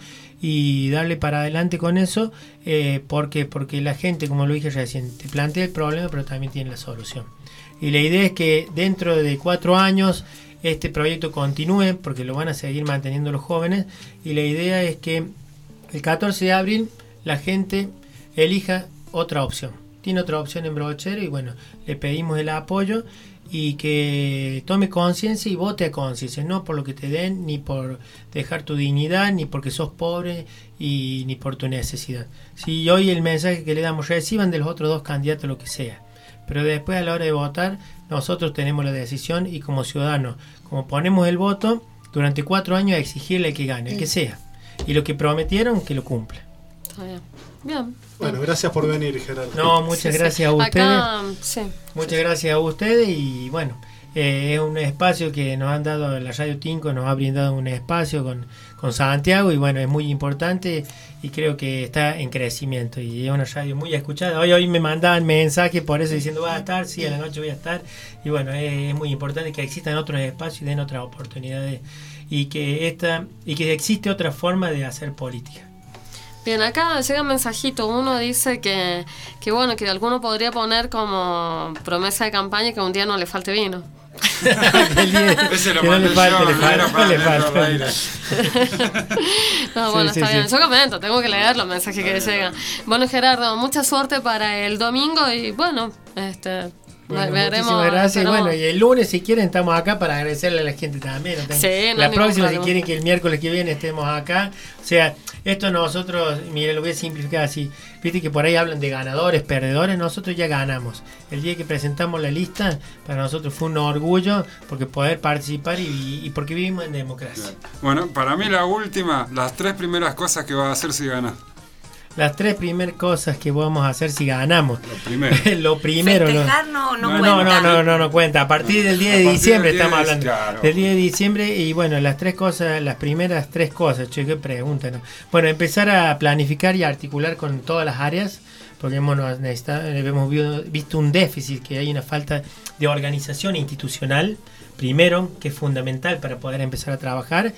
y darle para adelante con eso, eh, porque porque la gente, como lo dije recién, te plantea el problema pero también tiene la solución, y la idea es que dentro de cuatro años este proyecto continúe porque lo van a seguir manteniendo los jóvenes, y la idea es que el catorce de abril la gente elija otra opción, tiene otra opción en Brochero, y bueno, le pedimos el apoyo y que tome conciencia y vote a conciencia, no por lo que te den, ni por dejar tu dignidad, ni porque sos pobre, y ni por tu necesidad. Si hoy el mensaje que le damos, reciban de los otros dos candidatos lo que sea, pero después a la hora de votar nosotros tenemos la decisión, y como ciudadanos, como ponemos el voto, durante cuatro años a exigirle que gane, el que sea, y lo que prometieron que lo cumpla. Está bien. Bien. Bueno, gracias por venir, Gerardo. No, muchas Sí, gracias sí. a ustedes. Acá, sí. Muchas gracias a ustedes, y bueno, eh, es un espacio que nos han dado, la Radio Tinco nos ha brindado un espacio con, con Santiago, y bueno, es muy importante y creo que está en crecimiento, y es una radio muy escuchada. Hoy hoy me mandaban mensajes por eso diciendo va a estar, sí, a la noche voy a estar, y bueno, es, es muy importante que existan otros espacios y den otras oportunidades, y que esta y que existe otra forma de hacer política. Bien, acá llega un mensajito. Uno dice que, que bueno, que alguno podría poner como promesa de campaña que un día no le falte vino. Ese lo Que no le mandé falta, yo, le no falta, era para le leerlo falta. al aire. No, bueno, Sí, está sí, bien. sí. Yo comento, tengo que leer los mensajes que llegan. Bueno, Gerardo, mucha suerte para el domingo, y bueno, este... Bueno, veremos, muchísimas gracias. Y veremos. bueno, y el lunes, si quieren, estamos acá para agradecerle a la gente también. ¿No? Sí, no la hay ningún próxima, si problema. quieren que el miércoles que viene estemos acá. O sea, esto nosotros, mire, lo voy a simplificar así. Viste que por ahí hablan de ganadores, perdedores. Nosotros ya ganamos. El día que presentamos la lista, para nosotros fue un orgullo, porque poder participar y, y porque vivimos en democracia. Bueno, para mí la última, las tres primeras cosas que vas a hacer si ganas. Las tres primeras cosas que vamos a hacer si ganamos. Lo primero. Lo primero. Festejar no, no, no, cuenta. no, no, no, no, no cuenta. A partir del diez de A partir diciembre del diez, estamos hablando. claro. Del diez de diciembre, y bueno, las tres cosas, las primeras tres cosas, che, qué pregunta, ¿no? Bueno, empezar a planificar y articular con todas las áreas, porque hemos, necesitado, hemos visto un déficit, que hay una falta de organización institucional, primero, que es fundamental para poder empezar a trabajar.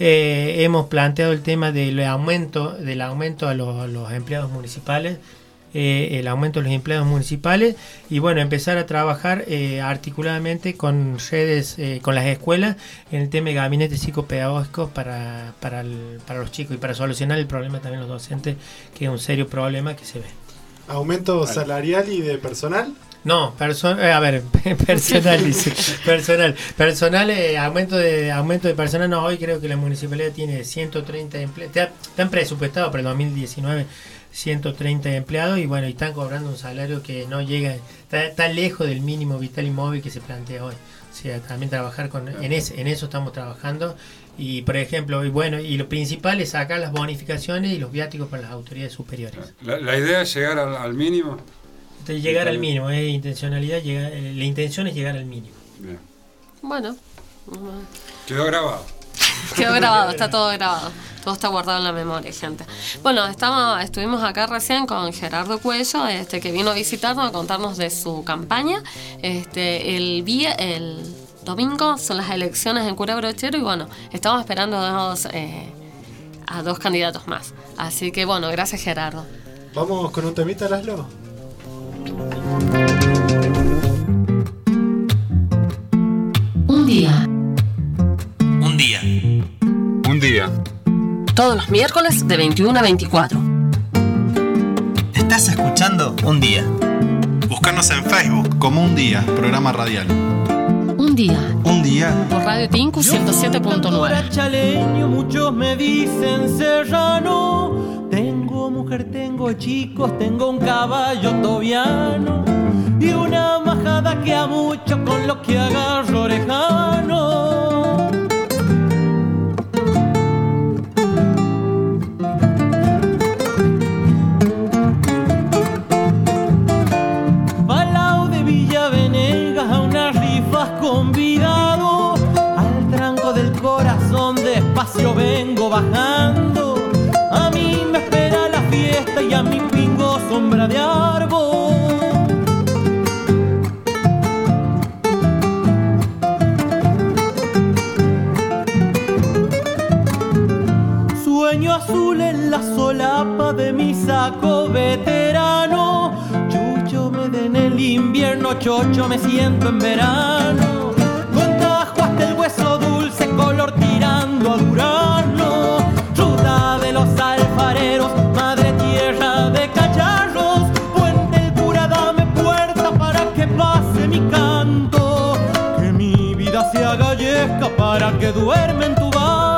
Eh, hemos planteado el tema del aumento del aumento a los, a los empleados municipales, eh, el aumento de los empleados municipales y bueno, empezar a trabajar eh, articuladamente con redes, eh, con las escuelas en el tema de gabinetes psicopedagógicos para, para, el, para los chicos y para solucionar el problema también los docentes, que es un serio problema que se ve. ¿Aumento salarial y de personal? No, perso- eh, a ver, personal, dice, personal, personal, eh, aumento de aumento de personal, no, hoy creo que la municipalidad tiene ciento treinta empleados, están presupuestados para el dos mil diecinueve ciento treinta empleados y bueno, y están cobrando un salario que no llega, está, está lejos del mínimo vital y móvil que se plantea hoy. O sea, también trabajar con, en, ese, en eso estamos trabajando y por ejemplo, y bueno, y lo principal es sacar las bonificaciones y los viáticos para las autoridades superiores. La, la idea es llegar al, al mínimo. De llegar al mínimo, es eh, intencionalidad, llegar, eh, la intención es llegar al mínimo. Bien. Bueno. Quedó grabado. Quedó grabado, está todo grabado. Todo está guardado en la memoria, gente. Bueno, estamos, estuvimos acá recién con Gerardo Cuello, este, que vino a visitarnos, a contarnos de su campaña. Este, el día, el domingo son las elecciones en Cura Brochero y bueno, estamos esperando dos, eh, a dos candidatos más. Así que bueno, gracias Gerardo. Vamos con un temita, Laszlo. Un día. Un día. Un día. Todos los miércoles de veintiuno a veinticuatro. Estás escuchando Un Día. Búscanos en Facebook como Un Día, programa radial. Un día. Un día. Por Radio Tinku ciento siete punto nueve. Chaleño, muchos me dicen serrano. Tengo mujer, tengo chicos, tengo un caballo tobiano y una majada que a mucho con lo que agarro orejano. Balao de Villa Venegas a unas rifas convidado, al tranco del corazón despacio vengo bajando. A mí me espera la fiesta y a mi pingo sombra de árbol. Sueño azul en la solapa de mi saco veterano. Chucho me da en el invierno, chocho me siento en verano. Con tajo hasta el hueso dulce, color tirando a durazno. Ruta de los alfareros, madre tierra de cacharros. Puente el cura, dame puerta para que pase mi canto. Que mi vida se haga yesca para que duerme en tu barro.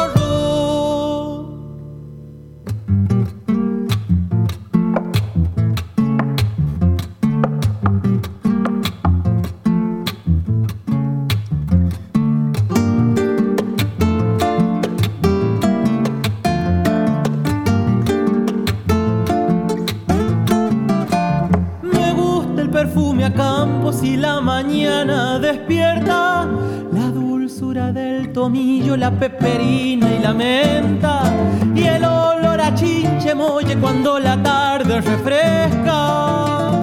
Si la mañana despierta, la dulzura del tomillo, la peperina y la menta, y el olor a chinche molle cuando la tarde refresca.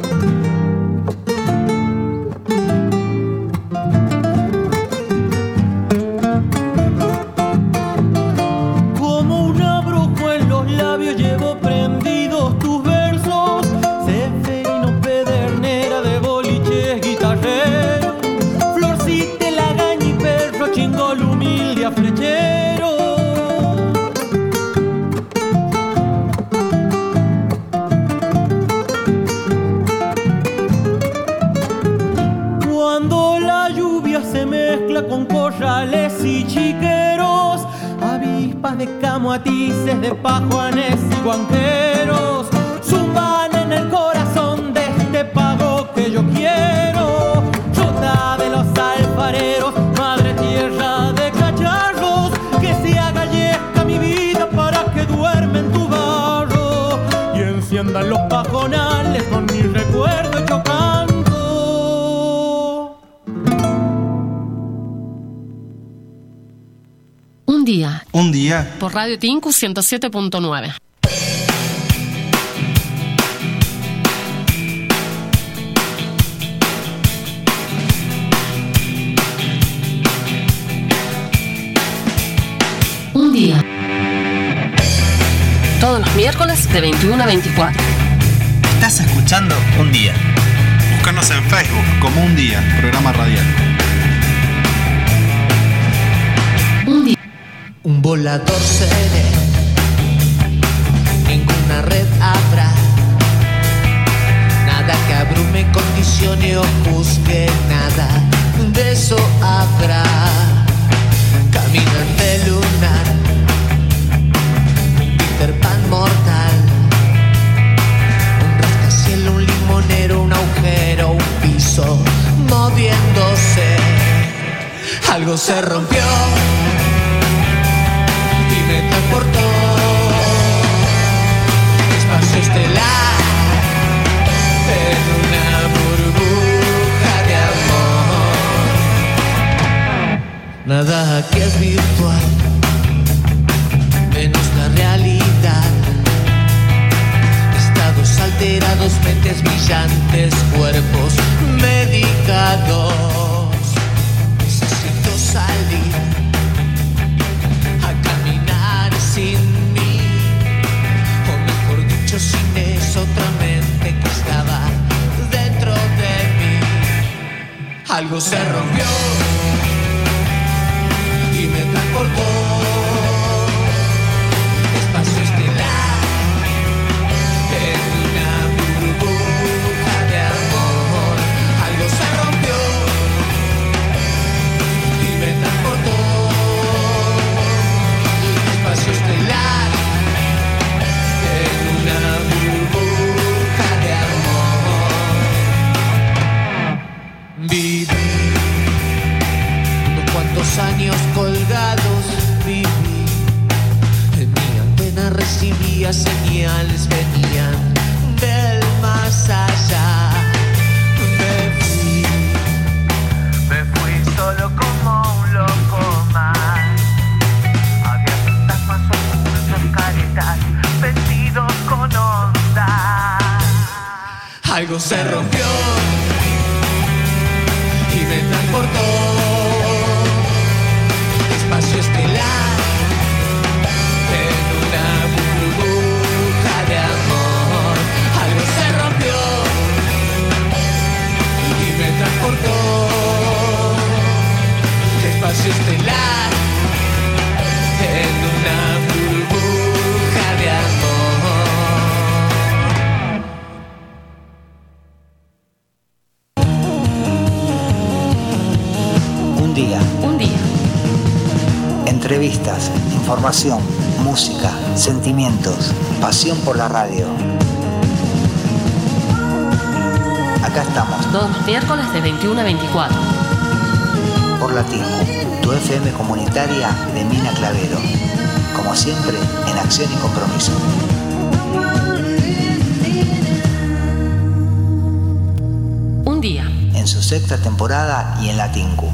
Como una bruja en los labios llevo prendidos tus versos, Seferino Pedernera de boliches guitarrero, Florcita Lagaña y perro chingol humilde a flechero. Cuando la lluvia se mezcla con corrales y chiqueros, avispas de camoatices, de pajuanes y guanqueros, zumban en el corazón de este pago que yo quiero. Ruta de los alfareros, madre tierra de cacharros, que se haga yesca mi vida para que duerme en tu barro y enciendan los pajonales con mi recuerdo hecho canto. Un día. Un día. Por Radio Tinku ciento siete punto nueve. Un día. Todos los miércoles de veintiuno a veinticuatro. Estás escuchando Un Día. Búscanos en Facebook como Un Día, programa radial. Un día. Un volador seré, ninguna red habrá, nada que abrume, condicione o juzgue, nada de eso habrá. Caminante lunar, Peter Pan mortal, un rascacielos, un limonero, un agujero, un piso moviéndose. Algo se rompió y me transportó. Espacio estelar en una burbuja de amor. Nada aquí es virtual, menos la realidad. Estados alterados, mentes brillantes, cuerpos medicados. Necesito salir a caminar sin mí, o mejor dicho sin esa otra mente que estaba dentro de mí. Algo se rompió y me transportó. Espacio estelar en una burbuja de amor. Algo se rompió y me transportó. Espacio estelar en una burbuja de amor. Viví unos cuantos años colgados, viví. En mi antena recibía señales, venían del más allá. Me fui, me fui solo como un loco más. Había fantasmas ocultos, caretas, vestidos con onda. Algo se rompió y me transportó. Espacio estelar en una burbuja de amor. Algo se rompió y me transportó. Espacio estelar en una burbuja de amor. Un día. Un día. Entrevistas, información, música, sentimientos, pasión por la radio. Acá estamos. Todos los miércoles de veintiuno a veinticuatro. Por la Tincu, tu F M comunitaria de Mina Clavero. Como siempre, en acción y compromiso. Un día. En su sexta temporada y en la Tincu.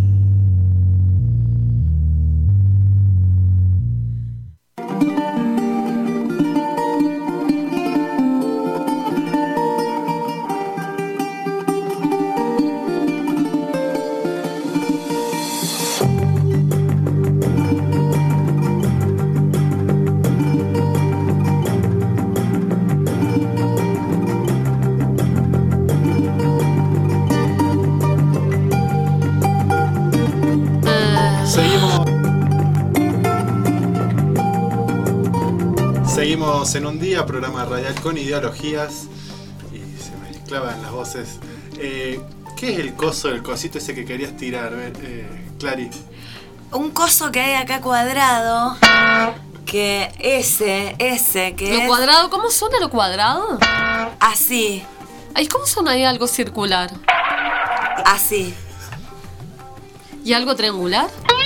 Seguimos en Un Día, programa radial con ideologías y se mezclaban las voces. Eh, ¿Qué es el coso, el cosito ese que querías tirar, eh, Clary? Un coso que hay acá cuadrado, que ese, ese, que ¿Lo es... cuadrado? ¿Cómo suena lo cuadrado? Así. Ay, ¿cómo suena ahí algo circular? Así. ¿Y algo triangular?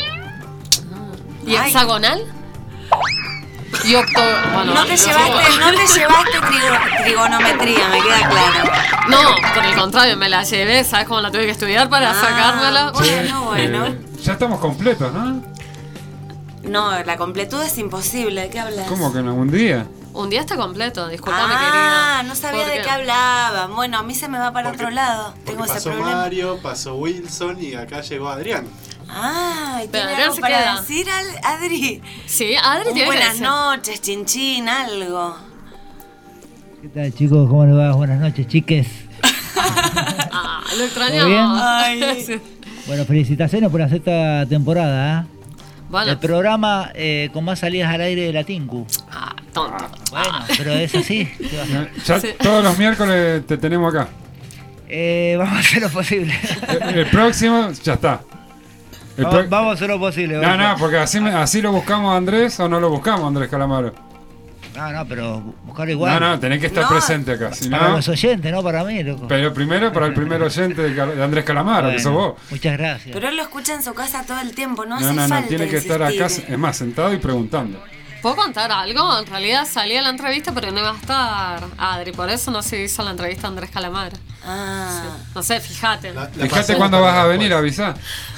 ¿Y Ay. hexagonal? Y octo... Bueno, no te llevaste, no te llevaste trigo- trigonometría, me queda claro. No, por el contrario, me la llevé, ¿sabes cómo la tuve que estudiar para Ah, sacármela? Bueno, bueno. Eh, ya estamos completos, ¿no? No, la completud es imposible, ¿de qué hablas? ¿Cómo que no? ¿Un día? Un día está completo, disculpame, ah, querida. no sabía ¿Por de qué? qué hablaban. Bueno, a mí se me va para otro lado. Tengo ese Pasó problema. Mario, pasó Wilson y acá llegó Adrián. Ah, ¿y Pero tiene Adrián algo se para queda. decir, Al- Adri? Sí, Adri Un tiene que buenas decir. noches, chinchín, algo. ¿Qué tal, chicos? ¿Cómo les va? Buenas noches, chiques. Ah, lo ¿Todo extrañamos. bien? Ay. Bueno, felicitaciones por la sexta temporada. ¿eh? Bueno. El programa eh, con más salidas al aire de la Tinku. Ah, tonto. Bueno, pero es así. ¿Qué va a hacer? Ya Sí. todos los miércoles te tenemos acá. Eh, vamos a hacer lo posible. El, el próximo, ya está. El Vamos, pro- vamos a hacer lo posible. No, vamos. no, porque así, me- así lo buscamos a Andrés o no lo buscamos a Andrés Calamaro. No, no, pero buscar igual. No, no, tenés que estar No. presente acá. Si Para no, los oyentes, no para mí, loco. pero primero para el primer oyente de, Car- de Andrés Calamaro, que sos vos. Muchas gracias. Pero él lo escucha en su casa todo el tiempo, no, No, hace no, no, falta tiene que estar acá, insistir. es más, sentado y preguntando. ¿Puedo contar algo? En realidad salí a la entrevista, pero no iba a estar Adri. Por eso no se hizo la entrevista a Andrés Calamaro. Ah. Sí. No sé, fíjate. Fíjate cuándo vas a venir, avisa.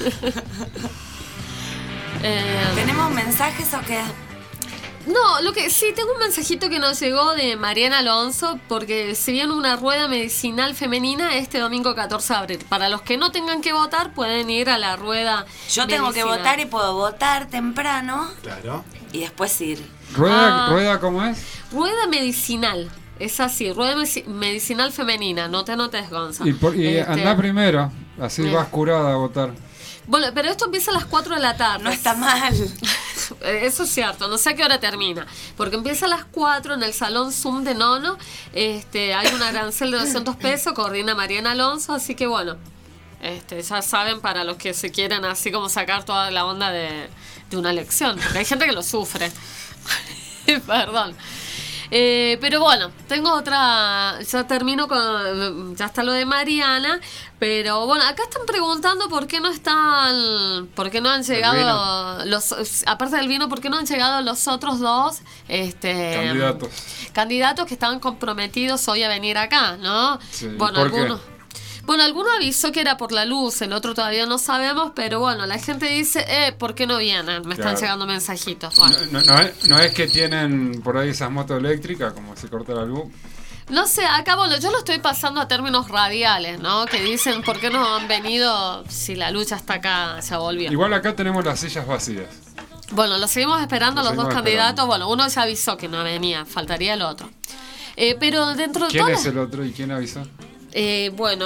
Eh, ¿Tenemos mensajes o qué? No, lo que sí, tengo un mensajito que nos llegó de Mariana Alonso, porque se viene una rueda medicinal femenina este domingo catorce de abril. Para los que no tengan que votar, pueden ir a la rueda Yo tengo que medicinal. votar y puedo votar temprano Claro. y después ir. ¿Rueda, Ah. rueda cómo es? Rueda medicinal, es así, rueda medici- medicinal femenina, no te anotes, Gonza. Y, por- y Este, andá primero, así Bien. vas curada a votar. Bueno, pero esto empieza a las cuatro de la tarde. No está mal. Eso es cierto, no sé a qué hora termina. Porque empieza a las cuatro en el salón Zoom de Nono. Este, hay un arancel de doscientos pesos, coordina Mariana Alonso, así que bueno, este, ya saben para los que se quieran así como sacar toda la onda de, de una elección. Porque hay gente que lo sufre. Perdón. Eh, pero bueno, tengo otra. Ya termino con. Ya está lo de Mariana. Pero bueno, acá están preguntando por qué no están. Por qué no han llegado. los Aparte del vino, por qué no han llegado los otros dos este, Candidatos. candidatos que estaban comprometidos hoy a venir acá, ¿no? Sí, Bueno, ¿por qué? algunos. Bueno, alguno avisó que era por la luz, el otro todavía no sabemos, pero bueno, la gente dice, eh, ¿por qué no vienen? Me están Claro. llegando mensajitos. Bueno. No, no es, no es que tienen por ahí esas motos eléctricas, como se corta la luz. No sé, acá bueno, yo lo estoy pasando a términos radiales, ¿no? Que dicen, ¿por qué no han venido si la lucha está acá, ya volvió? Igual acá tenemos las sillas vacías. Bueno, lo seguimos esperando, Lo los dos seguimos candidatos. Bueno, uno ya avisó que no venía, faltaría el otro. Eh, pero dentro de ¿Quién todo... es el otro y quién avisó? Eh, bueno,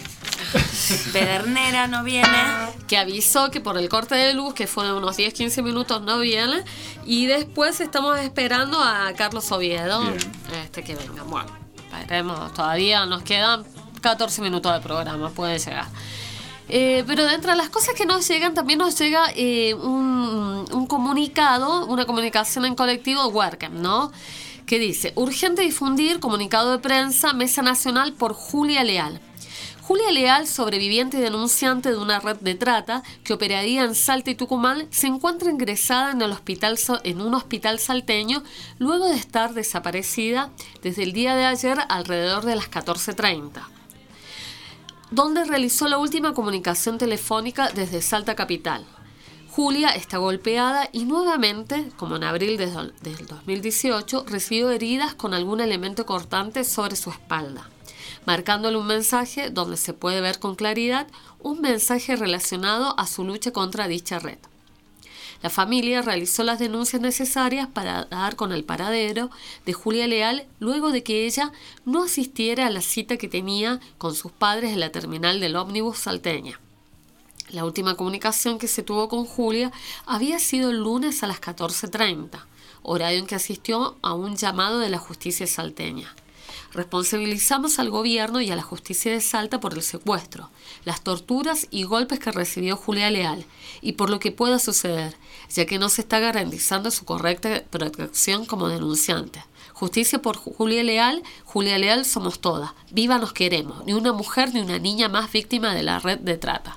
Pedernera no viene. que avisó que por el corte de luz, que fue de unos diez quince minutos, no viene. Y después estamos esperando a Carlos Oviedo, Bien. este que venga. Bueno, esperemos, todavía nos quedan catorce minutos de programa, puede llegar. Eh, pero dentro de las cosas que nos llegan, también nos llega eh, un, un comunicado, una comunicación en colectivo de Werken, ¿no? Que dice, urgente difundir comunicado de prensa, Mesa Nacional por Julia Leal. Julia Leal, sobreviviente y denunciante de una red de trata que operaría en Salta y Tucumán, se encuentra ingresada en, el hospital, en un hospital salteño luego de estar desaparecida desde el día de ayer alrededor de las catorce treinta, donde realizó la última comunicación telefónica desde Salta Capital. Julia está golpeada y nuevamente, como en abril del dos mil dieciocho, recibió heridas con algún elemento cortante sobre su espalda, marcándole un mensaje donde se puede ver con claridad un mensaje relacionado a su lucha contra dicha red. La familia realizó las denuncias necesarias para dar con el paradero de Julia Leal luego de que ella no asistiera a la cita que tenía con sus padres en la terminal del ómnibus salteña. La última comunicación que se tuvo con Julia había sido el lunes a las catorce treinta, horario en que asistió a un llamado de la justicia salteña. Responsabilizamos al gobierno y a la justicia de Salta por el secuestro, las torturas y golpes que recibió Julia Leal y por lo que pueda suceder, ya que no se está garantizando su correcta protección como denunciante. Justicia por Julia Leal, Julia Leal somos todas, viva nos queremos, ni una mujer ni una niña más víctima de la red de trata.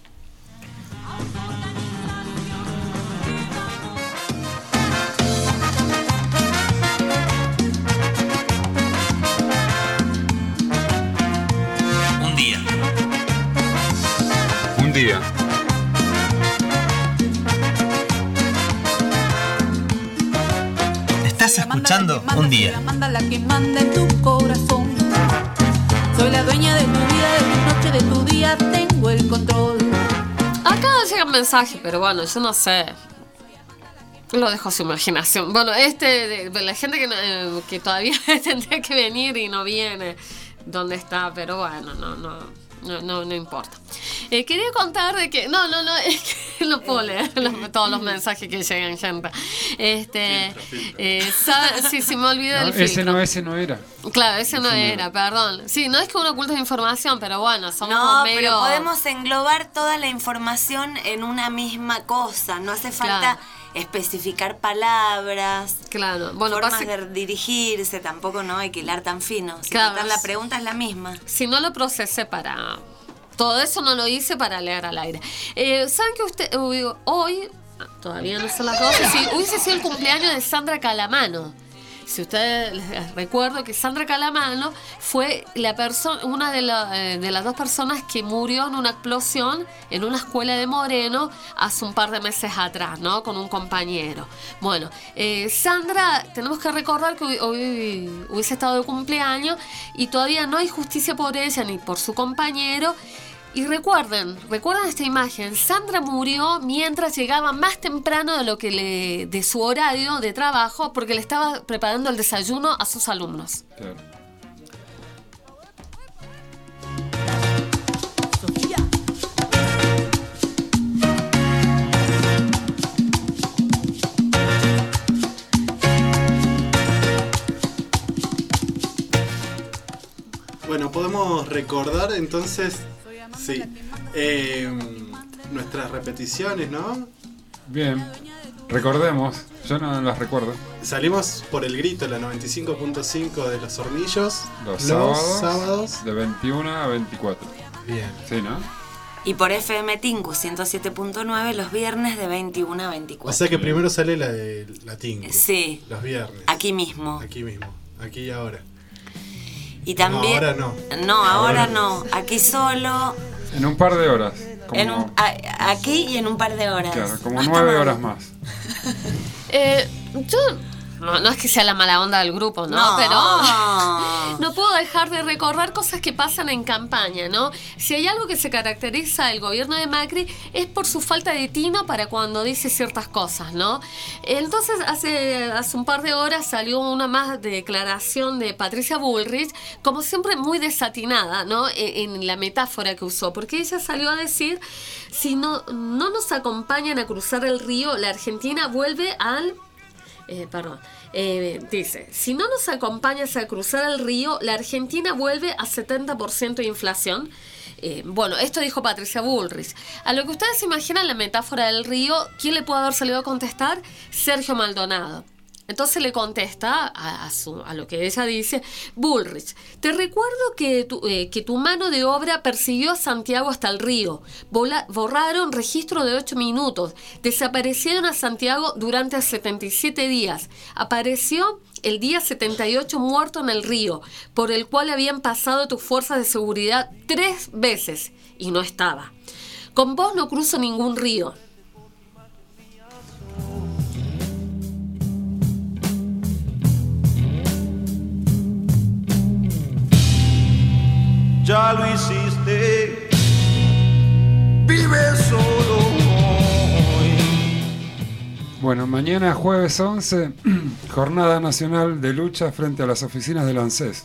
Un día. Un día. Estás escuchando Un día. Manda la que manda en tu corazón. Soy la dueña de tu vida, de tu noche, de tu día, tengo el control. Acá llegan mensajes, pero bueno, yo no sé. Lo dejo a su imaginación. Bueno, este, de, la gente que, eh, que todavía tendría que venir y no viene, ¿dónde está? Pero bueno, no, no, no, no, no importa. Eh, quería contar de que, no, no, no, es que no puedo leer los, todos los mensajes que llegan, gente. Este, eh, sabe, sí, sí, me olvidé no, del filtro. Ese no, ese no era. Claro, ese, ese no, no era, era, perdón. Sí, no es que uno oculte información, pero bueno, somos no, medio... pero podemos englobar toda la información en una misma cosa. No hace falta... Claro. Especificar palabras, claro. Bueno, formas base... de dirigirse, tampoco no hay que hilar tan fino. Si claro, total, la pregunta es la misma. Si no lo procesé para... Todo eso no lo hice para leer al aire. Eh, ¿Saben que usted hoy, todavía no son las doce, sí, hubiese sido el cumpleaños de Sandra Calamano? Si ustedes les recuerdo que Sandra Calamano fue la persona, una de, la, eh, de las dos personas que murió en una explosión en una escuela de Moreno hace un par de meses atrás, ¿no? Con un compañero. Bueno, eh, Sandra, tenemos que recordar que hoy, hoy hubiese estado de cumpleaños y todavía no hay justicia por ella ni por su compañero. Y recuerden, recuerden esta imagen, Sandra murió mientras llegaba más temprano de lo que le, de su horario de trabajo porque le estaba preparando el desayuno a sus alumnos. Claro. Sofía. Bueno, podemos recordar entonces... Sí, eh, nuestras repeticiones, ¿no? Bien, recordemos, yo no las recuerdo. Salimos por el grito, la noventa y cinco punto cinco de Los Hornillos. Los, los sábados, sábados. De veintiuno a veinticuatro. Bien. Sí, ¿no? Y por F M Tinku ciento siete punto nueve los viernes de veintiuno a veinticuatro. O sea que primero sale la de la Tinku. Sí. Los viernes. Aquí mismo. Aquí mismo, aquí y ahora. Y también... No, ahora no. No, ahora, ahora no. Aquí solo... En un par de horas. Como... En un, a, aquí y en un par de horas. Claro, como nueve horas más. eh, yo... No, no es que sea la mala onda del grupo, ¿no? No. Pero no puedo dejar de recordar cosas que pasan en campaña, ¿no? Si hay algo que se caracteriza el gobierno de Macri es por su falta de tino para cuando dice ciertas cosas, ¿no? Entonces, hace, hace un par de horas salió una más declaración de Patricia Bullrich, como siempre muy desatinada, ¿no? En, en la metáfora que usó, porque ella salió a decir, si no, no nos acompañan a cruzar el río, la Argentina vuelve al... Eh, perdón, eh, dice, si no nos acompañas a cruzar el río, la Argentina vuelve a setenta por ciento de inflación. Eh, bueno, esto dijo Patricia Bullrich. A lo que ustedes imaginan la metáfora del río, ¿quién le puede haber salido a contestar? Sergio Maldonado. Entonces le contesta a, a, su, a lo que ella dice, Bullrich, te recuerdo que tu, eh, que tu mano de obra persiguió a Santiago hasta el río, Vola, borraron registro de ocho minutos, desaparecieron a Santiago durante setenta y siete días, apareció el día setenta y ocho muerto en el río, por el cual habían pasado tus fuerzas de seguridad tres veces y no estaba. Con vos no cruzo ningún río. Ya lo hiciste, vive solo hoy. Bueno, mañana jueves once, Jornada Nacional de Lucha frente a las oficinas del ANSES.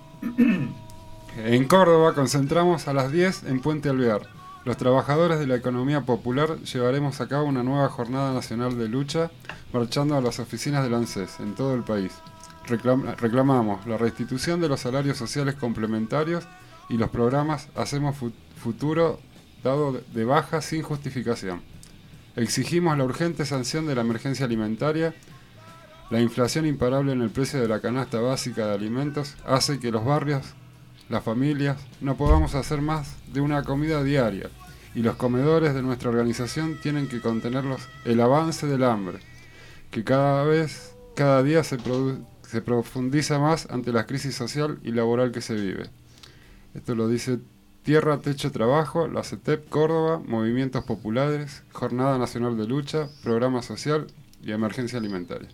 En Córdoba concentramos a las diez en Puente Alvear. Los trabajadores de la economía popular llevaremos a cabo una nueva Jornada Nacional de Lucha marchando a las oficinas del ANSES en todo el país. Reclam- reclamamos la restitución de los salarios sociales complementarios y los programas Hacemos Futuro dado de baja sin justificación. Exigimos la urgente sanción de la emergencia alimentaria. La inflación imparable en el precio de la canasta básica de alimentos hace que los barrios, las familias, no podamos hacer más de una comida diaria y los comedores de nuestra organización tienen que contenerlos el avance del hambre, que cada vez, cada día se, produ- se profundiza más ante la crisis social y laboral que se vive. Esto lo dice Tierra, Techo, Trabajo, la CETEP Córdoba, Movimientos Populares, Jornada Nacional de Lucha, Programa Social y Emergencia Alimentaria.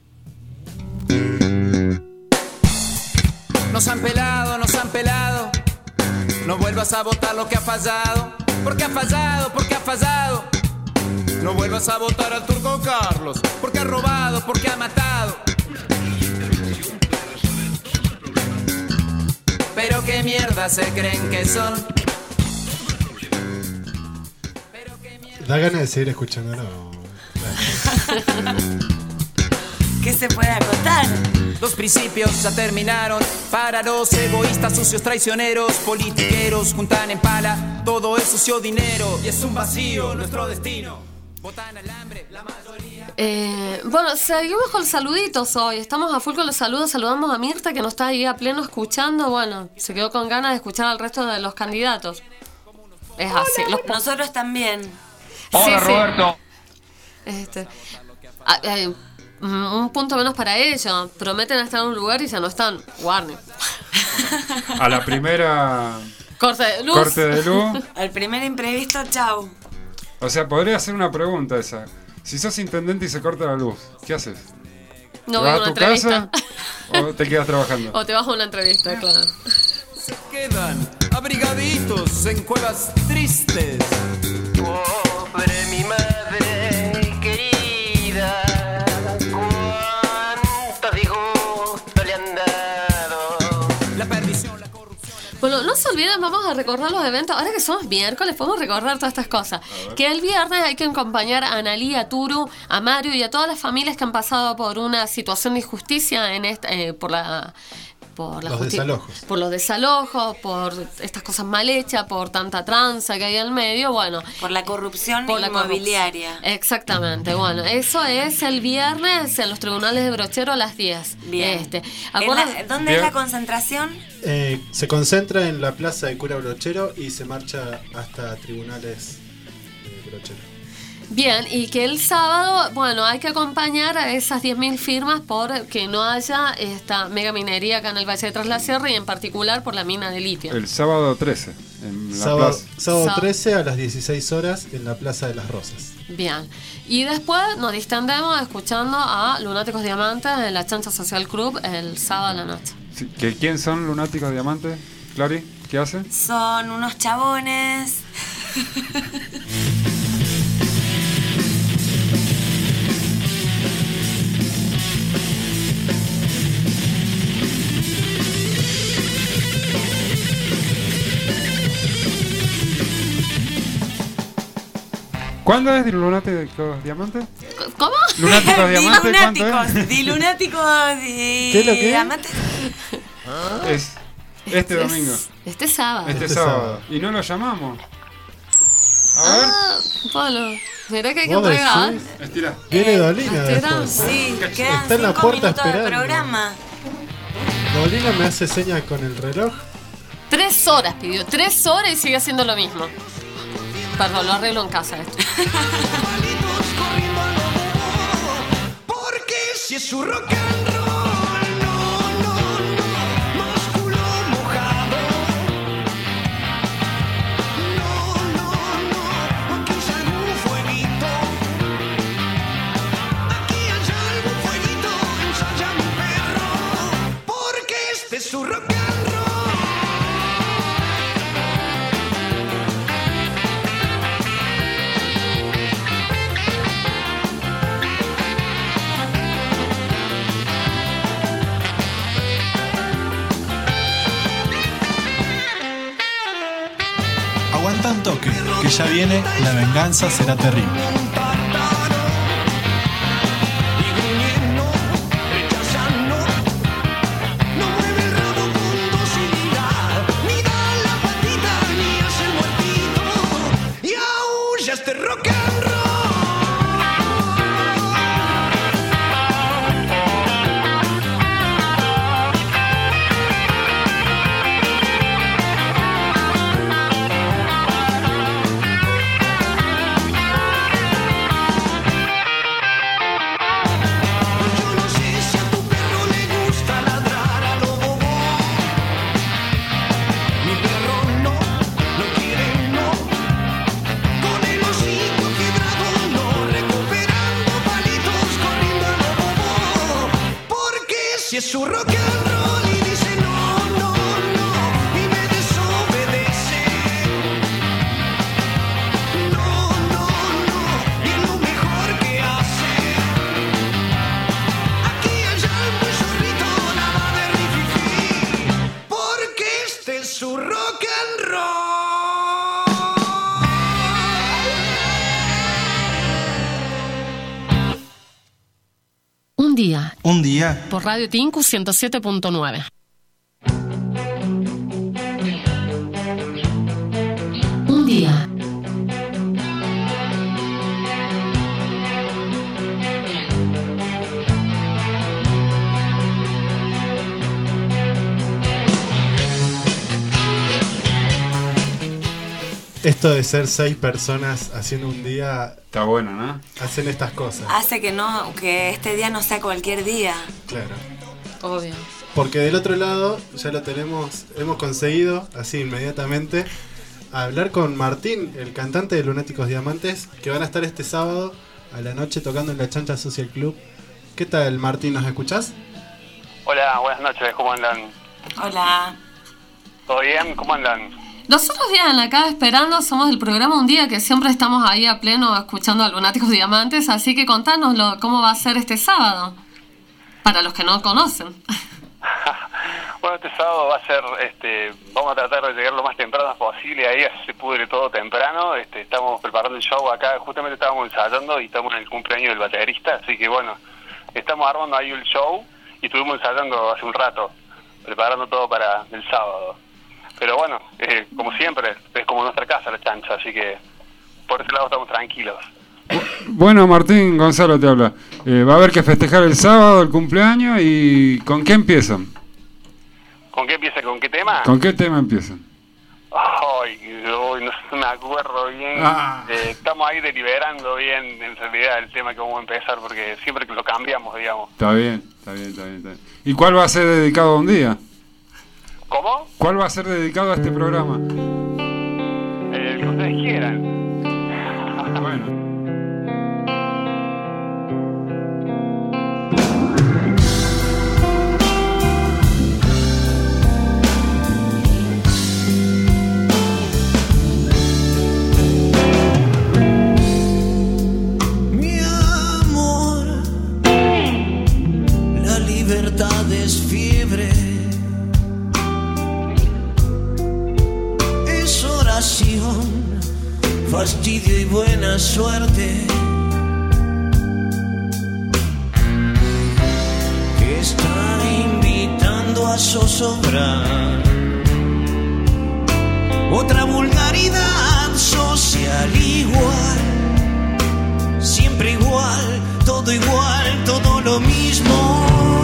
Nos han pelado, nos han pelado. No vuelvas a votar lo que ha fallado. Porque ha fallado, porque ha fallado. No vuelvas a votar al Turco Carlos, porque ha robado, porque ha matado. Pero qué mierda se creen que son. Da ganas de seguir escuchándolo. ¿Qué se puede acotar? Los principios ya terminaron. Para los egoístas, sucios, traicioneros, politiqueros, juntan en pala. Todo es sucio dinero y es un vacío nuestro destino. Votan al hambre, la mayoría. Eh, bueno, seguimos con los saluditos hoy. Estamos a full con los saludos. Saludamos a Mirta, que nos está ahí a pleno escuchando. Bueno, se quedó con ganas de escuchar al resto de los candidatos. Es así. Los... Nosotros también. Hola, sí, Roberto. Sí. Este, ah, eh, un punto menos para ellos. Prometen estar en un lugar y ya no están. Warning. A la primera corte de luz. Corte de luz. Al primer imprevisto, chau. O sea, podría hacer una pregunta esa. Si sos intendente y se corta la luz, ¿qué haces? No ¿Te voy a vas una a tu entrevista. casa o te quedas trabajando? O te vas a una entrevista, claro. Se quedan abrigaditos en cuevas tristes. Pobre mi madre querida, cuánto disgusto le han dado. La perdición, la corrupción. Bueno, no se olviden, vamos a recordar los eventos. Ahora que somos miércoles, podemos recordar todas estas cosas. Que el viernes hay que acompañar a Analí, a Turu, a Mario y a todas las familias que han pasado por una situación de injusticia en esta, eh, por la... Por la los justi- desalojos. Por los desalojos, por estas cosas mal hechas, por tanta tranza que hay en medio, bueno. Por la corrupción por la inmobiliaria. corrupción. Exactamente, bueno, eso es el viernes en los tribunales de Brochero a las diez. Bien. Este, ¿En la- ¿Dónde es la concentración? Eh, se concentra en la plaza de Cura Brochero y se marcha hasta tribunales de Brochero. Bien, y que el sábado, bueno, hay que acompañar a esas diez mil firmas por que no haya esta mega minería acá en el Valle de Tras la Sierra y en particular por la mina de litio. El sábado trece, en la Sábado, plaza. sábado Sá- trece a las dieciséis horas en la Plaza de las Rosas. Bien, y después nos distendemos escuchando a Lunáticos Diamantes en la Chancha Social Club el sábado a la noche. Sí, ¿que ¿Quién son Lunáticos Diamantes? Clary, ¿qué hacen? Son unos chabones. ¿Cuándo es Lunáticos Diamantes? ¿Cómo? Lunáticos Diamantes, ¿cuánto Dilunáticos, es? dilunáticos y ¿Qué es lo que es? diamantes. Es este Es- domingo. Este sábado. Este, Este sábado. sábado. Y no lo llamamos. A ver. Ah, Pablo, mirá que hay que ¿Vos entregar. decís? Estira. Viene Dolina Estira. después. Sí, quedan Está en la cinco puerta minutos de esperando. programa. Dolina me hace señas con el reloj. Tres horas pidió, tres horas y sigue haciendo lo mismo. Perdón, lo arreglo en casa esto. Porque si es su rock and roll, no, no, no, músculo mojado. No, no, no, aquí hay algún fueguito. Aquí hay algún fueguito, ensaya mi perro. Porque este es su rock and roll. Aguanta un toque, que ya viene, la venganza será terrible. No mueve el rabo con docilidad, ni da la patita, ni hace el muertito, y aúlla este rock and roll. Yo no sé si a tu perro le gusta ladrar a lo bobo. Mi perro no, no quiere no. Con el hocico quebrado no, recuperando palitos, corriendo a lo bobo. Porque si es su rock and roll y dice no, no, no, y me desobedece. No, no, no, y en día. Un día. Por Radio Tinku ciento siete punto nueve. Un día. Esto de ser seis personas haciendo un día... Está bueno, ¿no? Hacen estas cosas. Hace que no, que este día no sea cualquier día. Claro. Obvio. Porque del otro lado ya lo tenemos, hemos conseguido, así inmediatamente, a hablar con Martín, el cantante de Lunáticos Diamantes, que van a estar este sábado a la noche tocando en la Chancha Social Club. ¿Qué tal, Martín? ¿Nos escuchás? Hola, buenas noches, ¿cómo andan? Hola. ¿Todo bien? ¿Cómo andan? Nosotros bien, acá esperando, somos del programa Un Día, que siempre estamos ahí a pleno escuchando a Lunáticos Diamantes, así que contanoslo, cómo va a ser este sábado, para los que no conocen. Bueno, este sábado va a ser, este, vamos a tratar de llegar lo más temprano posible, ahí se pudre todo temprano, este, estamos preparando el show acá, justamente estábamos ensayando y estamos en el cumpleaños del baterista, así que bueno, estamos armando ahí el show y estuvimos ensayando hace un rato, preparando todo para el sábado. Pero bueno, eh, como siempre, es como nuestra casa la Chancha, así que por ese lado estamos tranquilos. Bueno, Martín, Gonzalo te habla. Eh, va a haber que festejar el sábado el cumpleaños y ¿con qué empiezan? ¿Con qué empieza? ¿Con qué tema? ¿Con qué tema empiezan? Ay, yo no me acuerdo bien. Ah. Eh, estamos ahí deliberando bien en realidad el tema que vamos a empezar porque siempre que lo cambiamos, digamos. Está bien, está bien, está bien, está bien. ¿Y cuál va a ser dedicado a un día? ¿Cómo? ¿Cuál va a ser dedicado a este programa? Eh, el que ustedes quieran. Bueno. Mi amor, la libertad es fiebre. Oración, fastidio y buena suerte que está invitando a zozobrar otra vulgaridad social igual, siempre igual, todo igual, todo lo mismo.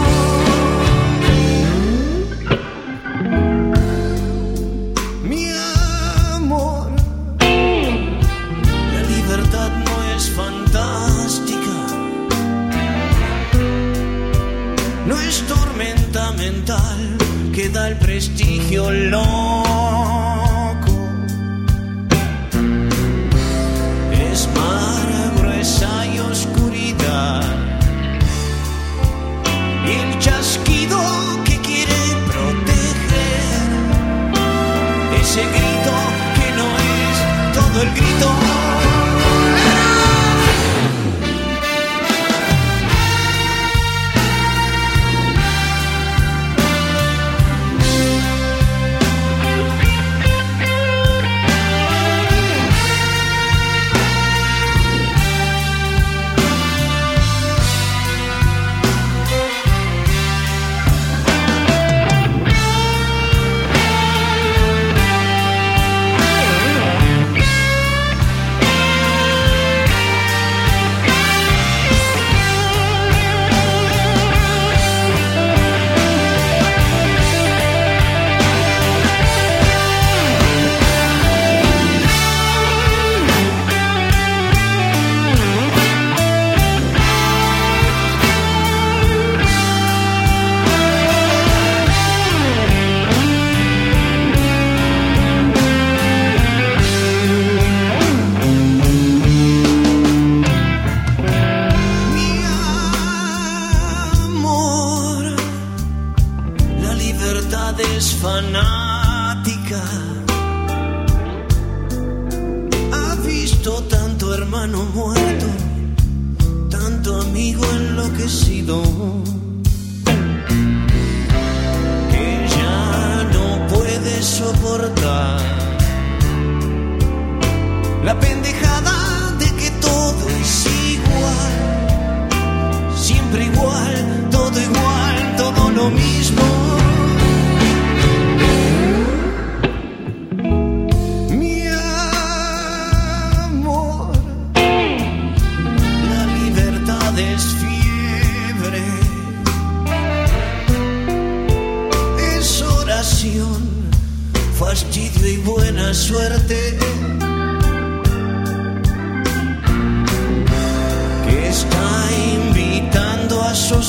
No es tormenta mental que da el prestigio loco. Es mar, gruesa y oscuridad. Y el chasquido que quiere proteger. Ese grito que no es todo el grito. Fanática, ha visto tanto hermano muerto, tanto amigo enloquecido, que ya no puede soportar la pendejada de que todo es igual, siempre igual.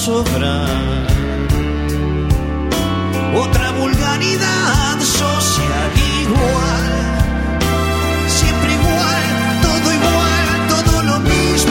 sobrar. Otra vulgaridad social igual, siempre igual, todo igual, todo lo mismo.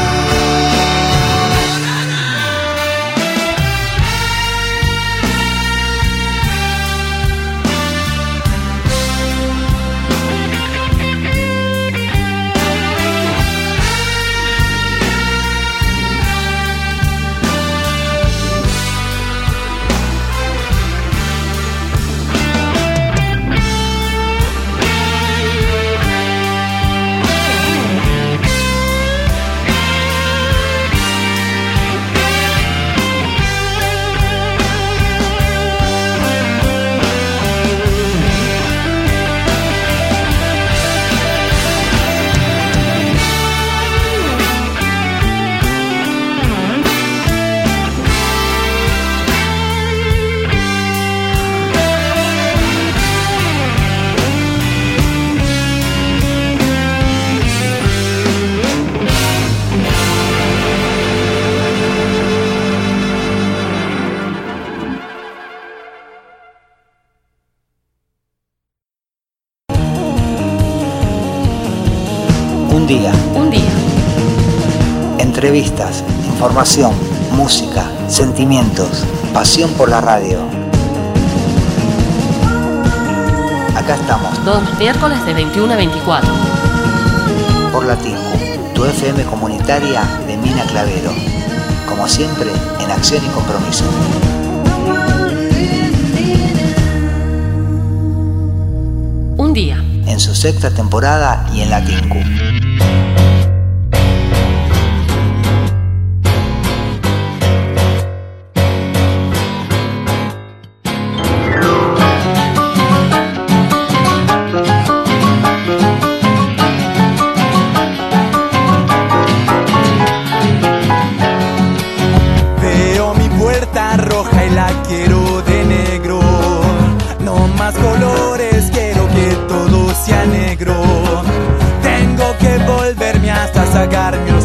Un día. Un día. Entrevistas, información, música, sentimientos, pasión por la radio. Acá estamos. Todos los miércoles de veintiuno a veinticuatro. Por la T I C U, tu F M comunitaria de Mina Clavero. Como siempre, en acción y compromiso. Un día. En su sexta temporada y en la T I C U. Veo mi puerta roja y la quiero de negro. No más colores, quiero que todo sea negro. Tengo que volverme hasta sacarme